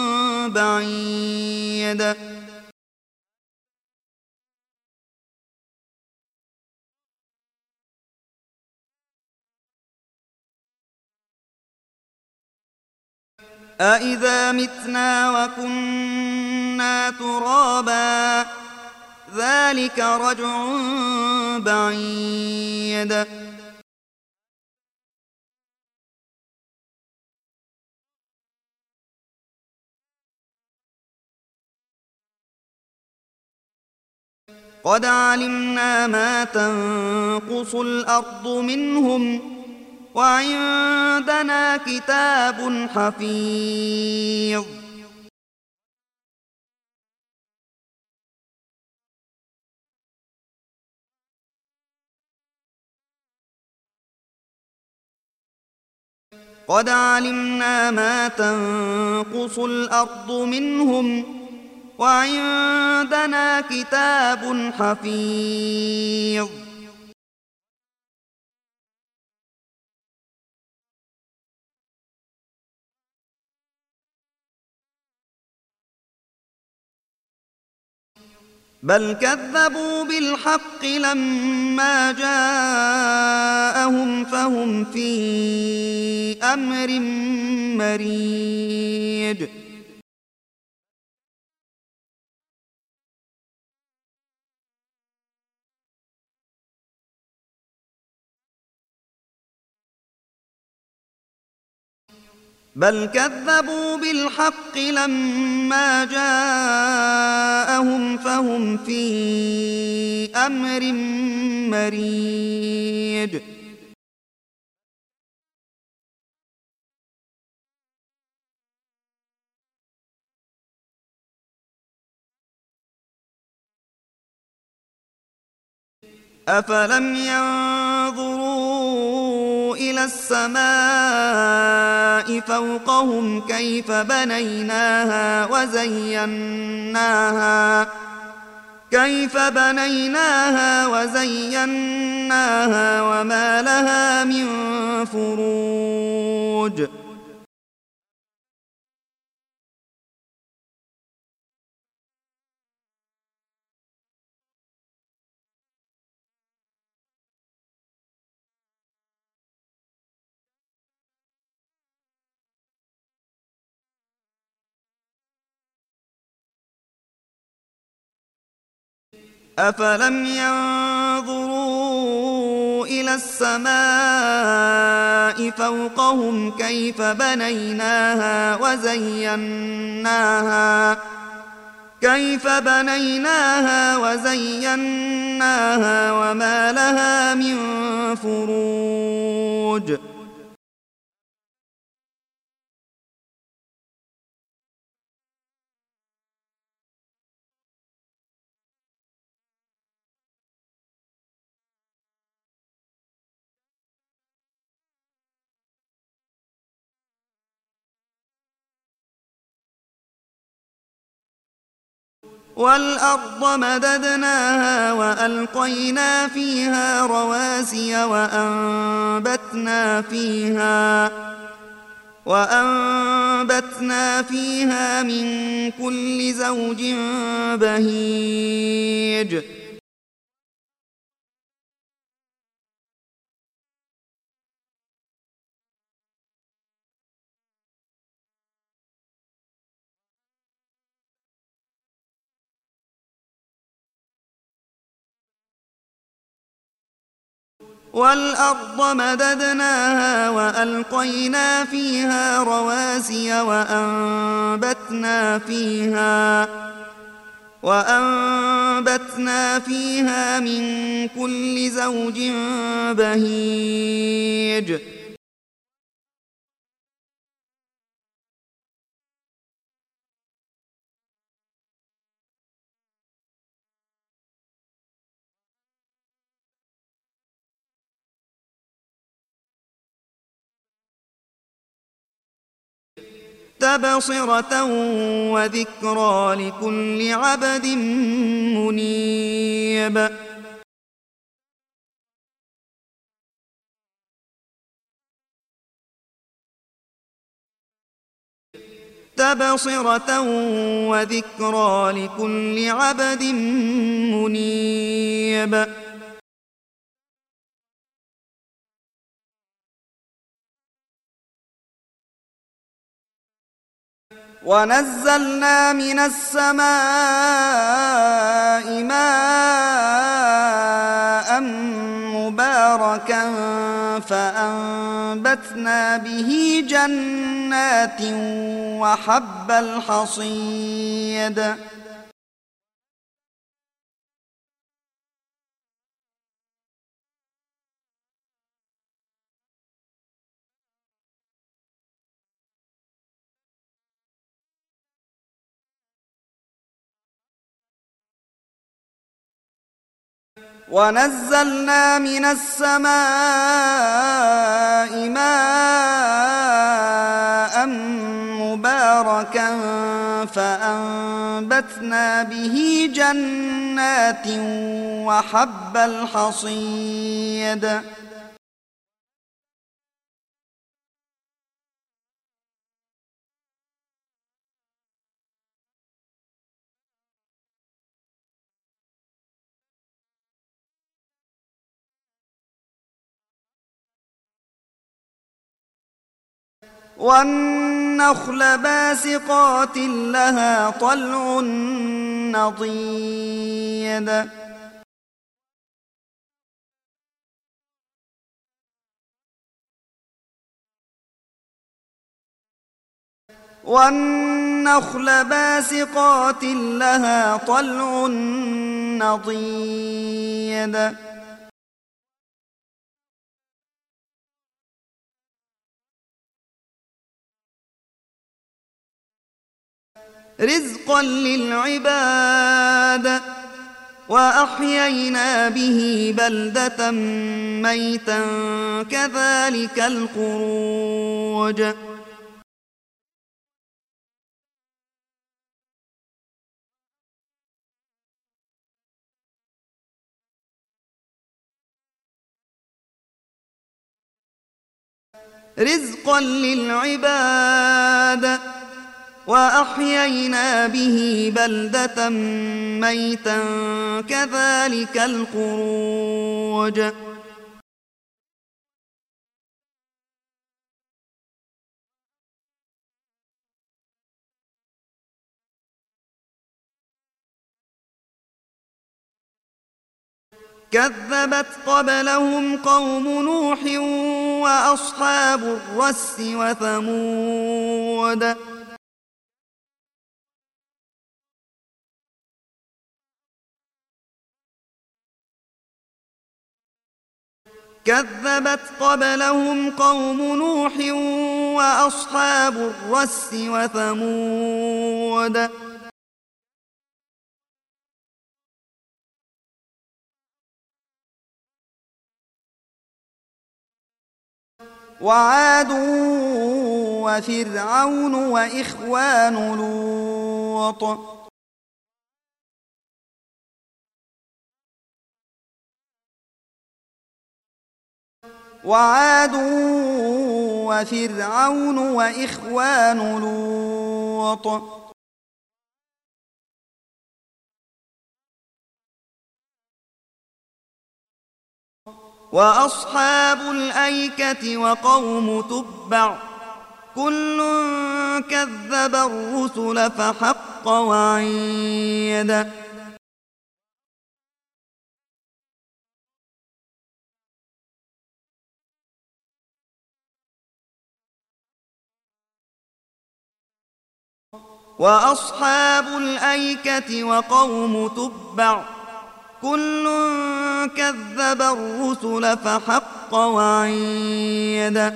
بعيد. أإذا متنا وكنا ترابا ذلك رجع بعيد. قد علمنا ما تنقص الأرض منهم وعندنا كتاب حفيظ. قد علمنا ما تنقص الأرض منهم وعندنا كتاب حفيظ. بل كذبوا بالحق لما جاءهم فهم في أمر مريج. بل كذبوا بالحق لما جاءهم فهم في أمر مريج. أفلم ينظروا إلى السماء فوقهم كيف بنيناها وزيناها كيف بنيناها وزيناها وما لها من فروج. أفلم ينظروا إلى السماء فوقهم كيف بنيناها وزيناها كيف بنيناها وزيناها وما لها من فروج. والأرض مددناها وألقينا فيها رواسي وأنبتنا فيها وأنبتنا فيها من كل زوج بهيج. والأرض مددناها وألقينا فيها رواسي وأنبتنا فيها وأنبتنا فيها من كل زوج بهيج. تبصرة وذكرى لكل عبد منيب تبصرة وذكرى لكل عبد منيب ونزلنا من السماء ماء مباركا فأنبتنا به جنات وحب الحصيد ونزلنا من السماء ماء مباركا فأنبتنا به جنات وحب الحصيد والنخل باسقات لها طلع نضيد والنخل باسقات لها طلع نضيد رزقا للعباد وأحيينا به بلدة ميتا كذلك الخروج رزقا للعباد وأحيينا به بلدة ميتا كذلك الخروج كذبت قبلهم قوم نوح وأصحاب الرس وثمود كذبت قبلهم قوم نوح وأصحاب الرس وثمود وعاد وفرعون وإخوان لوط وعاد وفرعون وإخوان لوط وأصحاب الأيكة وقوم تبع كل كذب الرسل فحق وعيد وأصحاب الأيكة وقوم تبع كل كذب الرسل فحق وعيد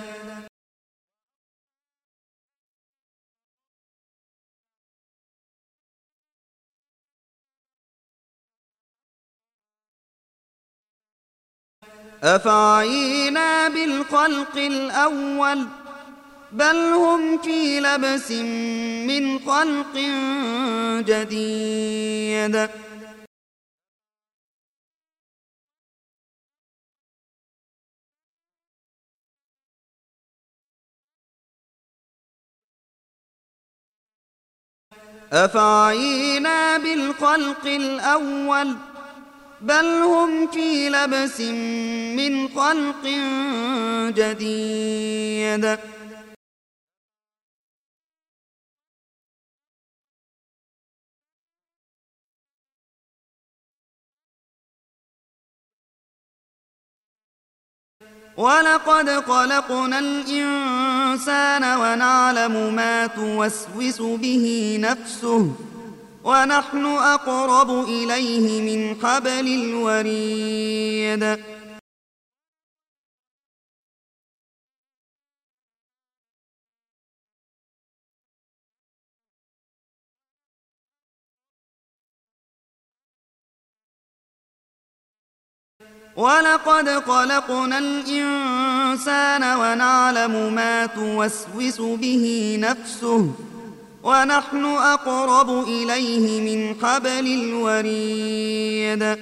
أفعينا بالخلق الأول بل هم في لبس من خلق جديد. أفعينا بالخلق الأول بل هم في لبس من خلق جديد. ولقد خلقنا الإنسان ونعلم ما توسوس به نفسه ونحن أقرب إليه من حبل الوريد. ولقد خلقنا الإنسان ونعلم ما توسوس به نفسه ونحن أقرب إليه من حبل الوريد.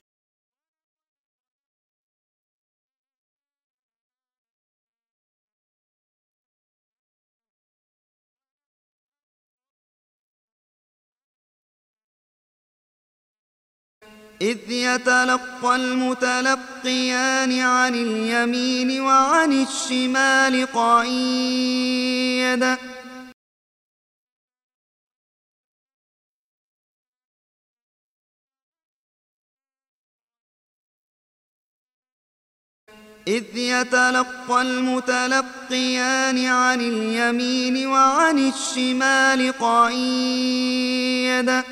إذ يتلقى المتلقيان عن اليمين وعن الشمال قعيد. إذ يتلقى المتلقيان عن اليمين وعن الشمال قعيد.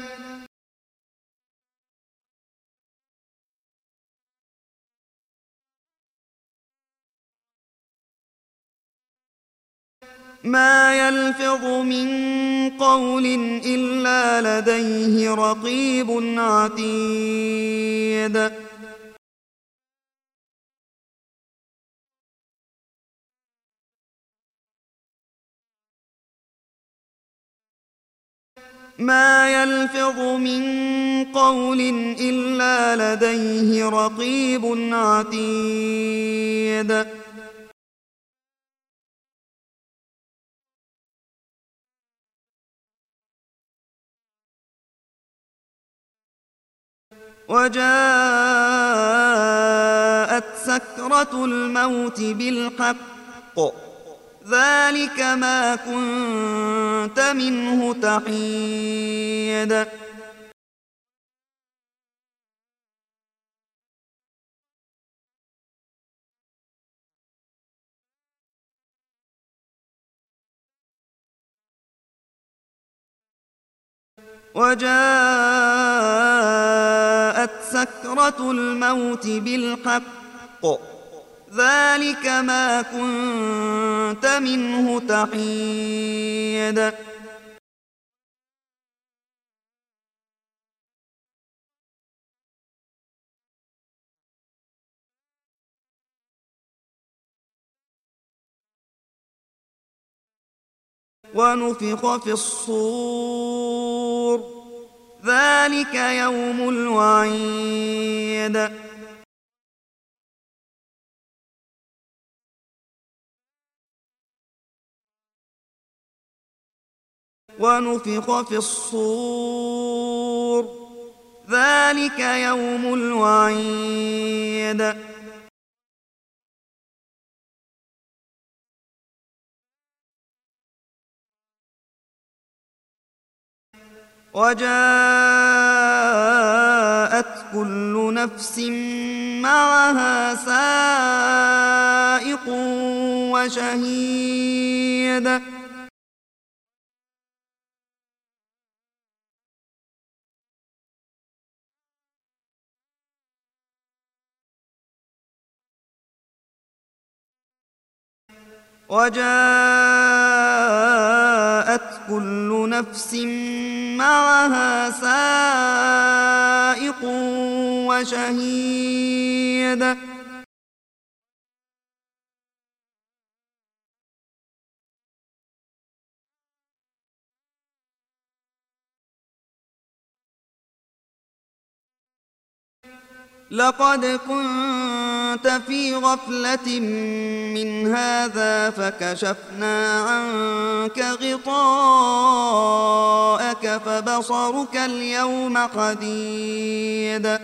ما يلفظ من قول إلا لديه رقيب عتيد. ما يلفظ من قول إلا لديه رقيب عتيد. وجاءت سكرة الموت بالحق ذلك ما كنت منه تحيد. وجاءت سكرة الموت بالحق ذلك ما كنت منه تحيد. ونفخ في الصور ذلك يوم الوعيد. ونفخ في الصور ذلك يوم الوعيد. وجاءت كل نفس معها سائق وشهيد. وجاءت كل نفس معها سائق وشهيد. لقد كنت في غفلة من هذا فكشفنا عنك غطاءك فبصرك اليوم حديد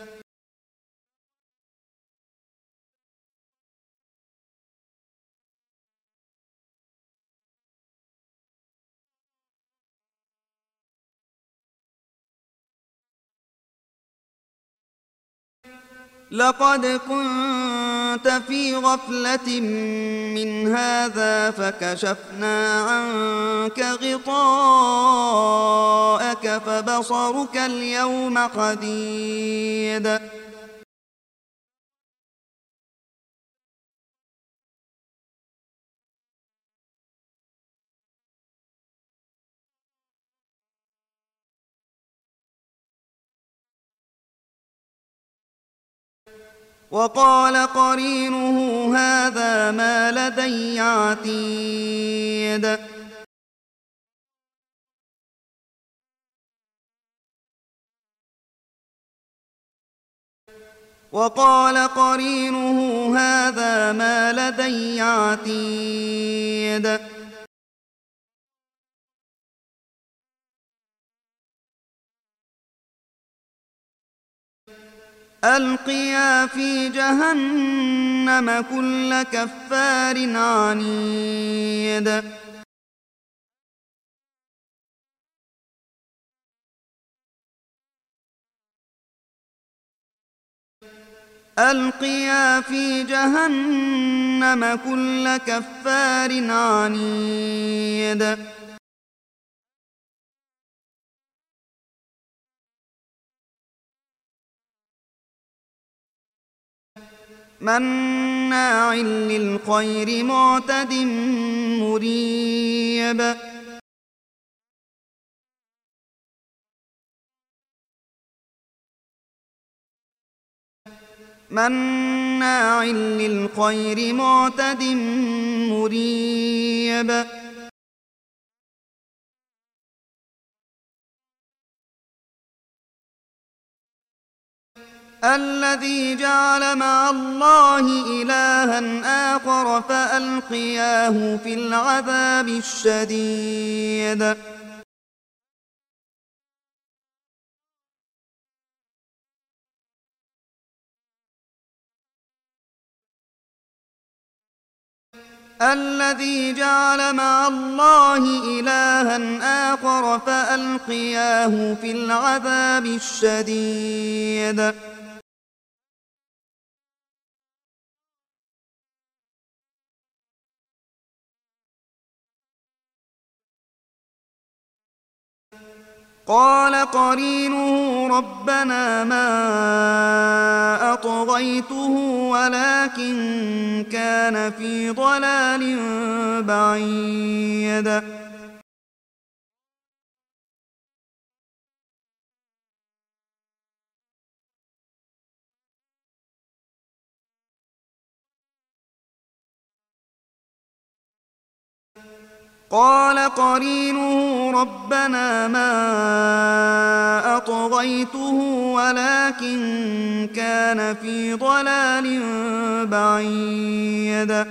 لقد كنت في غفلة من هذا فكشفنا عنك غطاءك فبصرك اليوم حديد وقال قرينه هذا ما لدي عتيد وقال قرينه هذا ما لدي عتيد ألقيا في جهنم كل كفار عنيد ألقيا في جهنم كل كفار عنيد مناع للخير معتد مريب مناع للخير معتد مريب الذي جعل مع الله إلها آخر فألقياه في العذاب الشديد الذي جعل مع الله إلها آخر فألقياه في العذاب الشديد قال قرينه ربنا ما أطغيته ولكن كان في ضلال بعيد قال قرينه ربنا ما أطغيته ولكن كان في ضلال بعيد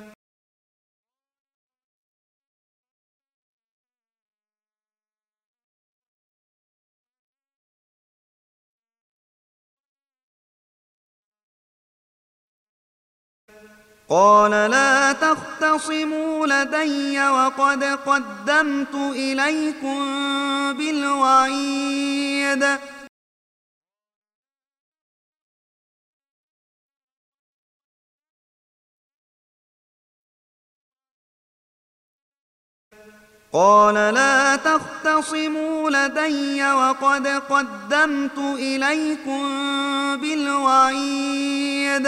قال لا تختصموا لدي وقد قدمت إليكم بالوعيد قال لا تختصموا لدي وقد قدمت إليكم بالوعيد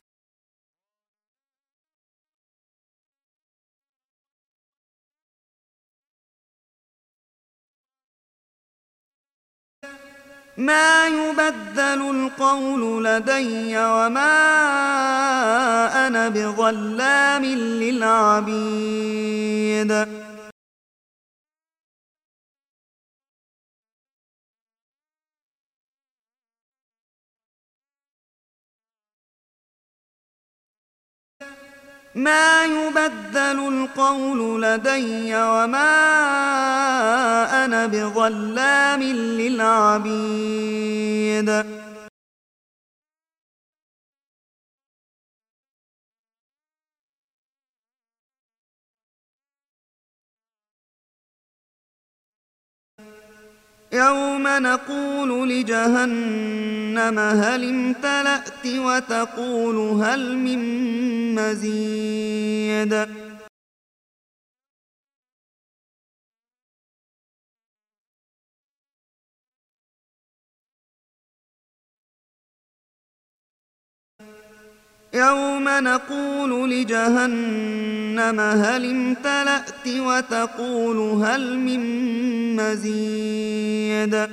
ما يبدل القول لدي وما أنا بظلام للعبيد ما يبدل القول لدي وما أنا بظلام للعبيد يوم نقول لجهنم هل امتلأت وتقول هل من مزيد يوم نقول لجهنم هل امتلأت وتقول هل من مزيد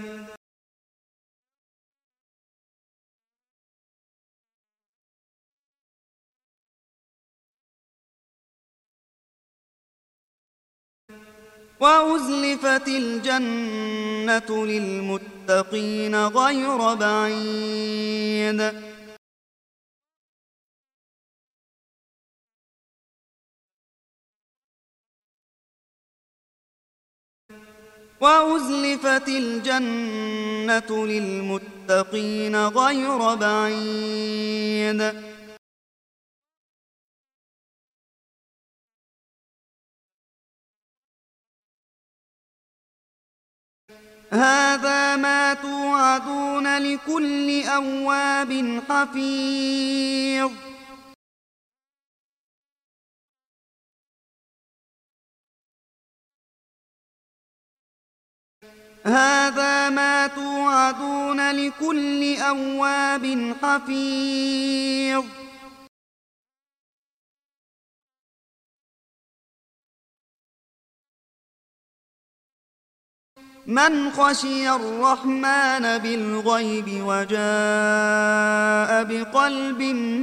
وأزلفت الجنة للمتقين غير بعيد وأزلفت الجنة للمتقين غير بعيد هذا ما توعدون لكل أواب حفيظ هذا ما توعدون لكل أواب حفيظ من خشي الرحمن بالغيب وجاء بقلب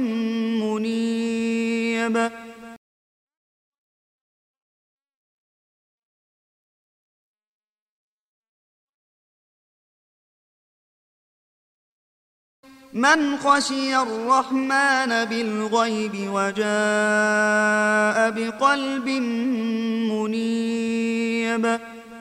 منيب من خشي الرحمن بالغيب وجاء بقلب منيب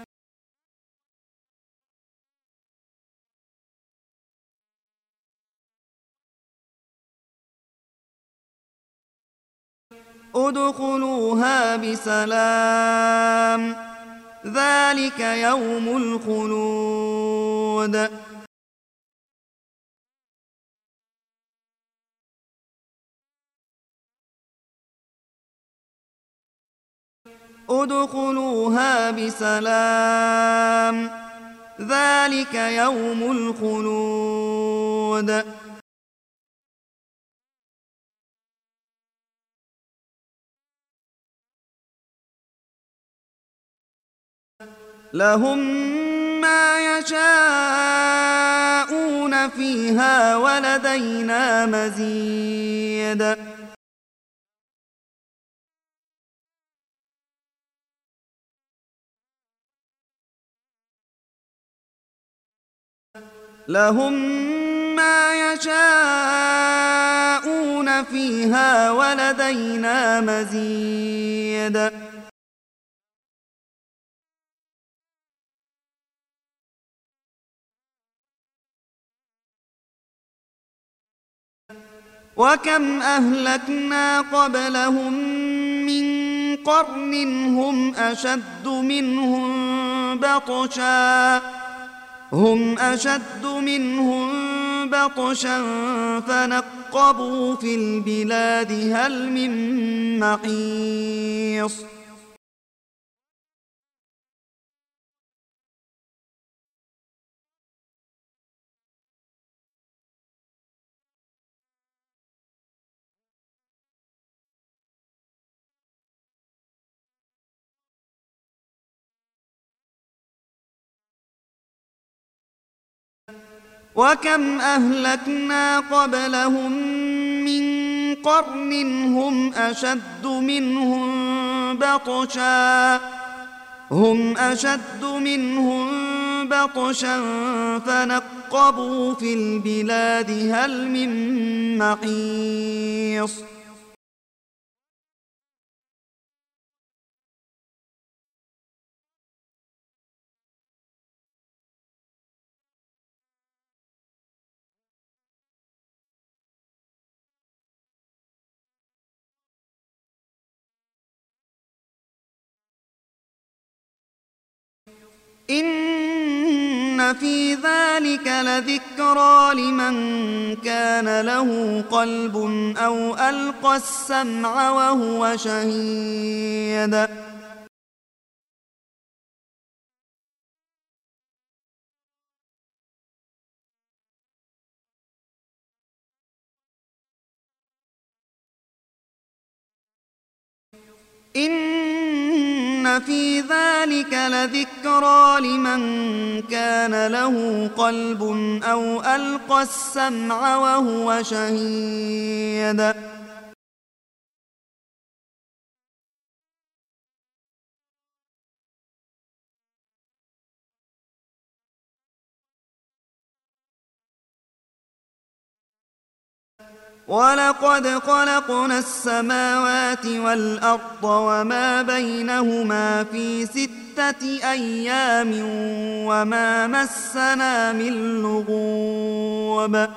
ادخلوها بسلام ذلك يوم الخلود ادخلوها بسلام ذلك يوم الخلود لهم ما يشاءون فيها ولدينا مزيد لهم ما يشاءون فيها ولدينا مزيد وكم أهلكنا قبلهم من قرن هم أشد منهم بطشا هم أشد منهم بطشا فنقبوا في البلاد هل من محيص وكم أهلكنا قبلهم من قرن هم أشد منهم بطشا هم أشد منهم بطشا فنقبوا في البلاد هل من محيص إن في ذلك لذكرى لمن كان له قلب أو ألقى السمع وهو شهيد إن في ذلك لذكرى لمن كان له قلب أو ألقى السمع وهو شهيد ولقد خلقنا السماوات والأرض وما بينهما في ستة أيام وما مسنا من لغوب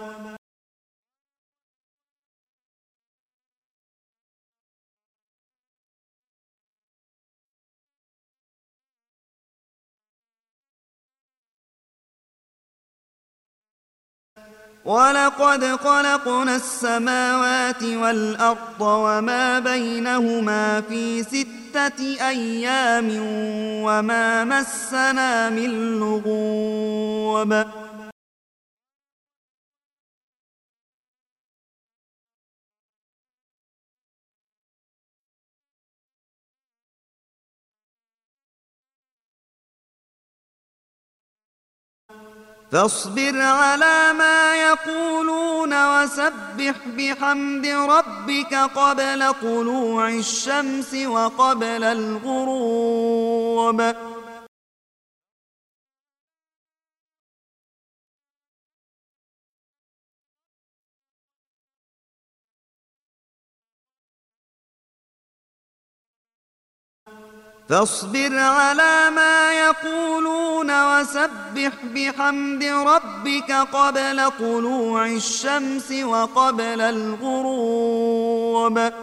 ولقد خلقنا السماوات والأرض وما بينهما في ستة أيام وما مسنا من لغوب فاصبر على ما يقولون وسبح بحمد ربك قبل طلوع الشمس وقبل الغروب فاصبر على ما يقولون وسبح بحمد ربك قبل طلوع الشمس وقبل الغروب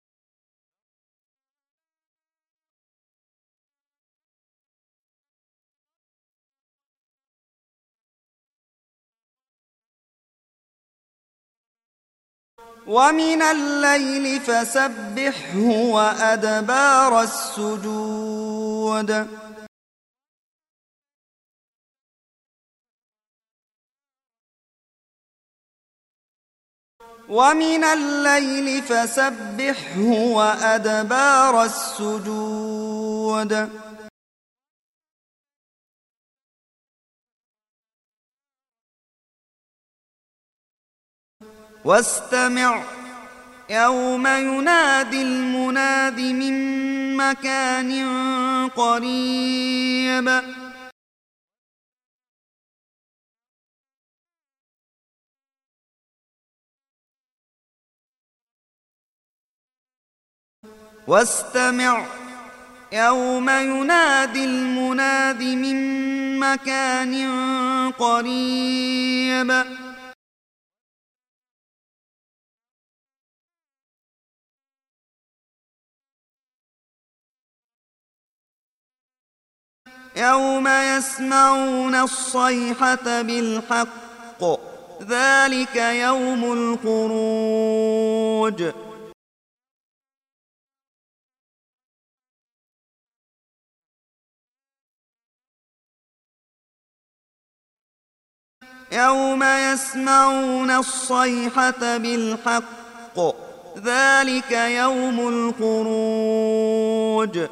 ومن الليل فسبحه وأدبار السجود ومن الليل فسبحه وأدبار السجود واستمع يوم ينادي المناد من مكان قريب واستمع يوم ينادي المناد من مكان قريب يوم يسمعون الصيحة بالحق ذلك يوم الخروج يوم يسمعون الصيحة بالحق ذلك يوم الخروج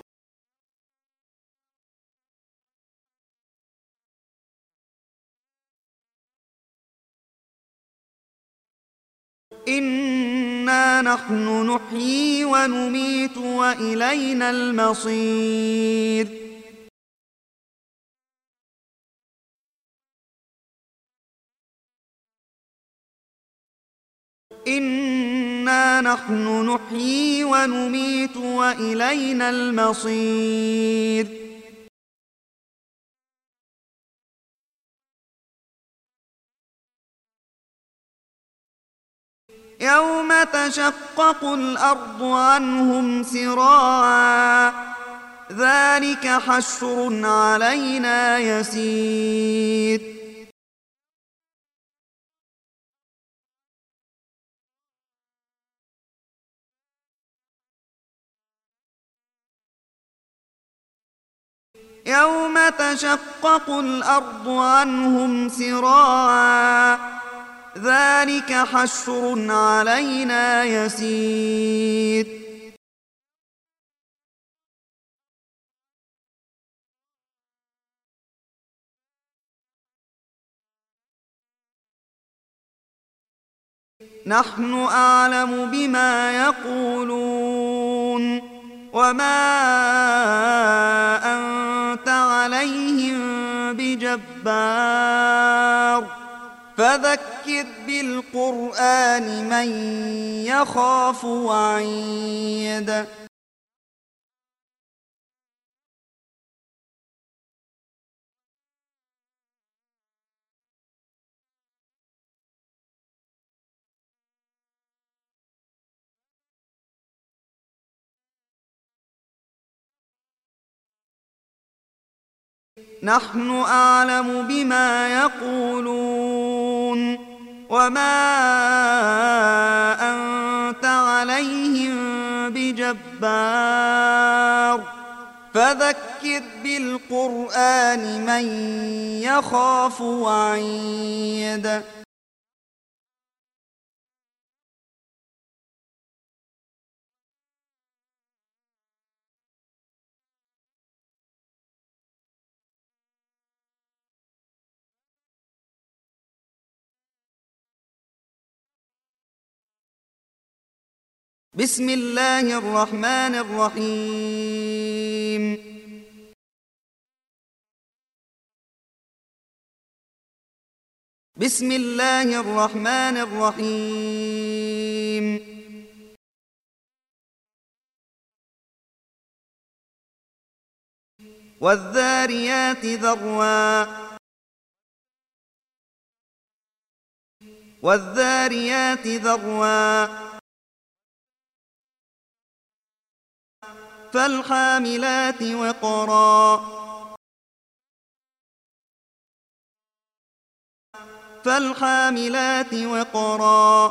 إنا نحن نحيي ونميت وإلينا المصير إنا نحن نحيي ونميت وإلينا المصير يوم تشقق الأرض عنهم سراعا ذلك حشر علينا يسير يوم تشقق الأرض عنهم سراعا ذلك حشر علينا يسير نحن أعلم بما يقولون وما أنت عليهم بجبار فذكر بالقرآن من يخاف وعيد نحن أعلم بما يقولون وما أنت عليهم بجبار فذكر بالقرآن من يخاف وعيد بسم الله الرحمن الرحيم بسم الله الرحمن الرحيم والذاريات ذروا والذاريات ذروا فالحاملات وقرا فالحاملات وقرا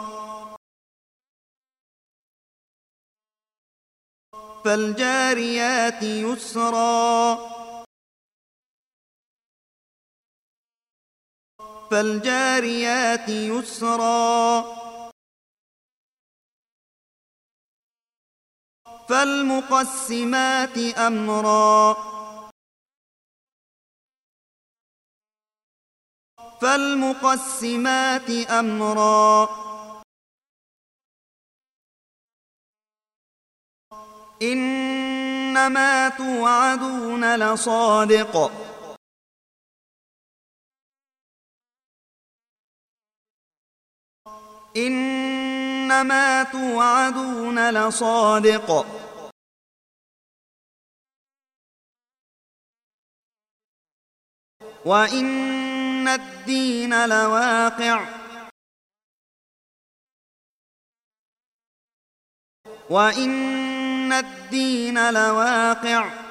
فالجاريات يسرا فالجاريات يسرا فالمقسمات أمرا فالمقسمات أمرا إنما توعدون لصادق إنما توعدون لصادق وإن الدين لواقع وإن الدين لواقع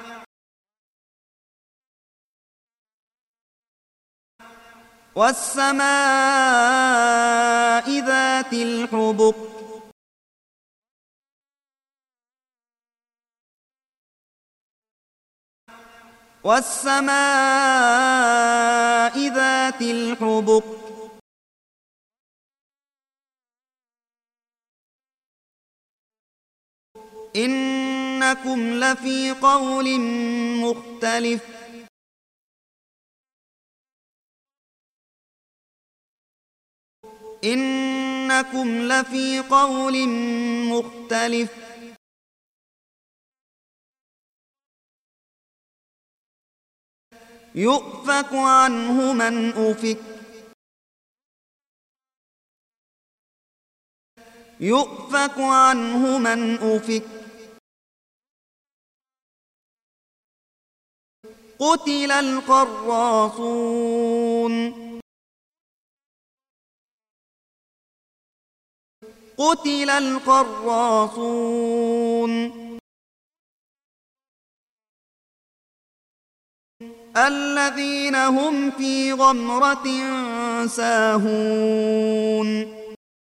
والسماء ذات الحبك والسماء ذات الحبك إنكم لفي قول مختلف إنكم لفي قول مختلف يؤفك عنه من أفك يؤفك عنه من أفك قتل القراصون قتل القراصون الذين هم في غمرة ساهون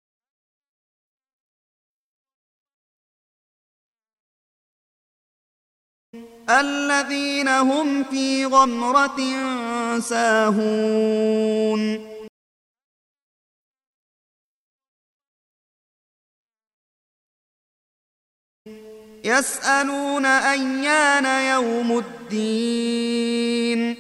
الذين هم في غمرة ساهون يسألون أيان يوم الدين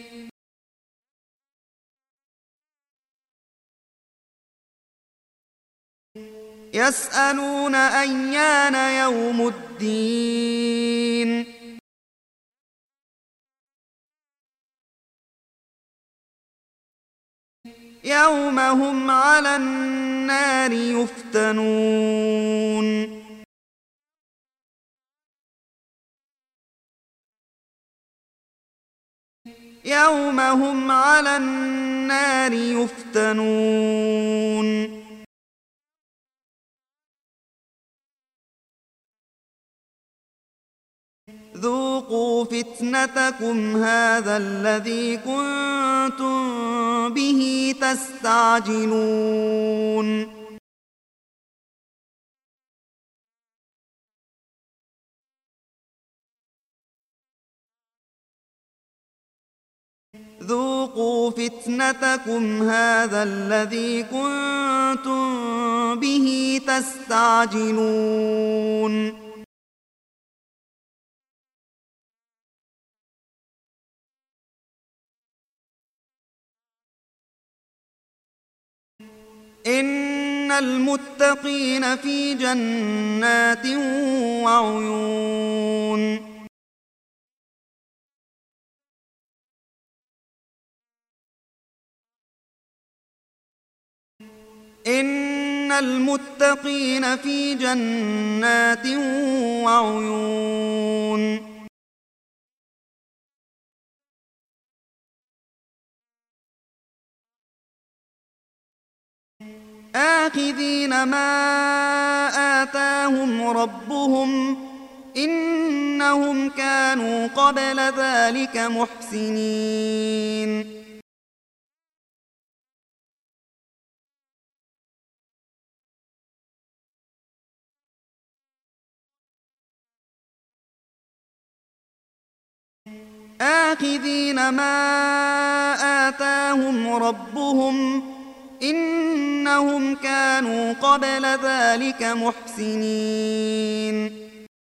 يسألون أيان يوم الدين يوم هم على النار يفتنون يوم هم على النار يفتنون ذوقوا فتنتكم هذا الذي كنتم به تستعجلون ذوقوا فتنتكم هذا الذي كنتم به تستعجلون إن المتقين في جنات وعيون إن المتقين في جنات وعيون آخذين ما آتاهم ربهم إنهم كانوا قبل ذلك محسنين آخذين ما آتاهم ربهم إنهم كانوا قبل ذلك محسنين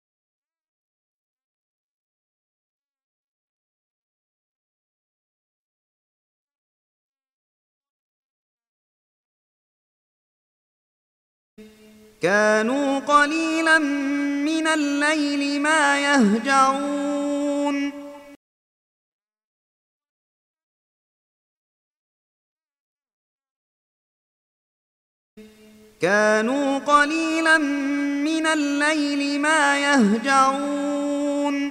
كانوا قليلا من الليل ما يهجعون كانوا قليلا من الليل ما يهجعون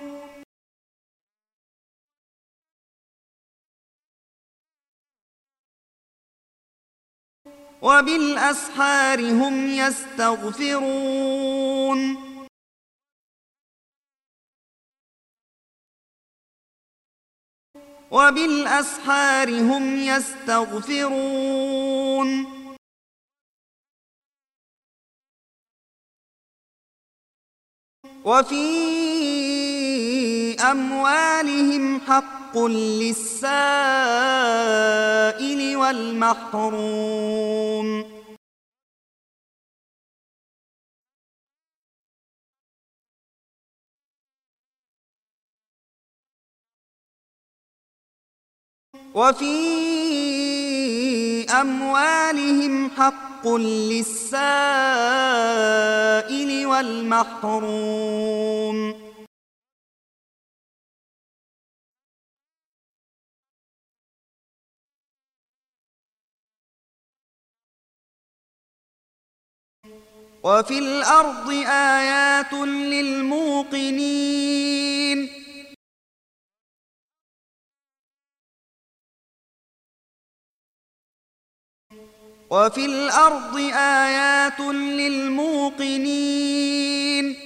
وبالأسحار هم يستغفرون وبالأسحار هم يستغفرون وفي أموالهم حق للسائل والمحروم وفي أموالهم حق للسائل والمحروم وفي الأرض آيات للموقنين وفي الأرض آيات للموقنين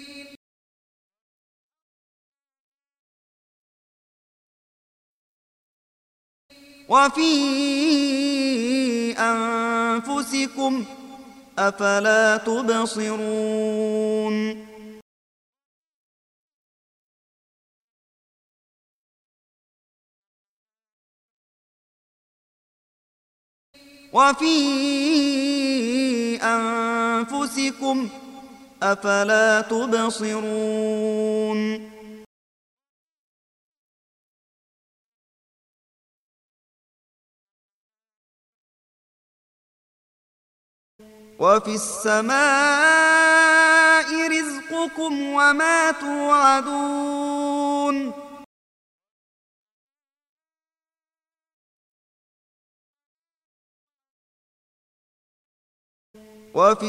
وفي أنفسكم أفلا تبصرون وفي أنفسكم أفلا تبصرون وفي السماء رزقكم وما توعدون وفي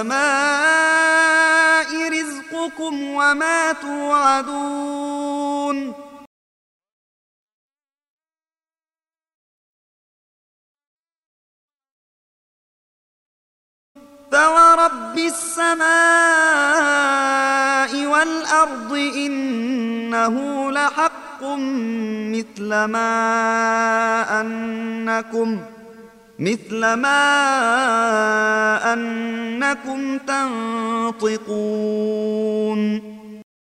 السماء رزقكم وما توعدون فورب السماء والأرض إنه لحق مثل ما أنكم مثل ما أنكم تنطقون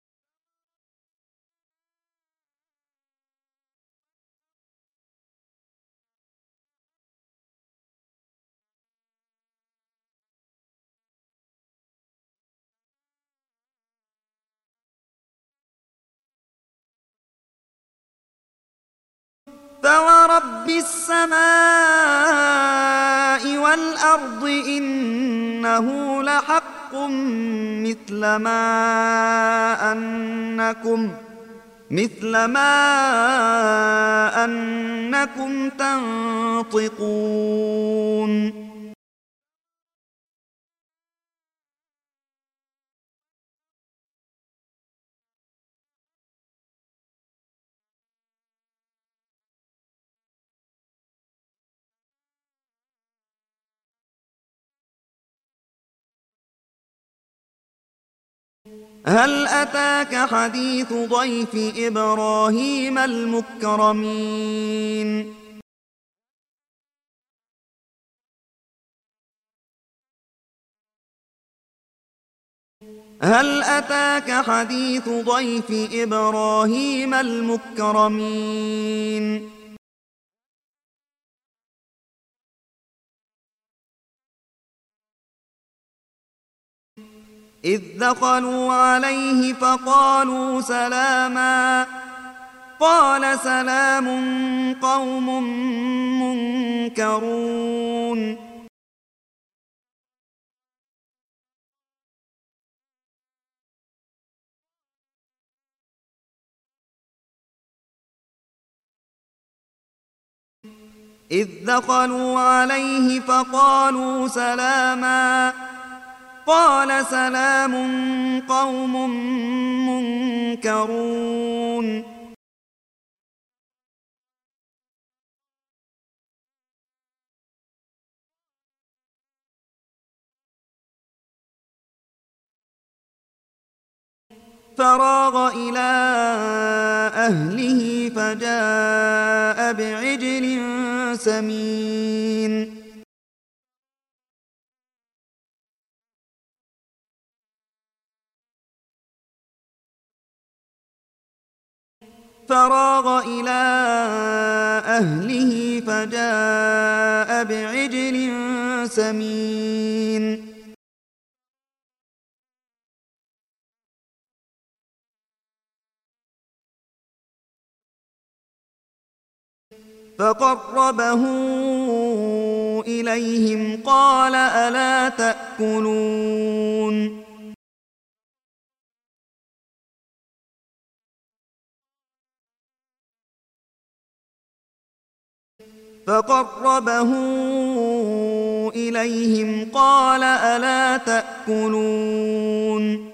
فورب السماء والأرض إنه لحق مثل ما أنكم مثل ما أنكم تنطقون هل أتاك حديث ضيف إبراهيم المكرمين هل أتاك حديث ضيف إبراهيم المكرمين إذ دخلوا عليه فقالوا سلاما قال سلام قوم منكرون إذ دخلوا عليه فقالوا سلاما قال سلام قوم منكرون فراغ إلى أهله فجاء بعجل سمين فراغ إلى أهله فجاء بعجل سمين فقربه إليهم قال ألا تأكلون فقربه إليهم قال ألا تأكلون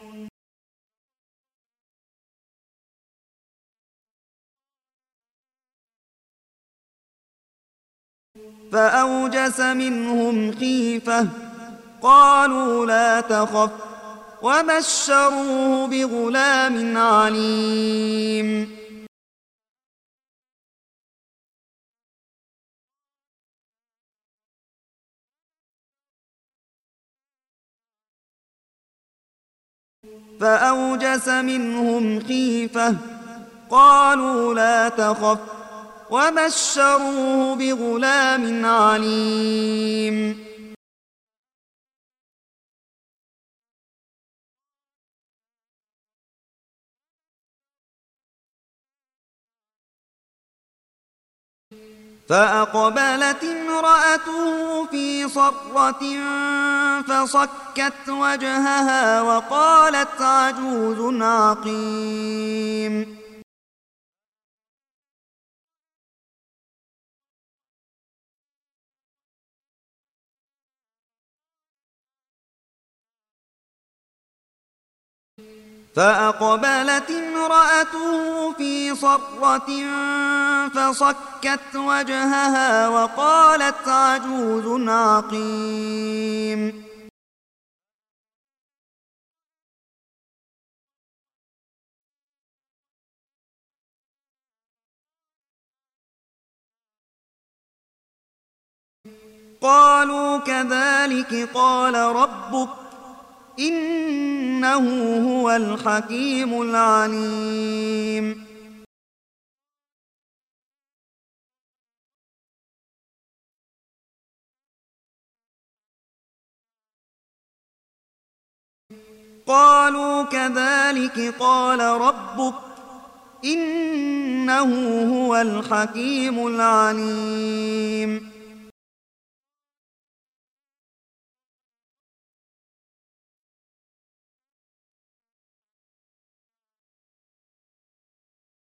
فأوجس منهم خيفة قالوا لا تخف وبشروه بغلام عليم فأوجس منهم خيفة قالوا لا تخف وبشروه بغلام عليم. فأقبلت امرأته في صرة فصكت وجهها وقالت عجوز عقيم. فأقبلت امرأته في صرة فصكت وجهها وقالت عجوز عقيم. قالوا كذلك قال ربك إنه هو الحكيم العليم. قالوا كذلك قال ربك إنه هو الحكيم العليم.